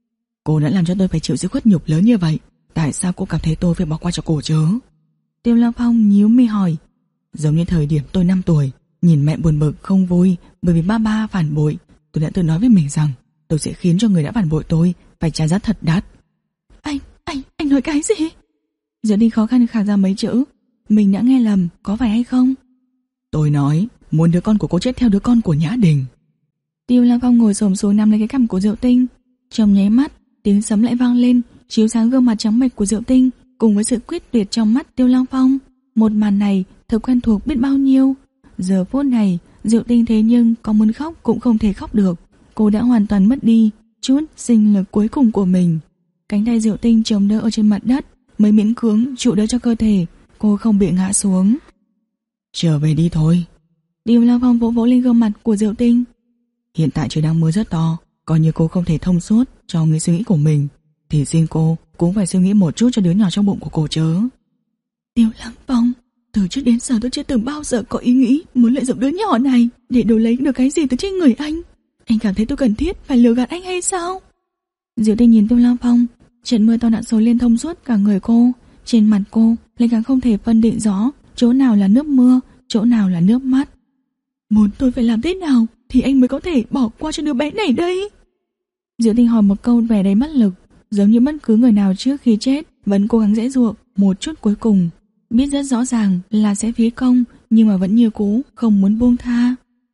Cô đã làm cho tôi phải chịu sự khuất nhục lớn như vậy, tại sao cô cảm thấy tôi phải bỏ qua cho cô chứ? Tiêu Lăng Phong nhíu mi hỏi. Giống như thời điểm tôi năm tuổi, nhìn mẹ buồn bực không vui bởi vì ba ba phản bội, tôi đã tự nói với mình rằng tôi sẽ khiến cho người đã phản bội tôi phải trả giá thật đắt. Anh, anh, anh nói cái gì? Diệu Tinh khó khăn khạc ra mấy chữ. Mình đã nghe lầm, có phải hay không? Tôi nói muốn đứa con của cô chết theo đứa con của Nhã Đình. Tiêu Lăng Phong ngồi xổm xuống nắm lấy cái cằm của Diệu Tinh. Trong nháy mắt, tiếng sấm lại vang lên, chiếu sáng gương mặt trắng bệch của Diệu Tinh cùng với sự quyết tuyệt trong mắt Tiêu Lăng Phong. Một màn này thật quen thuộc biết bao nhiêu. Giờ phút này, Diệu Tinh thế nhưng có muốn khóc cũng không thể khóc được. Cô đã hoàn toàn mất đi chút sinh lực cuối cùng của mình. Cánh tay Diệu Tinh chống đỡ ở trên mặt đất, mới miễn cưỡng trụ đỡ cho cơ thể cô không bị ngã xuống. Trở về đi thôi. Tiêu Lăng Phong vỗ vỗ lên gương mặt của Diệu Tinh. Hiện tại trời đang mưa rất to, coi như cô không thể thông suốt cho người suy nghĩ của mình, thì xin cô cũng phải suy nghĩ một chút cho đứa nhỏ trong bụng của cô chớ. Tiêu Lăng Phong, từ trước đến giờ tôi chưa từng bao giờ có ý nghĩ muốn lợi dụng đứa nhỏ này để đổi lấy được cái gì từ trên người anh. Anh cảm thấy tôi cần thiết phải lừa gạt anh hay sao? Diệu Tinh nhìn Tiêu Lăng Phong, trận mưa to đã xối lên thông suốt cả người cô, trên mặt cô lại càng không thể phân định rõ chỗ nào là nước mưa, chỗ nào là nước mắt. Muốn tôi phải làm thế nào thì anh mới có thể bỏ qua cho đứa bé này đây? Diệu Tinh hỏi một câu vẻ đầy mất lực, giống như bất cứ người nào trước khi chết vẫn cố gắng giãy giụa một chút cuối cùng, biết rất rõ ràng là sẽ phí công nhưng mà vẫn như cũ không muốn buông tha.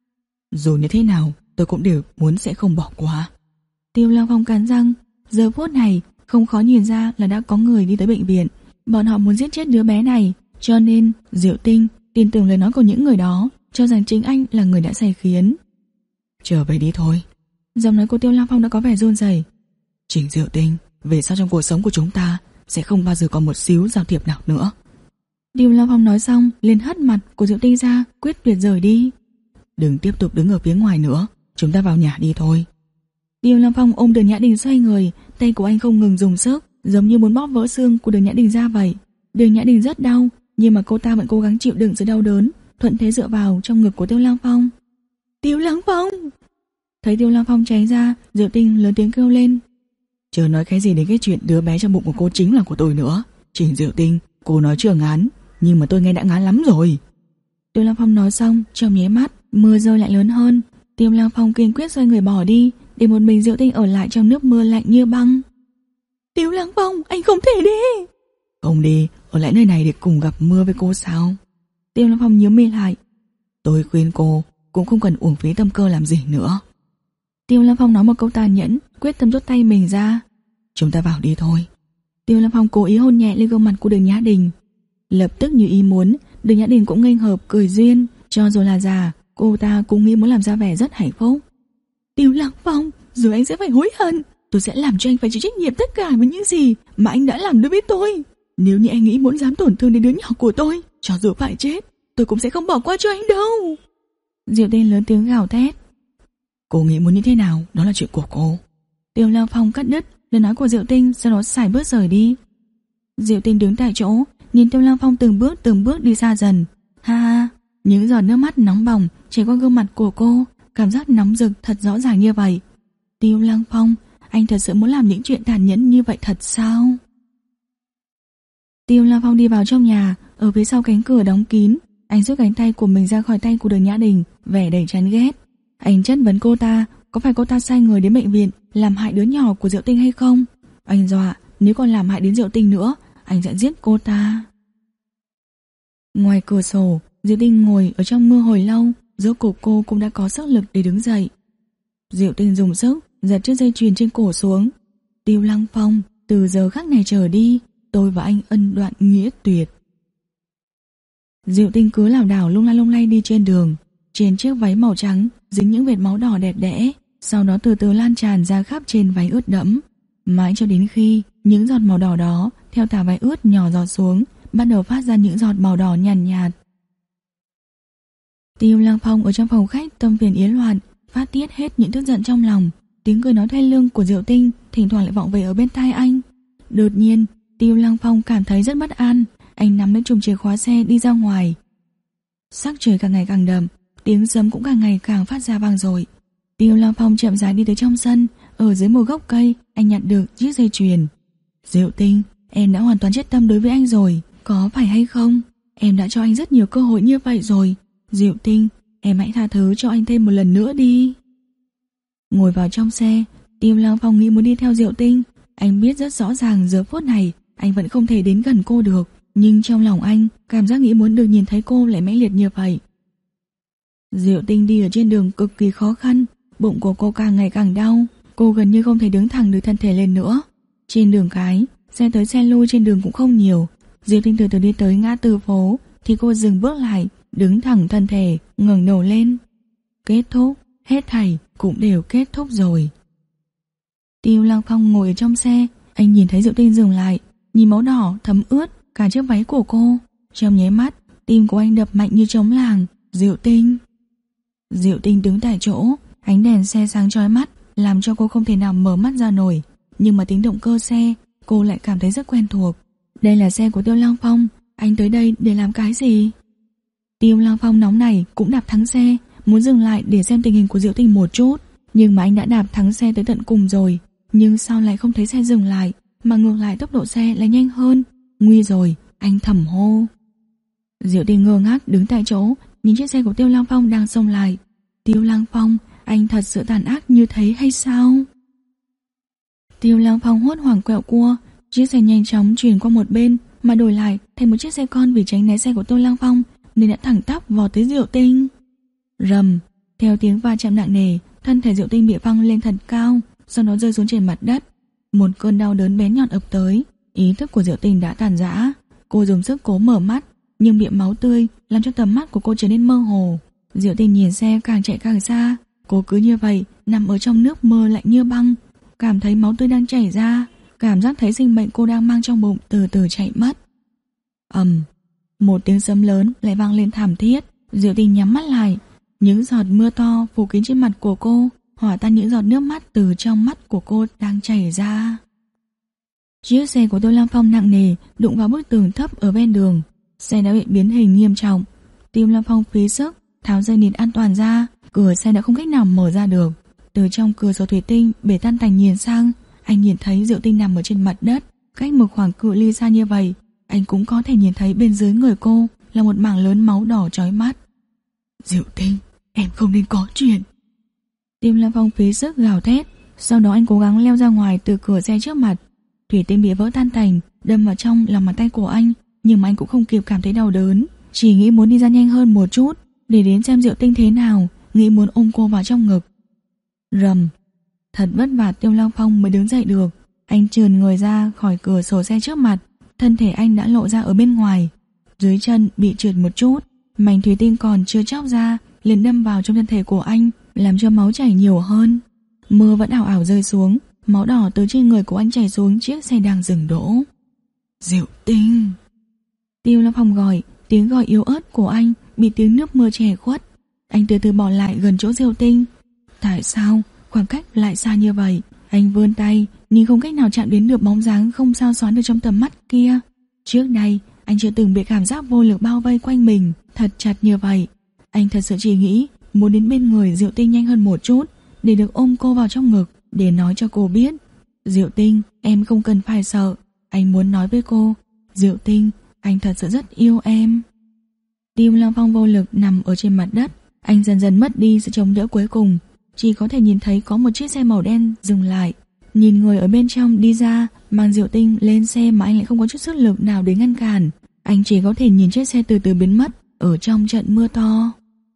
Dù như thế nào tôi cũng đều muốn sẽ không bỏ qua. Tiêu Lăng Phong cắn răng, giờ phút này không khó nhìn ra là đã có người đi tới bệnh viện. Bọn họ muốn giết chết đứa bé này, cho nên Diệu Tinh tin tưởng lời nói của những người đó, cho rằng chính anh là người đã sai khiến. Trở về đi thôi. Giọng nói của Tiêu Lăng Phong đã có vẻ run rẩy. Trình Diệu Tinh, về sau trong cuộc sống của chúng ta sẽ không bao giờ còn một xíu giao thiệp nào nữa. Tiêu Lăng Phong nói xong liền hất mặt của Diệu Tinh ra, quyết tuyệt rời đi. Đừng tiếp tục đứng ở phía ngoài nữa, chúng ta vào nhà đi thôi. Tiêu Lăng Phong ôm Đường Nhã Đình xoay người, tay của anh không ngừng dùng sức, giống như muốn bóp vỡ xương của Đường Nhã Đình ra vậy. Đường Nhã Đình rất đau, nhưng mà cô ta vẫn cố gắng chịu đựng sự đau đớn, thuận thế dựa vào trong ngực của Tiêu Lăng Phong. Tiêu Lăng Phong! Thấy Tiêu Lăng Phong tránh ra, Diệu Tinh lớn tiếng kêu lên. Chờ nói cái gì đến cái chuyện đứa bé trong bụng của cô chính là của tôi nữa. Trình Diệu Tinh, cô nói chưa ngán, nhưng mà tôi nghe đã ngán lắm rồi. Tiêu Lăng Phong nói xong, trong nháy mắt mưa rơi lại lớn hơn. Tiêu Lăng Phong kiên quyết xoay người bỏ đi, để một mình Diệu Tinh ở lại trong nước mưa lạnh như băng. Tiêu Lăng Phong, anh không thể đi. Không đi, ở lại nơi này để cùng gặp mưa với cô sao? Tiêu Lăng Phong nhíu mi lại. Tôi khuyên cô cũng không cần uổng phí tâm cơ làm gì nữa. Tiêu Lăng Phong nói một câu tàn nhẫn, quyết tâm rút tay mình ra. Chúng ta vào đi thôi. Tiêu Lăng Phong cố ý hôn nhẹ lên gương mặt của Đường Nhã Đình. Lập tức như ý muốn, Đường Nhã Đình cũng nghênh hợp cười duyên, cho dù là già, cô ta cũng nghĩ muốn làm ra vẻ rất hạnh phúc. Tiêu Lăng Phong, rồi anh sẽ phải hối hận. Tôi sẽ làm cho anh phải chịu trách nhiệm tất cả với những gì mà anh đã làm đối với tôi. Nếu như anh nghĩ muốn dám tổn thương đến đứa nhỏ của tôi, cho dù phải chết, tôi cũng sẽ không bỏ qua cho anh đâu. Diệu Tinh lớn tiếng gào thét. Cô nghĩ muốn như thế nào, đó là chuyện của cô. Tiêu Lăng Phong cắt đứt lời nói của Diệu Tinh, sau đó sải bước rời đi. Diệu Tinh đứng tại chỗ, nhìn Tiêu Lăng Phong từng bước từng bước đi xa dần. Ha ha, những giọt nước mắt nóng bỏng chảy qua gương mặt của cô, cảm giác nóng rực thật rõ ràng như vậy. Tiêu Lăng Phong, anh thật sự muốn làm những chuyện tàn nhẫn như vậy thật sao? Tiêu Lăng Phong đi vào trong nhà, ở phía sau cánh cửa đóng kín, anh rút cánh tay của mình ra khỏi tay của Đường Nhã Đình, vẻ đầy chán ghét. Anh chất vấn cô ta, có phải cô ta sai người đến bệnh viện làm hại đứa nhỏ của Diệu Tinh hay không? Anh dọa, nếu còn làm hại đến Diệu Tinh nữa, anh sẽ giết cô ta. Ngoài cửa sổ, Diệu Tinh ngồi ở trong mưa hồi lâu, rốt cuộc cô cũng đã có sức lực để đứng dậy. Diệu Tinh dùng sức giật chiếc dây chuyền trên cổ xuống. Tiêu Lăng Phong, từ giờ khắc này trở đi, tôi và anh ân đoạn nghĩa tuyệt. Diệu Tinh cứ lảo đảo lung lay lung lay đi trên đường. Trên chiếc váy màu trắng dính những vệt máu đỏ đẹp đẽ, sau đó từ từ lan tràn ra khắp trên váy ướt đẫm, mãi cho đến khi những giọt màu đỏ đó theo tà váy ướt nhỏ giọt xuống, bắt đầu phát ra những giọt màu đỏ nhàn nhạt, nhạt. Tiêu Lăng Phong ở trong phòng khách tâm phiền yến loạn, phát tiết hết những tức giận trong lòng. Tiếng cười nói thê lương của Diệu Tinh thỉnh thoảng lại vọng về ở bên tai anh. Đột nhiên, Tiêu Lăng Phong cảm thấy rất bất an. Anh nắm lấy chùm chìa khóa xe đi ra ngoài. Sắc trời càng ngày càng đậm, tiếng sấm cũng càng ngày càng phát ra vang dội. Tiêu Lăng Phong chậm rãi đi tới trong sân. Ở dưới một gốc cây, anh nhặt được chiếc dây chuyền. Diệu Tinh, em đã hoàn toàn chết tâm đối với anh rồi, có phải hay không? Em đã cho anh rất nhiều cơ hội như vậy rồi. Diệu Tinh, em hãy tha thứ cho anh thêm một lần nữa đi. Ngồi vào trong xe, Tiêu Lăng Phong nghĩ muốn đi theo Diệu Tinh. Anh biết rất rõ ràng giờ phút này anh vẫn không thể đến gần cô được, nhưng trong lòng anh, cảm giác nghĩ muốn được nhìn thấy cô lại mãnh liệt như vậy. Diệu Tinh đi ở trên đường cực kỳ khó khăn, bụng của cô càng ngày càng đau, cô gần như không thể đứng thẳng được thân thể lên nữa. Trên đường cái, xe tới xe lui trên đường cũng không nhiều. Diệu Tinh từ từ đi tới ngã tư phố, thì cô dừng bước lại, đứng thẳng thân thể, ngẩng đầu lên. Kết thúc, hết thảy cũng đều kết thúc rồi. Tiêu Lăng Phong ngồi ở trong xe, anh nhìn thấy Diệu Tinh dừng lại, nhìn máu đỏ thấm ướt cả chiếc váy của cô. Trong nháy mắt, tim của anh đập mạnh như trống làng. Diệu Tinh. Diệu Tinh đứng tại chỗ, ánh đèn xe sáng chói mắt, làm cho cô không thể nào mở mắt ra nổi. Nhưng mà tiếng động cơ xe, cô lại cảm thấy rất quen thuộc. Đây là xe của Tiêu Lăng Phong, anh tới đây để làm cái gì? Tiêu Lăng Phong nóng này cũng đạp thắng xe, muốn dừng lại để xem tình hình của Diệu Tinh một chút. Nhưng mà anh đã đạp thắng xe tới tận cùng rồi, nhưng sao lại không thấy xe dừng lại, mà ngược lại tốc độ xe lại nhanh hơn. Nguy rồi, anh thầm hô. Diệu Tinh ngơ ngác đứng tại chỗ, nhìn chiếc xe của Tiêu Lăng Phong đang xông lại. Tiêu Lăng Phong, anh thật sự tàn ác như thế hay sao? Tiêu Lăng Phong hốt hoảng quẹo cua, chiếc xe nhanh chóng chuyển qua một bên, mà đổi lại thành một chiếc xe con vì tránh né xe của Tiêu Lăng Phong nên đã thẳng tắp vọt tới Diệu Tinh. Rầm, theo tiếng va chạm nặng nề, thân thể Diệu Tinh bị văng lên thật cao, sau đó rơi xuống trên mặt đất. Một cơn đau đớn bén nhọn ập tới, ý thức của Diệu Tinh đã tàn rã. Cô dùng sức cố mở mắt, nhưng bị máu tươi làm cho tầm mắt của cô trở nên mơ hồ. Diệu Tinh nhìn xe càng chạy càng xa, cô cứ như vậy nằm ở trong nước mơ lạnh như băng, cảm thấy máu tươi đang chảy ra, cảm giác thấy sinh mệnh cô đang mang trong bụng từ từ chạy mất. Ầm, một tiếng sấm lớn lại vang lên thảm thiết. Diệu Tinh nhắm mắt lại, những giọt mưa to phủ kín trên mặt của cô, hòa tan những giọt nước mắt từ trong mắt của cô đang chảy ra. Chiếc xe của Tiêu Lăng Phong nặng nề đụng vào bức tường thấp ở ven đường, xe đã bị biến hình nghiêm trọng. Tiêu Lăng Phong phí sức tháo dây nịt an toàn ra, cửa xe đã không cách nào mở ra được. Từ trong cửa sổ thủy tinh bể tan tành nhìn sang, anh nhìn thấy Diệu Tinh nằm ở trên mặt đất, cách một khoảng cự ly xa như vậy, anh cũng có thể nhìn thấy bên dưới người cô là một mảng lớn máu đỏ chói mắt. Diệu Tinh, em không nên có chuyện. Tiêu Lăng Phong phí sức gào thét, sau đó anh cố gắng leo ra ngoài từ cửa xe trước mặt. Thủy tinh bị vỡ tan tành, đâm vào trong lòng bàn tay của anh, nhưng mà anh cũng không kịp cảm thấy đau đớn, chỉ nghĩ muốn đi ra nhanh hơn một chút để đến xem Diệu Tinh thế nào, nghĩ muốn ôm cô vào trong ngực. Rầm, thật vất vả Tiêu Lăng Phong mới đứng dậy được. Anh trườn người ra khỏi cửa sổ xe trước mặt, thân thể anh đã lộ ra ở bên ngoài, dưới chân bị trượt một chút, mảnh thủy tinh còn chưa chóc ra liền đâm vào trong thân thể của anh, làm cho máu chảy nhiều hơn. Mưa vẫn ảo ảo rơi xuống, máu đỏ từ trên người của anh chảy xuống chiếc xe đang dừng đỗ. Diệu Tinh. Tiêu Lăng Phong gọi, tiếng gọi yếu ớt của anh bị tiếng nước mưa che khuất. Anh từ từ bỏ lại gần chỗ Diệu Tinh. Tại sao khoảng cách lại xa như vậy? Anh vươn tay nhưng không cách nào chạm đến được bóng dáng không sao xoán được trong tầm mắt kia. Trước đây anh chưa từng bị cảm giác vô lực bao vây quanh mình thật chặt như vậy. Anh thật sự chỉ nghĩ muốn đến bên người Diệu Tinh nhanh hơn một chút, để được ôm cô vào trong ngực, để nói cho cô biết: Diệu Tinh, em không cần phải sợ. Anh muốn nói với cô: Diệu Tinh, anh thật sự rất yêu em. Tiêu Lăng Phong vô lực nằm ở trên mặt đất. Anh dần dần mất đi sự chống đỡ cuối cùng, chỉ có thể nhìn thấy có một chiếc xe màu đen dừng lại. Nhìn người ở bên trong đi ra, mang Diệu Tinh lên xe mà anh lại không có chút sức lực nào để ngăn cản. Anh chỉ có thể nhìn chiếc xe từ từ biến mất ở trong trận mưa to.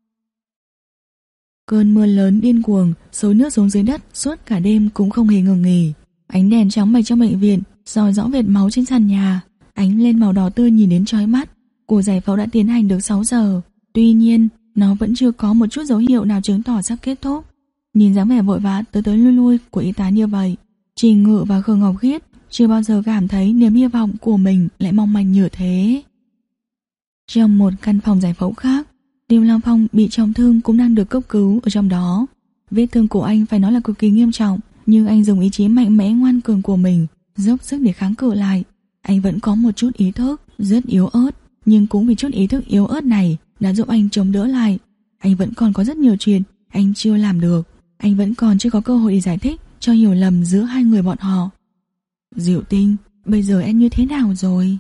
Cơn mưa lớn điên cuồng xối nước xuống dưới đất suốt cả đêm cũng không hề ngừng nghỉ. Ánh đèn chóng bạch trong bệnh viện soi rõ vệt máu trên sàn nhà, ánh lên màu đỏ tươi nhìn đến chói mắt. Cuộc giải phẫu đã tiến hành được sáu giờ, tuy nhiên nó vẫn chưa có một chút dấu hiệu nào chứng tỏ sắp kết thúc. Nhìn dáng vẻ vội vã tới tới lui lui của y tá như vậy, Trình Ngự và Khương Ngọc Khiết chưa bao giờ cảm thấy niềm hy vọng của mình lại mong manh như thế. Trong một căn phòng giải phẫu khác, Tiêu Lăng Phong bị trọng thương cũng đang được cấp cứu ở trong đó. Vết thương của anh phải nói là cực kỳ nghiêm trọng, nhưng anh dùng ý chí mạnh mẽ ngoan cường của mình dốc sức để kháng cự lại. Anh vẫn có một chút ý thức rất yếu ớt, nhưng cũng vì chút ý thức yếu ớt này đã giúp anh chống đỡ lại. Anh vẫn còn có rất nhiều chuyện anh chưa làm được. Anh vẫn còn chưa có cơ hội để giải thích cho hiểu lầm giữa hai người bọn họ. Diệu Tinh, bây giờ em như thế nào rồi?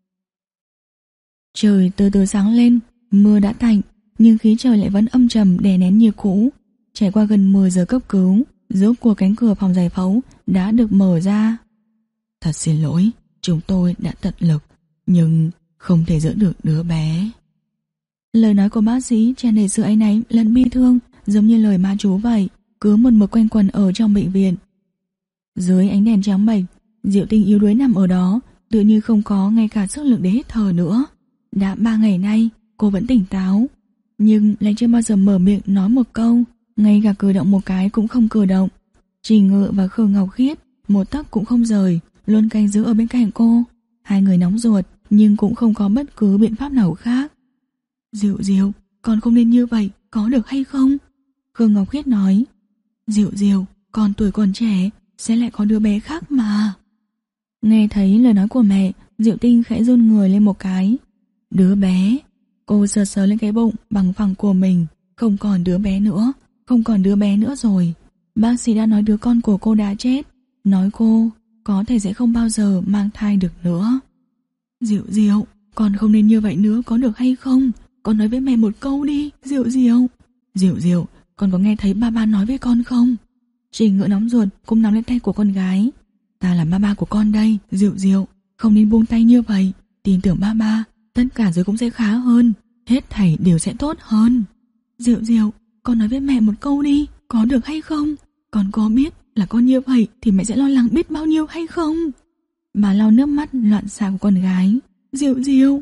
Trời từ từ sáng lên, mưa đã tạnh, nhưng khí trời lại vẫn âm trầm đè nén như cũ. Trải qua gần mười giờ cấp cứu, rốt cuộc cánh cửa phòng giải phẫu đã được mở ra. Thật xin lỗi, chúng tôi đã tận lực, nhưng không thể giữ được đứa bé. Lời nói của bác sĩ tràn đầy sự áy náy lẫn bi thương, giống như lời ma chú vậy, cứ một mực quanh quẩn ở trong bệnh viện. Dưới ánh đèn trắng bệch, Diệu Tinh yếu đuối nằm ở đó, tự như không có ngay cả sức lực để hít thở nữa. Đã ba ngày nay, cô vẫn tỉnh táo, nhưng lại chưa bao giờ mở miệng nói một câu, ngay cả cử động một cái cũng không cử động. Trình Ngự và Khương Ngọc Khiết một tấc cũng không rời, luôn canh giữ ở bên cạnh cô. Hai người nóng ruột, nhưng cũng không có bất cứ biện pháp nào khác. Diệu Diệu, con không nên như vậy, có được hay không? Khương Ngọc Khiết nói. Diệu Diệu, con tuổi còn trẻ, sẽ lại có đứa bé khác mà. Nghe thấy lời nói của mẹ, Diệu Tinh khẽ run người lên một cái. Đứa bé. Cô sờ sờ lên cái bụng bằng phẳng của mình. Không còn đứa bé nữa, không còn đứa bé nữa rồi. Bác sĩ đã nói đứa con của cô đã chết, nói cô có thể sẽ không bao giờ mang thai được nữa. Diệu Diệu, con không nên như vậy nữa, có được hay không? Con nói với mẹ một câu đi, Diệu Diệu. Diệu Diệu, con có nghe thấy ba ba nói với con không? Trình Ngự nóng ruột cũng nắm lấy tay của con gái. Ta là ba ba của con đây, Diệu Diệu, không nên buông tay như vậy. Tin tưởng ba ba, tất cả rồi cũng sẽ khá hơn, hết thảy đều sẽ tốt hơn. Diệu Diệu, con nói với mẹ một câu đi, có được hay không? Con có biết là con như vậy thì mẹ sẽ lo lắng biết bao nhiêu hay không? Bà lau nước mắt loạn xạ của con gái. Diệu Diệu.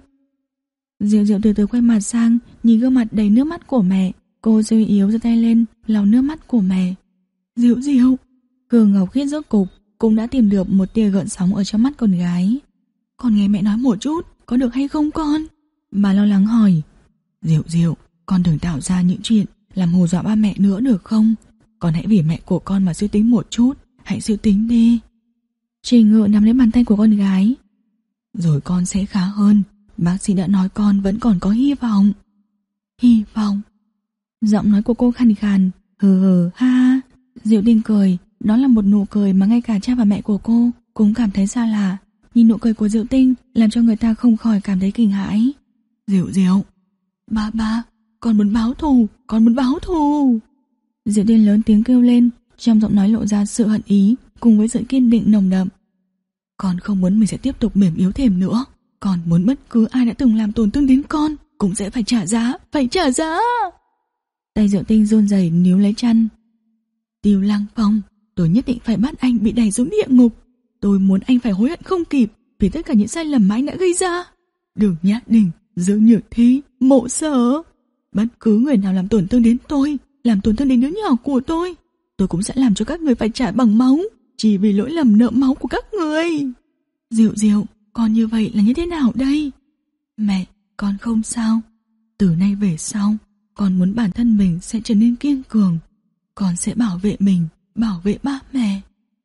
Diệu Diệu từ từ quay mặt sang, nhìn gương mặt đầy nước mắt của mẹ. Cô suy yếu giơ tay lên lau nước mắt của mẹ. Diệu Diệu. Khương Ngọc Khiết rốt cục cũng đã tìm được một tia gợn sóng ở trong mắt con gái. Con nghe mẹ nói một chút, có được hay không con? Bà lo lắng hỏi. Diệu Diệu, con đừng tạo ra những chuyện làm hù dọa ba mẹ nữa được không? Con hãy vì mẹ của con mà suy tính một chút, hãy suy tính đi. Trình Ngự nắm lấy bàn tay của con gái. Rồi con sẽ khá hơn, bác sĩ đã nói con vẫn còn có hy vọng. Hy vọng. Giọng nói của cô khàn khàn, hừ hừ ha ha. Diệu Tinh cười, đó là một nụ cười mà ngay cả cha và mẹ của cô cũng cảm thấy xa lạ. Nhìn nụ cười của Diệu Tinh làm cho người ta không khỏi cảm thấy kinh hãi. Diệu Diệu, ba ba, con muốn báo thù, con muốn báo thù. Diệu Tinh lớn tiếng kêu lên, trong giọng nói lộ ra sự hận ý cùng với sự kiên định nồng đậm. Con không muốn mình sẽ tiếp tục mềm yếu thêm nữa. Con muốn bất cứ ai đã từng làm tổn thương đến con cũng sẽ phải trả giá, phải trả giá. Tay Diệu Tinh run rẩy níu lấy chăn. Tiêu Lăng Phong, tôi nhất định phải bắt anh bị đày xuống địa ngục. Tôi muốn anh phải hối hận không kịp vì tất cả những sai lầm mà anh đã gây ra. Đường Nhã Đình, Dương Nhược Thi, Mộ Sở, bất cứ người nào làm tổn thương đến tôi, làm tổn thương đến đứa nhỏ của tôi, tôi cũng sẽ làm cho các người phải trả bằng máu, chỉ vì lỗi lầm nợ máu của các người. Diệu Diệu, con như vậy là như thế nào đây? Mẹ, con không sao. Từ nay về sau, con muốn bản thân mình sẽ trở nên kiên cường. Con sẽ bảo vệ mình, bảo vệ ba mẹ.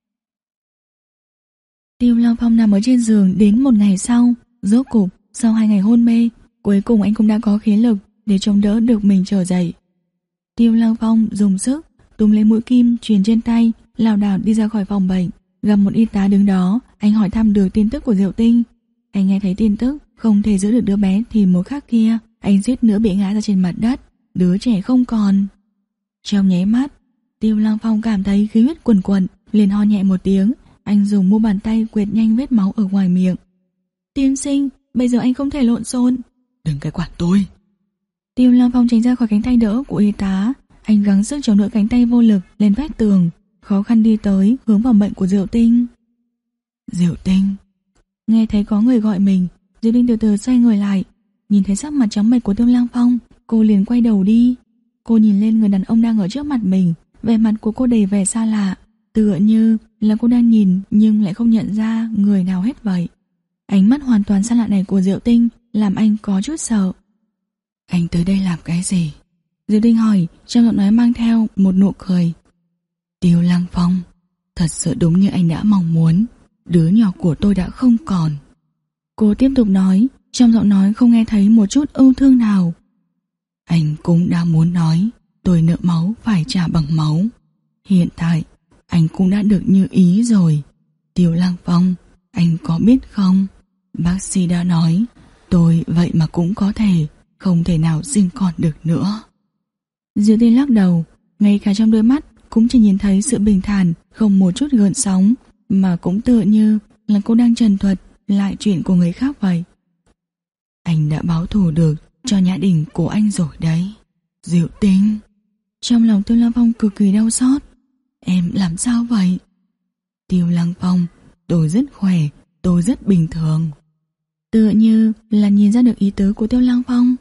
Tiêu Lăng Phong nằm ở trên giường đến một ngày sau. Rốt cục, sau hai ngày hôn mê, cuối cùng anh cũng đã có khí lực để chống đỡ được mình trở dậy. Tiêu Lăng Phong dùng sức túm lấy mũi kim truyền trên tay, lảo đảo đi ra khỏi phòng bệnh. Gặp một y tá đứng đó, anh hỏi thăm được tin tức của Diệu Tinh. Anh nghe thấy tin tức không thể giữ được đứa bé thì một khắc kia, anh suýt nữa bị ngã ra trên mặt đất. Đứa trẻ không còn. Trong nháy mắt, Tiêu Lăng Phong cảm thấy khí huyết quần quần, liền ho nhẹ một tiếng. Anh dùng mu bàn tay quệt nhanh vết máu ở ngoài miệng. Tiên sinh, bây giờ anh không thể lộn xộn. Đừng cái quản tôi. Tiêu Lăng Phong tránh ra khỏi cánh tay đỡ của y tá. Anh gắng sức chống đỡ cánh tay vô lực lên vách tường, khó khăn đi tới hướng vào bệnh của Diệu Tinh. Diệu Tinh. Nghe thấy có người gọi mình, Diệu Tinh từ từ xoay người lại. Nhìn thấy sắc mặt trắng bệch của Tiêu Lăng Phong, cô liền quay đầu đi. Cô nhìn lên người đàn ông đang ở trước mặt mình, vẻ mặt của cô đầy vẻ xa lạ, tựa như là cô đang nhìn nhưng lại không nhận ra người nào hết vậy. Ánh mắt hoàn toàn xa lạ này của Diệu Tinh làm anh có chút sợ. Anh tới đây làm cái gì? Diệu Tinh hỏi, trong giọng nói mang theo một nụ cười. Tiêu Lăng Phong, thật sự đúng như anh đã mong muốn, đứa nhỏ của tôi đã không còn. Cô tiếp tục nói, trong giọng nói không nghe thấy một chút ưu thương nào. Anh cũng đã muốn nói, tôi nợ máu phải trả bằng máu. Hiện tại, anh cũng đã được như ý rồi. Tiêu Lăng Phong, anh có biết không? Bác sĩ đã nói, tôi vậy mà cũng có thể, không thể nào sinh con được nữa. Diệu Tinh lắc đầu, ngay cả trong đôi mắt cũng chỉ nhìn thấy sự bình thản, không một chút gợn sóng, mà cũng tựa như là cô đang trần thuật lại chuyện của người khác vậy. Anh đã báo thù được cho Nhã Đình của anh rồi đấy. Diệu Tinh. Trong lòng Tiêu Lăng Phong cực kỳ đau xót. Em làm sao vậy? Tiêu Lăng Phong, tôi rất khỏe, tôi rất bình thường. Tựa như là nhìn ra được ý tứ của Tiêu Lăng Phong.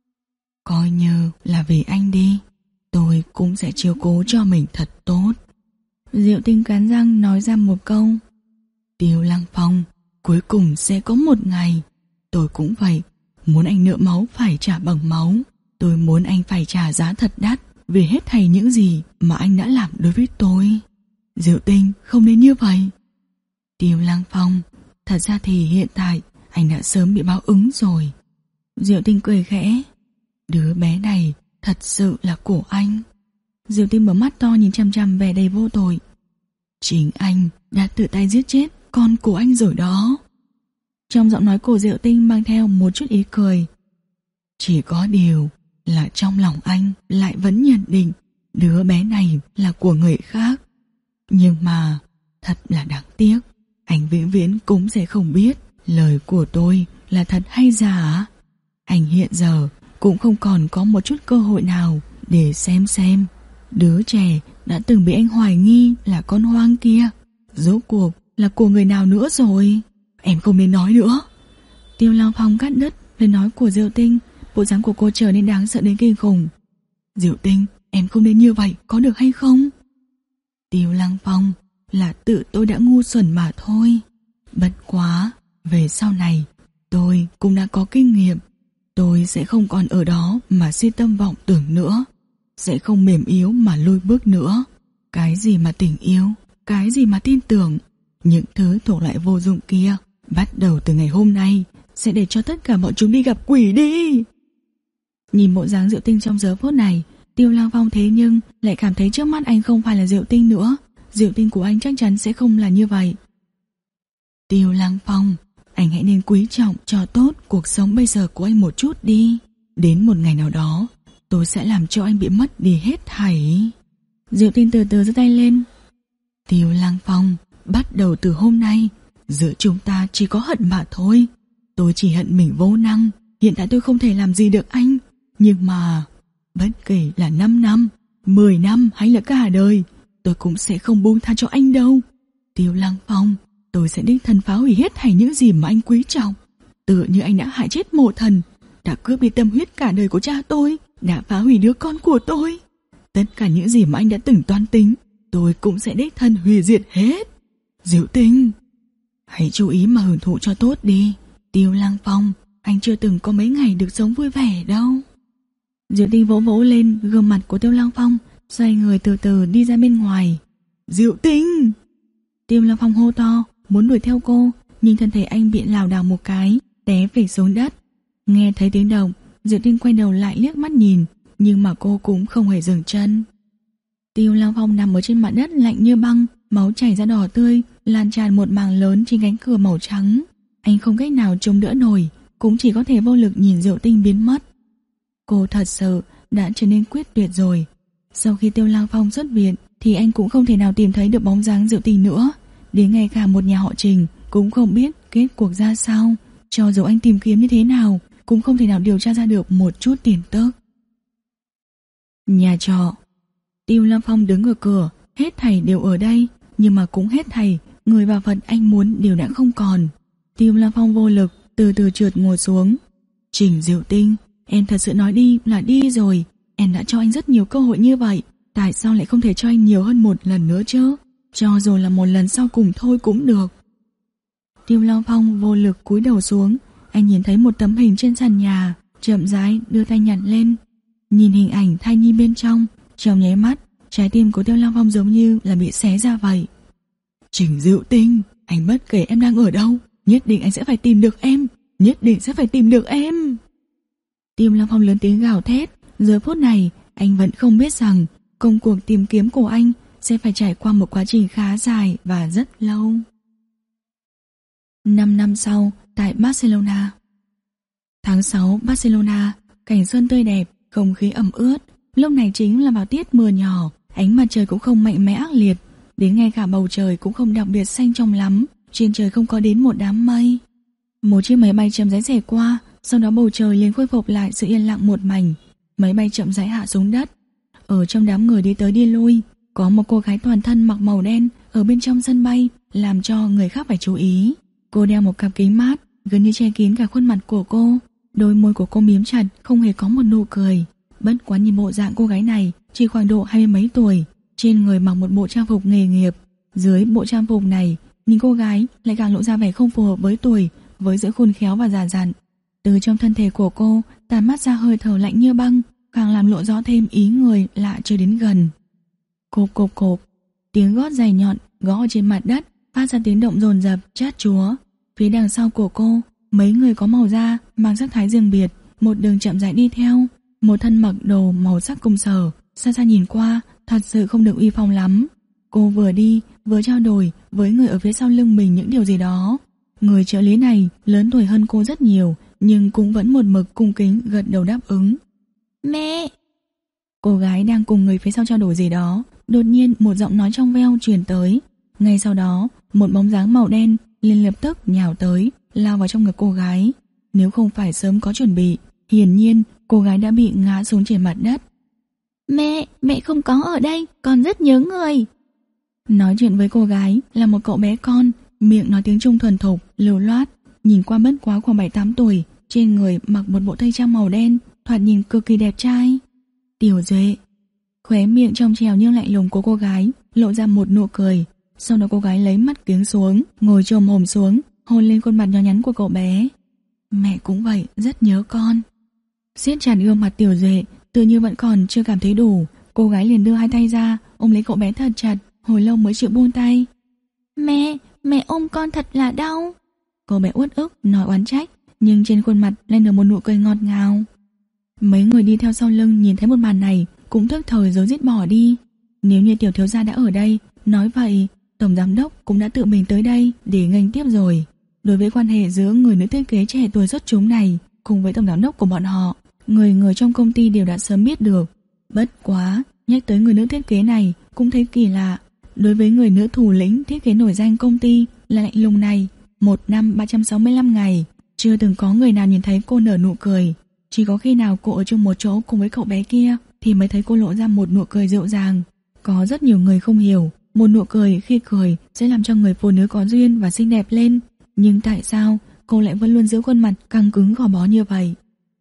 Coi như là vì anh đi, tôi cũng sẽ chiếu cố cho mình thật tốt. Diệu Tinh cắn răng nói ra một câu. Tiêu Lăng Phong, cuối cùng sẽ có một ngày, tôi cũng vậy, muốn anh nợ máu phải trả bằng máu. Tôi muốn anh phải trả giá thật đắt vì hết thảy những gì mà anh đã làm đối với tôi. Diệu Tinh, không nên như vậy. Tiêu Lăng Phong, thật ra thì hiện tại anh đã sớm bị báo ứng rồi. Diệu Tinh cười khẽ. Đứa bé này thật sự là của anh. Diệu Tinh mở mắt to nhìn chằm chằm vẻ đầy vô tội. Chính anh đã tự tay giết chết con của anh rồi đó. Trong giọng nói của Diệu Tinh mang theo một chút ý cười. Chỉ có điều là trong lòng anh lại vẫn nhận định đứa bé này là của người khác. Nhưng mà thật là đáng tiếc, anh vĩnh viễn cũng sẽ không biết lời của tôi là thật hay giả. Anh hiện giờ cũng không còn có một chút cơ hội nào để xem xem đứa trẻ đã từng bị anh hoài nghi là con hoang kia rốt cuộc là của người nào nữa rồi. Em không nên nói nữa. Tiêu Lăng Phong cắt đứt lời nói của Diệu Tinh. Bộ dáng của cô trở nên đáng sợ đến kinh khủng. Diệu Tinh, em không nên như vậy, có được hay không? Tiêu Lăng Phong, là tự tôi đã ngu xuẩn mà thôi. Bất quá, về sau này tôi cũng đã có kinh nghiệm. Tôi sẽ không còn ở đó mà si tâm vọng tưởng nữa, sẽ không mềm yếu mà lùi bước nữa. Cái gì mà tình yêu, cái gì mà tin tưởng, những thứ thuộc lại vô dụng kia, bắt đầu từ ngày hôm nay sẽ để cho tất cả bọn chúng đi gặp quỷ đi. Nhìn bộ dáng Diệu Tinh trong giờ phút này, Tiêu Lăng Phong thế nhưng lại cảm thấy trước mắt anh không phải là Diệu Tinh nữa. Diệu Tinh của anh chắc chắn sẽ không là như vậy. Tiêu Lăng Phong, anh hãy nên quý trọng cho tốt cuộc sống bây giờ của anh một chút đi. Đến một ngày nào đó, tôi sẽ làm cho anh bị mất đi hết thảy. Diệu Tinh từ từ giơ tay lên. Tiêu Lăng Phong, bắt đầu từ hôm nay, giữa chúng ta chỉ có hận mà thôi. Tôi chỉ hận mình vô năng. Hiện tại tôi không thể làm gì được anh. Nhưng mà bất kể là năm năm, mười năm hay là cả đời, tôi cũng sẽ không buông tha cho anh đâu. Tiêu Lăng Phong, tôi sẽ đích thân phá hủy hết thảy những gì mà anh quý trọng. Tựa như anh đã hại chết mộ thần, đã cướp đi tâm huyết cả đời của cha tôi, đã phá hủy đứa con của tôi. Tất cả những gì mà anh đã từng toan tính, tôi cũng sẽ đích thân hủy diệt hết. Diệu Tinh, hãy chú ý mà hưởng thụ cho tốt đi. Tiêu Lăng Phong, anh chưa từng có mấy ngày được sống vui vẻ đâu. Diệu Tinh vỗ vỗ lên gương mặt của Tiêu Lăng Phong, xoay người từ từ đi ra bên ngoài. Diệu Tinh! Tiêu Lăng Phong hô to, muốn đuổi theo cô, nhưng thân thể anh bị lảo đảo một cái, té phịch xuống đất. Nghe thấy tiếng động, Diệu Tinh quay đầu lại liếc mắt nhìn, nhưng mà cô cũng không hề dừng chân. Tiêu Lăng Phong nằm ở trên mặt đất lạnh như băng, máu chảy ra đỏ tươi, lan tràn một mảng lớn trên cánh cửa màu trắng. Anh không cách nào chống đỡ nổi, cũng chỉ có thể vô lực nhìn Diệu Tinh biến mất. Cô thật sự đã trở nên quyết tuyệt rồi. Sau khi Tiêu Lăng Phong xuất viện thì anh cũng không thể nào tìm thấy được bóng dáng Diệu Tinh nữa. Đến ngay cả một nhà họ Trình cũng không biết kết cuộc ra sao. Cho dù anh tìm kiếm như thế nào cũng không thể nào điều tra ra được một chút tin tức. Nhà trọ. Tiêu Lăng Phong đứng ở cửa, hết thảy đều ở đây, nhưng mà cũng hết thảy, người và vật anh muốn đều đã không còn. Tiêu Lăng Phong vô lực, từ từ trượt ngồi xuống. Trình Diệu Tinh, em thật sự nói đi là đi rồi. Em đã cho anh rất nhiều cơ hội như vậy, tại sao lại không thể cho anh nhiều hơn một lần nữa chứ? Cho dù là một lần sau cùng thôi cũng được. Tiêu Lăng Phong vô lực cúi đầu xuống. Anh nhìn thấy một tấm hình trên sàn nhà, chậm rãi đưa tay nhặt lên. Nhìn hình ảnh thai nhi bên trong, trong nháy mắt, trái tim của Tiêu Lăng Phong giống như là bị xé ra vậy. Trình Diệu Tinh, anh bất kể em đang ở đâu, nhất định anh sẽ phải tìm được em, nhất định sẽ phải tìm được em. Tiêu Lăng Phong lớn tiếng gào thét. Giờ phút này, anh vẫn không biết rằng công cuộc tìm kiếm của anh sẽ phải trải qua một quá trình khá dài và rất lâu. Năm năm sau, tại Barcelona. Tháng sáu, Barcelona, cảnh sơn tươi đẹp, không khí ẩm ướt. Lúc này chính là vào tiết mưa nhỏ, ánh mặt trời cũng không mạnh mẽ ác liệt, đến ngay cả bầu trời cũng không đặc biệt xanh trong lắm, trên trời không có đến một đám mây. Một chiếc máy bay chậm rãi rẽ qua, sau đó bầu trời liền khôi phục lại sự yên lặng một mảnh. Máy bay chậm rãi hạ xuống đất. Ở trong đám người đi tới đi lui, có một cô gái toàn thân mặc màu đen ở bên trong sân bay, làm cho người khác phải chú ý. Cô đeo một cặp kính mát, gần như che kín cả khuôn mặt của cô. Đôi môi của cô mím chặt, không hề có một nụ cười. Bất quá nhìn bộ dạng cô gái này chỉ khoảng độ hai mươi mấy tuổi, trên người mặc một bộ trang phục nghề nghiệp. Dưới bộ trang phục này, nhìn cô gái lại càng lộ ra vẻ không phù hợp với tuổi, với sự khôn khéo và già dặn. Từ trong thân thể của cô tàn mát ra hơi thở lạnh như băng, càng làm lộ rõ thêm ý người lạ chưa đến gần. Cộp cộp cộp, tiếng gót dài nhọn gõ trên mặt đất, phát ra tiếng động dồn dập chát chúa. Phía đằng sau của cô, mấy người có màu da mang sắc thái riêng biệt, một đường chậm rãi đi theo. Một thân mặc đồ màu sắc cùng sở, xa xa nhìn qua thật sự không được uy phong lắm. Cô vừa đi vừa trao đổi với người ở phía sau lưng mình những điều gì đó. Người trợ lý này lớn tuổi hơn cô rất nhiều, nhưng cũng vẫn một mực cung kính gật đầu đáp ứng. Mẹ! Cô gái đang cùng người phía sau trao đổi gì đó, đột nhiên một giọng nói trong veo truyền tới. Ngay sau đó, một bóng dáng màu đen liền lập tức nhào tới, lao vào trong ngực cô gái. Nếu không phải sớm có chuẩn bị, hiển nhiên cô gái đã bị ngã xuống trên mặt đất. Mẹ, mẹ không có ở đây, con rất nhớ người. Nói chuyện với cô gái là một cậu bé con, miệng nói tiếng Trung thuần thục, lưu loát, nhìn qua bất quá khoảng bảy tám tuổi, trên người mặc một bộ tây trang màu đen, thoạt nhìn cực kỳ đẹp trai. Tiểu Duệ. Khóe miệng trong trèo nhưng lạnh lùng của cô gái lộ ra một nụ cười. Sau đó cô gái lấy mắt kiếng xuống, ngồi chồm hổm xuống, hôn lên khuôn mặt nhỏ nhắn của cậu bé. Mẹ cũng vậy, rất nhớ con. Siết chặt gương mặt Tiểu Duệ, tự như vẫn còn chưa cảm thấy đủ, cô gái liền đưa hai tay ra, ôm lấy cậu bé thật chặt, hồi lâu mới chịu buông tay. Mẹ, mẹ ôm con thật là đau. Cô bé uất ức nói oán trách, nhưng trên khuôn mặt lên được một nụ cười ngọt ngào. Mấy người đi theo sau lưng nhìn thấy một màn này cũng thức thời rối rít bỏ đi. Nếu như tiểu thiếu gia đã ở đây, nói vậy tổng giám đốc cũng đã tự mình tới đây để nghênh tiếp rồi. Đối với quan hệ giữa người nữ thiết kế trẻ tuổi xuất chúng này cùng với tổng giám đốc của bọn họ, người người trong công ty đều đã sớm biết được. Bất quá, nhắc tới người nữ thiết kế này cũng thấy kỳ lạ. Đối với người nữ thủ lĩnh thiết kế nổi danh công ty là lạnh lùng này, một năm ba trăm sáu mươi lăm ngày, chưa từng có người nào nhìn thấy cô nở nụ cười. Chỉ có khi nào cô ở chung một chỗ cùng với cậu bé kia thì mới thấy cô lộ ra một nụ cười dịu dàng. Có rất nhiều người không hiểu, một nụ cười khi cười sẽ làm cho người phụ nữ có duyên và xinh đẹp lên. Nhưng tại sao cô lại vẫn luôn giữ khuôn mặt căng cứng gò bó như vậy?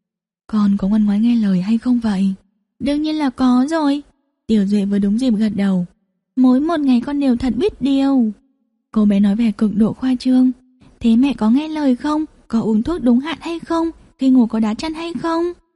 Con có ngoan ngoãn nghe lời hay không vậy? Đương nhiên là có rồi. Tiểu Duệ vừa đúng dịp gật đầu. Mỗi một ngày con đều thật biết điều. Cô bé nói vẻ cực độ khoa trương. Thế mẹ có nghe lời không? Có uống thuốc đúng hạn hay không? Khi ngủ có đá chăn hay không?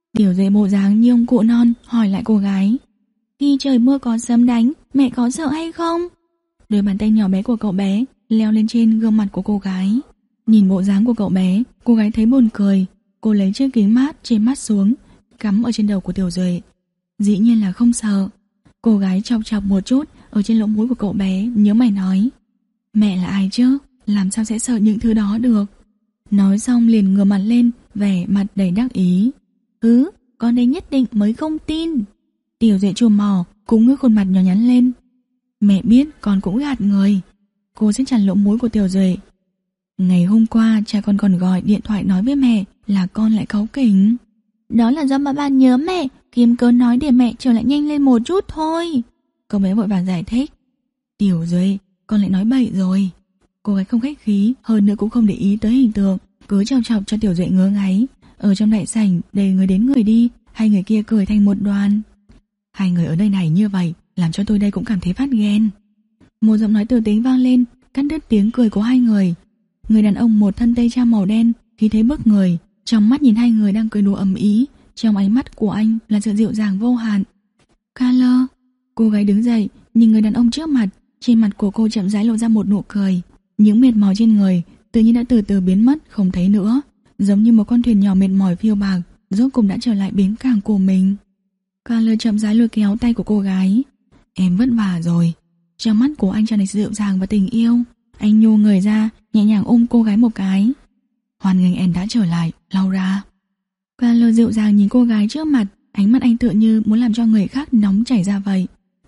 Tiểu Duệ bộ dáng như ông cụ non hỏi lại cô gái. Khi trời mưa có sấm đánh, mẹ có sợ hay không? Đôi bàn tay nhỏ bé của cậu bé leo lên trên gương mặt của cô gái. Nhìn bộ dáng của cậu bé, cô gái thấy buồn cười. Cô lấy chiếc kính mát trên mắt xuống, cắm ở trên đầu của Tiểu Duệ. Dĩ nhiên là không sợ. Cô gái chọc chọc một chút ở trên lỗ mũi của cậu bé, nhớ mày nói. Mẹ là ai chứ? Làm sao sẽ sợ những thứ đó được? Nói xong liền ngửa mặt lên, vẻ mặt đầy đắc ý. Ừ, con đây nhất định mới không tin. Tiểu Duệ chùm mỏ, cũng ngước khuôn mặt nhỏ nhắn lên. Mẹ biết con cũng gạt người. Cô sẽ chặt lỗ mũi của Tiểu Duệ. Ngày hôm qua cha con còn gọi điện thoại nói với mẹ là con lại cáu kỉnh. Đó là do bà bà nhớ mẹ, kiếm cớ nói để mẹ trở lại nhanh lên một chút thôi. Cậu bé vội vàng giải thích. Tiểu Duệ, con lại nói bậy rồi. Cô gái không khách khí, hơn nữa cũng không để ý tới hình tượng, cứ chọc chọc cho Tiểu Duệ ngứa ngáy. Ở trong đại sảnh đầy người đến người đi, hai người kia cười thành một đoàn. Hai người ở nơi này như vậy làm cho tôi đây cũng cảm thấy phát ghen. Một giọng nói từ tính vang lên, cắt đứt tiếng cười của hai người. Người đàn ông một thân tây trang màu đen, khí thế bức người, trong mắt nhìn hai người đang cười đùa ầm ĩ, trong ánh mắt của anh là sự dịu dàng vô hạn. Carla, cô gái đứng dậy, nhìn người đàn ông trước mặt, trên mặt của cô chậm rãi lộ ra một nụ cười. Những mệt mỏi trên người tự nhiên đã từ từ biến mất không thấy nữa, giống như một con thuyền nhỏ mệt mỏi phiêu bạc, rốt cùng đã trở lại bến cảng của mình. Carla chậm rãi lôi kéo tay của cô gái. Em vất vả rồi. Trong mắt của anh tràn đầy dịu dàng và tình yêu. Anh nhô người ra, nhẹ nhàng ôm cô gái một cái. Hoan nghênh em đã trở lại, Laura. Carla dịu dàng nhìn cô gái trước mặt, ánh mắt anh tựa như muốn làm cho người khác nóng chảy ra vậy.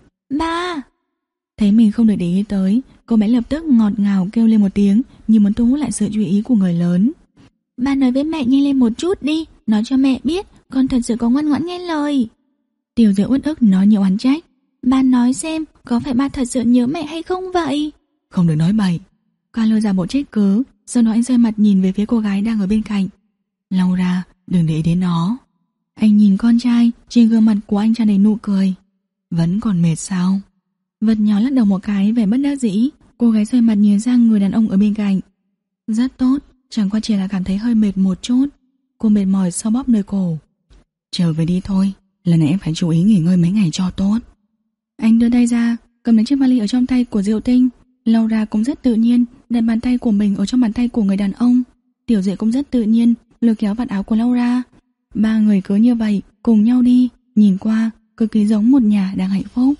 Ba! Thấy mình không được để ý tới, cô bé lập tức ngọt ngào kêu lên một tiếng, như muốn thu hút lại sự chú ý của người lớn. Ba nói với mẹ nhanh lên một chút đi, nói cho mẹ biết con thật sự có ngoan ngoãn nghe lời. Tiểu Duệ uất ức nói nhiều oán trách. Ba nói xem, có phải ba thật sự nhớ mẹ hay không vậy? Không được nói bậy. Carla giả bộ trách cứ, sau đó anh xoay mặt nhìn về phía cô gái đang ở bên cạnh. Laura, đừng để ý đến nó. Anh nhìn con trai, trên gương mặt của anh tràn đầy nụ cười. Vẫn còn mệt sao? Vật nhỏ lắc đầu một cái vẻ bất đắc dĩ. Cô gái xoay mặt nhìn sang người đàn ông ở bên cạnh. Rất tốt, chẳng qua chỉ là cảm thấy hơi mệt một chút. Cô mệt mỏi sau bóp nơi cổ. Trở về đi thôi, lần này em phải chú ý nghỉ ngơi mấy ngày cho tốt. Anh đưa tay ra, cầm lấy chiếc vali ở trong tay của Diệu Tinh. Laura cũng rất tự nhiên đặt bàn tay của mình ở trong bàn tay của người đàn ông. Tiểu Duệ cũng rất tự nhiên lôi kéo vạt áo của Laura. Ba người cứ như vậy cùng nhau đi, nhìn qua cực kỳ giống một nhà đang hạnh phúc.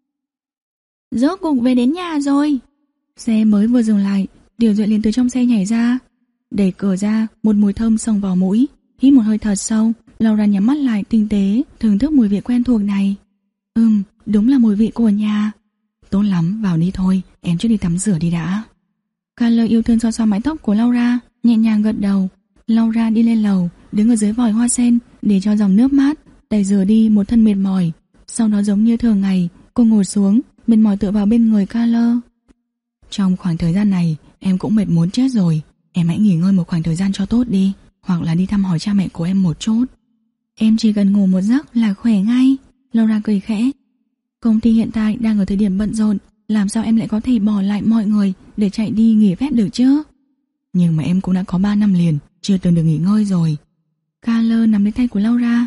Rốt cục về đến nhà rồi. Xe mới vừa dừng lại, Tiểu Duệ liền từ trong xe nhảy ra. Đẩy cửa ra, một mùi thơm xông vào mũi. Hít một hơi thật sâu, Laura nhắm mắt lại tinh tế thưởng thức mùi vị quen thuộc này. Ừm, đúng là mùi vị của nhà. Tốt lắm, vào đi thôi, em trước đi tắm rửa đi đã. Carla yêu thương xoa xoa mái tóc của Laura, nhẹ nhàng gật đầu. Laura đi lên lầu, đứng ở dưới vòi hoa sen để cho dòng nước mát tẩy rửa đi một thân mệt mỏi. Sau đó giống như thường ngày, cô ngồi xuống, mệt mỏi tựa vào bên người Carla. Trong khoảng thời gian này, em cũng mệt muốn chết rồi. Em hãy nghỉ ngơi một khoảng thời gian cho tốt đi, hoặc là đi thăm hỏi cha mẹ của em một chút. Em chỉ cần ngủ một giấc là khỏe ngay. Laura cười khẽ. Công ty hiện tại đang ở thời điểm bận rộn, làm sao em lại có thể bỏ lại mọi người để chạy đi nghỉ phép được chứ? Nhưng mà em cũng đã có ba năm liền chưa từng được nghỉ ngơi rồi. Carla nắm lấy tay của Laura.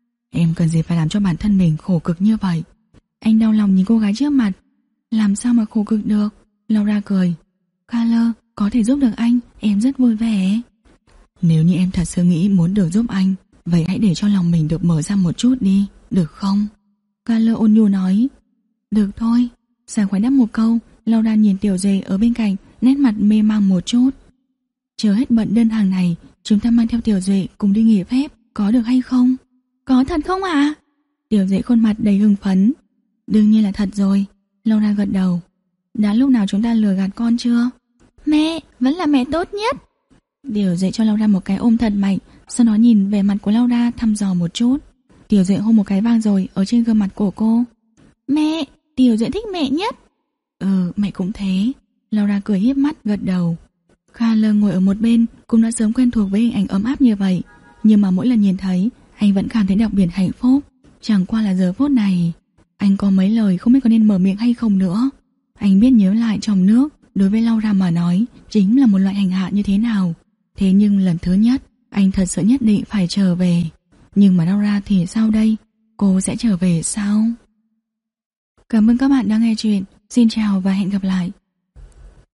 Em cần gì phải làm cho bản thân mình khổ cực như vậy? Anh đau lòng nhìn cô gái trước mặt. Làm sao mà khổ cực được? Laura cười. Carla, có thể giúp được anh, em rất vui vẻ. Nếu như em thật sự nghĩ muốn được giúp anh, vậy hãy để cho lòng mình được mở ra một chút đi, được không? Carla ôn nhu nói. Được thôi. Sảng khoái đáp một câu. Laura nhìn Tiểu Duệ ở bên cạnh, nét mặt mê mang một chút. Chờ hết bận đơn hàng này, chúng ta mang theo Tiểu Duệ cùng đi nghỉ phép, có được hay không? Có thật không ạ? À? Tiểu Duệ khuôn mặt đầy hưng phấn. Đương nhiên là thật rồi. Laura gật đầu. Đã lúc nào chúng ta lừa gạt con chưa? Mẹ, vẫn là mẹ tốt nhất. Tiểu Duệ cho Laura một cái ôm thật mạnh, sau đó nhìn về mặt của Laura thăm dò một chút. Tiểu Duệ hôn một cái vang rồi ở trên gương mặt của cô. Mẹ, Tiểu Duệ thích mẹ nhất. Ừ, mẹ cũng thế. Laura cười híp mắt gật đầu. Carla ngồi ở một bên cũng đã sớm quen thuộc với hình ảnh ấm áp như vậy, nhưng mà mỗi lần nhìn thấy anh vẫn cảm thấy đặc biệt hạnh phúc. Chẳng qua là giờ phút này anh có mấy lời không biết có nên mở miệng hay không nữa. Anh biết nhớ lại trong nước đối với Laura mà nói chính là một loại hành hạ như thế nào. Thế nhưng lần thứ nhất anh thật sự nhất định phải trở về. Nhưng mà Laura thì sao đây? Cô sẽ trở về sao? Cảm ơn các bạn đã nghe chuyện. Xin chào và hẹn gặp lại.